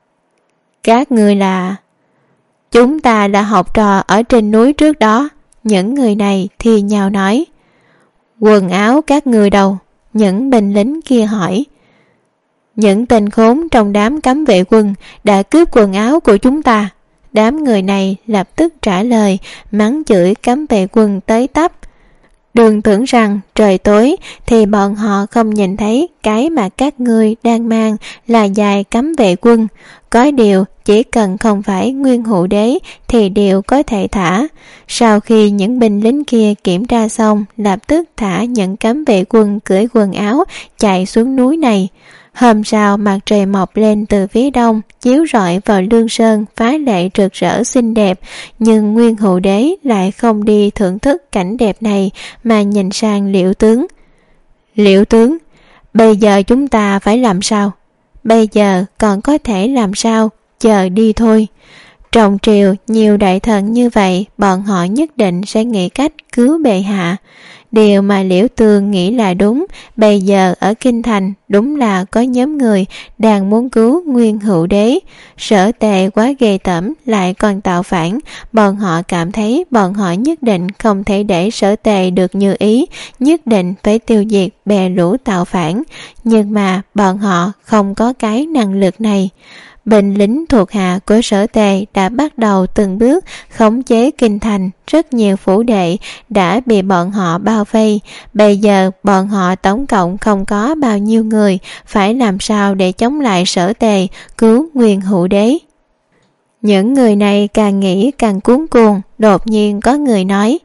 "Các ngươi là..." "Chúng ta là học trò ở trên núi trước đó." Những người này thì nhào nói. Quần áo các ngươi đâu? Những binh lính kia hỏi. Những tên khốn trong đám cấm vệ quân đã cướp quần áo của chúng ta. Đám người này lập tức trả lời, mắng chửi cấm vệ quân tới tấp. Đừng tưởng rằng trời tối thì bọn họ không nhìn thấy cái mà các ngươi đang mang là giày cấm vệ quân. Có điều chỉ cần không phải Nguyên Hữu Đế thì đều có thể thả. Sau khi những binh lính kia kiểm tra xong, lập tức thả những cấm vệ quân cưỡi quần áo chạy xuống núi này. Hôm sau mặt trời mọc lên từ phía đông, chiếu rọi vào Lương Sơn phá lệ rực rỡ xinh đẹp, nhưng Nguyên Hữu Đế lại không đi thưởng thức cảnh đẹp này mà nhìn sang Liễu tướng. Liễu tướng, bây giờ chúng ta phải làm sao? Bây giờ còn có thể làm sao? Chờ đi thôi. Trong triều nhiều đại thần như vậy, bọn họ nhất định sẽ nghĩ cách cứu bệ hạ. Điều mà Liễu Tường nghĩ là đúng, bây giờ ở Kinh Thành đúng là có nhóm người đang muốn cứu Nguyên Hữu Đế. Sở Tề quá ghê tởm lại còn tạo phản, bọn họ cảm thấy bọn họ nhất định không thể để Sở Tề được như ý, nhất định phải tiêu diệt bè lũ tạo phản, nhưng mà bọn họ không có cái năng lực này. Binh lính thuộc hạ của Sở Tề đã bắt đầu từng bước khống chế Kinh Thành, rất nhiều phủ đệ đã bị bọn họ bao vây. Bây giờ bọn họ tổng cộng không có bao nhiêu người, phải làm sao để chống lại Sở Tề, cứu Nguyên Hữu Đế. Những người này càng nghĩ càng cuống cuồng, đột nhiên có người nói: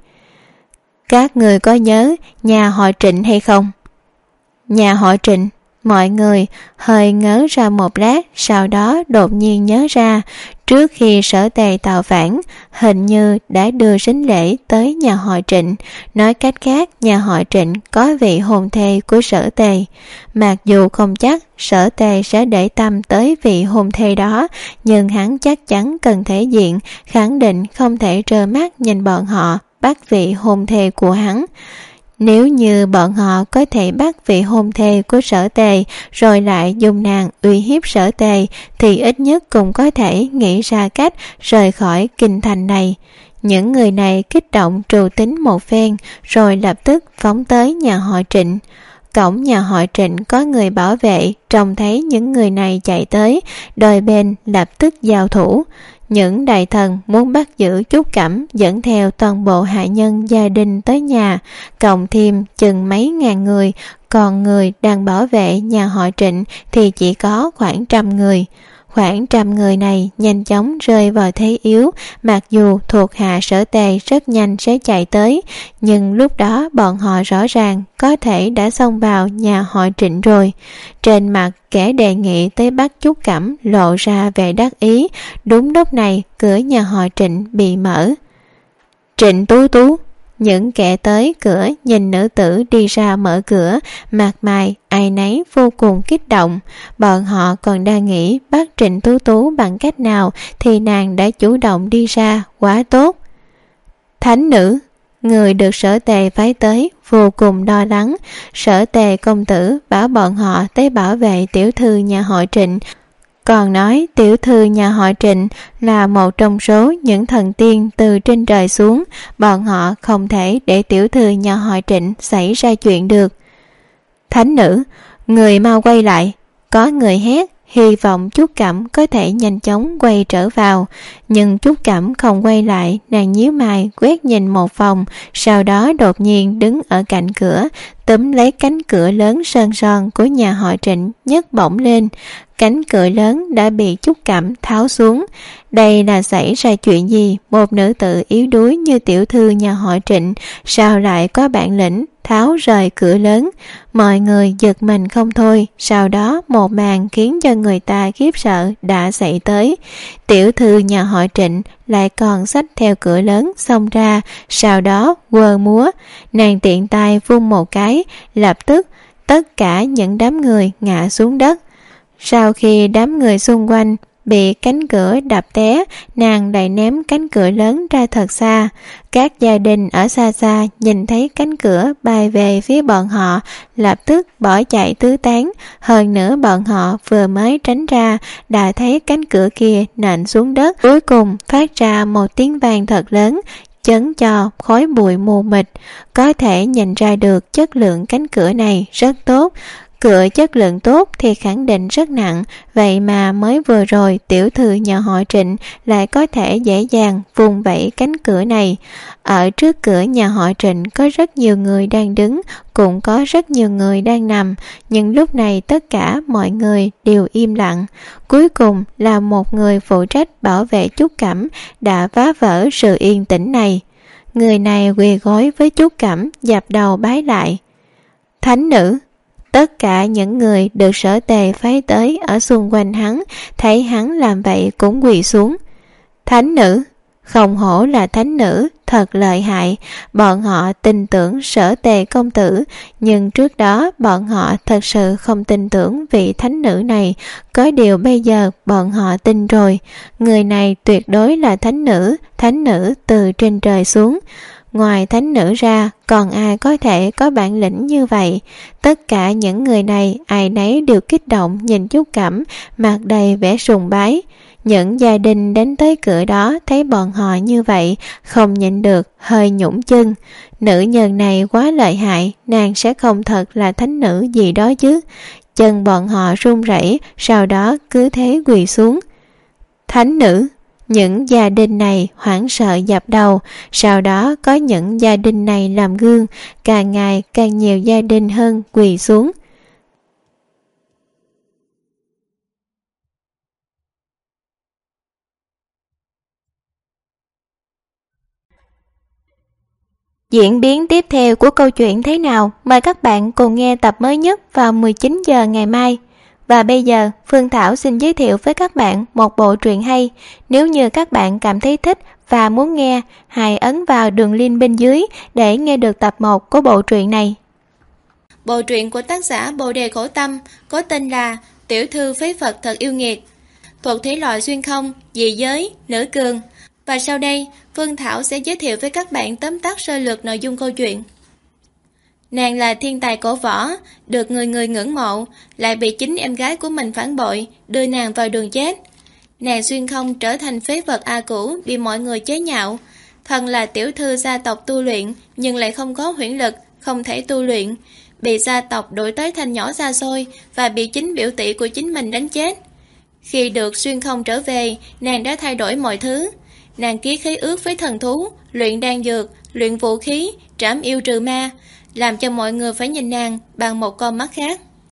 các người có nhớ nhà họ Trịnh hay không? Nhà họ Trịnh. Mọi người hơi ngớ ra một lát, sau đó đột nhiên nhớ ra, trước khi Sở Tề tạo phản, hình như đã đưa sính lễ tới nhà họ Trịnh. Nói cách khác, nhà họ Trịnh có vị hôn thê của Sở Tề. Mặc dù không chắc Sở Tề sẽ để tâm tới vị hôn thê đó, nhưng hắn chắc chắn cần thể diện, khẳng định không thể trơ mắt nhìn bọn họ bắt vị hôn thê của hắn. Nếu như bọn họ có thể bắt vị hôn thê của Sở Tề rồi lại dùng nàng uy hiếp Sở Tề, thì ít nhất cũng có thể nghĩ ra cách rời khỏi Kinh Thành này. Những người này kích động trù tính một phen rồi lập tức phóng tới nhà họ Trịnh. Cổng nhà họ Trịnh có người bảo vệ, trông thấy những người này chạy tới, đôi bên lập tức giao thủ. Những đại thần muốn bắt giữ Trúc Cẩm dẫn theo toàn bộ hạ nhân gia đình tới nhà, cộng thêm chừng mấy ngàn người, còn người đang bảo vệ nhà họ Trịnh thì chỉ có khoảng 100 người. Khoảng 100 người này nhanh chóng rơi vào thế yếu, mặc dù thuộc hạ Sở Tề rất nhanh sẽ chạy tới, nhưng lúc đó bọn họ rõ ràng có thể đã xông vào nhà họ Trịnh rồi. Trên mặt kẻ đề nghị tới bắt Trúc Cẩm lộ ra vẻ đắc ý. Đúng lúc này cửa nhà họ Trịnh bị mở. Trịnh Tú Tú. Những kẻ tới cửa nhìn nữ tử đi ra mở cửa, mặt mày ai nấy vô cùng kích động. Bọn họ còn đang nghĩ bắt Trịnh Tú Tú bằng cách nào thì nàng đã chủ động đi ra, quá tốt. Thánh nữ. Người được Sở Tề phái tới vô cùng lo lắng. Sở Tề công tử bảo bọn họ tới bảo vệ tiểu thư nhà họ Trịnh, còn nói tiểu thư nhà họ Trịnh là một trong số những thần tiên từ trên trời xuống, bọn họ không thể để tiểu thư nhà họ Trịnh xảy ra chuyện được. Thánh nữ, người mau quay lại. Có người hét, hy vọng Trúc Cẩm có thể nhanh chóng quay trở vào, nhưng Trúc Cẩm không quay lại. Nàng nhíu mày quét nhìn một vòng, sau đó đột nhiên đứng ở cạnh cửa, túm lấy cánh cửa lớn sơn son của nhà họ Trịnh nhấc bổng lên. Cánh cửa lớn đã bị Trúc Cẩm tháo xuống. Đây là xảy ra chuyện gì? Một nữ tử yếu đuối như tiểu thư nhà họ Trịnh sao lại có bản lĩnh tháo rời cửa lớn? Mọi người giật mình không thôi. Sau đó một màn khiến cho người ta khiếp sợ đã xảy tới. Tiểu thư nhà họ Trịnh lại còn xách theo cửa lớn xông ra, sau đó quơ múa. Nàng tiện tay vung một cái, lập tức tất cả những đám người ngã xuống đất. Sau khi đám người xung quanh bị cánh cửa đập té, nàng lại ném cánh cửa lớn ra thật xa. Các gia đình ở xa xa nhìn thấy cánh cửa bay về phía bọn họ, lập tức bỏ chạy tứ tán. Hơn nữa bọn họ vừa mới tránh ra đã thấy cánh cửa kia nện xuống đất, cuối cùng phát ra một tiếng vang thật lớn. chấn cho khói bụi mù mịt, có thể nhìn ra được chất lượng cánh cửa này rất tốt. Cửa chất lượng tốt thì khẳng định rất nặng, vậy mà mới vừa rồi tiểu thư nhà họ Trịnh lại có thể dễ dàng vùng vẫy cánh cửa này. Ở trước cửa nhà họ Trịnh có rất nhiều người đang đứng, cũng có rất nhiều người đang nằm, nhưng lúc này tất cả mọi người đều im lặng. Cuối cùng là một người phụ trách bảo vệ Trúc Cẩm đã phá vỡ sự yên tĩnh này. Người này quỳ gối với Trúc Cẩm, dập đầu bái lại. Thánh nữ. Tất cả những người được Sở Tề phái tới ở xung quanh hắn, thấy hắn làm vậy cũng quỳ xuống. Thánh nữ. Không hổ là thánh nữ, thật lợi hại. Bọn họ tin tưởng Sở Tề công tử, nhưng trước đó bọn họ thật sự không tin tưởng vị thánh nữ này. Có điều bây giờ bọn họ tin rồi. Người này tuyệt đối là thánh nữ từ trên trời xuống. Ngoài thánh nữ ra, còn ai có thể có bản lĩnh như vậy? Tất cả những người này, ai nấy đều kích động nhìn Trúc Cẩm, mặt đầy vẻ sùng bái. Những gia đình đến tới cửa đó thấy bọn họ như vậy, không nhịn được, hơi nhũng chân. Nữ nhân này quá lợi hại, nàng sẽ không thật là thánh nữ gì đó chứ. Chân bọn họ run rẩy, sau đó cứ thế quỳ xuống. Thánh nữ. Những gia đình này hoảng sợ dập đầu, sau đó có những gia đình này làm gương, càng ngày càng nhiều gia đình hơn quỳ xuống. Diễn biến tiếp theo của câu chuyện thế nào? Mời các bạn cùng nghe tập mới nhất vào 19 giờ ngày mai. Và bây giờ, Phương Thảo xin giới thiệu với các bạn một bộ truyện hay. Nếu như các bạn cảm thấy thích và muốn nghe, hãy ấn vào đường link bên dưới để nghe được tập 1 của bộ truyện này. Bộ truyện của tác giả Bồ Đề Khổ Tâm có tên là Tiểu thư phế Phật thật yêu nghiệt, thuộc thể loại xuyên không, dị giới, nữ cường. Và sau đây, Phương Thảo sẽ giới thiệu với các bạn tóm tắt sơ lược nội dung câu chuyện. Nàng là thiên tài cổ võ, được người người ngưỡng mộ, lại bị chính em gái của mình phản bội, đưa nàng vào đường chết. Nàng xuyên không trở thành phế vật A Cũ, bị mọi người chế nhạo. Thân là tiểu thư gia tộc tu luyện, nhưng lại không có huyễn lực, không thể tu luyện. Bị gia tộc đuổi tới thành nhỏ xa xôi và bị chính biểu tỷ của chính mình đánh chết. Khi được xuyên không trở về, nàng đã thay đổi mọi thứ. Nàng ký khế ước với thần thú, luyện đan dược, luyện vũ khí, trảm yêu trừ ma, làm cho mọi người phải nhìn nàng bằng một con mắt khác.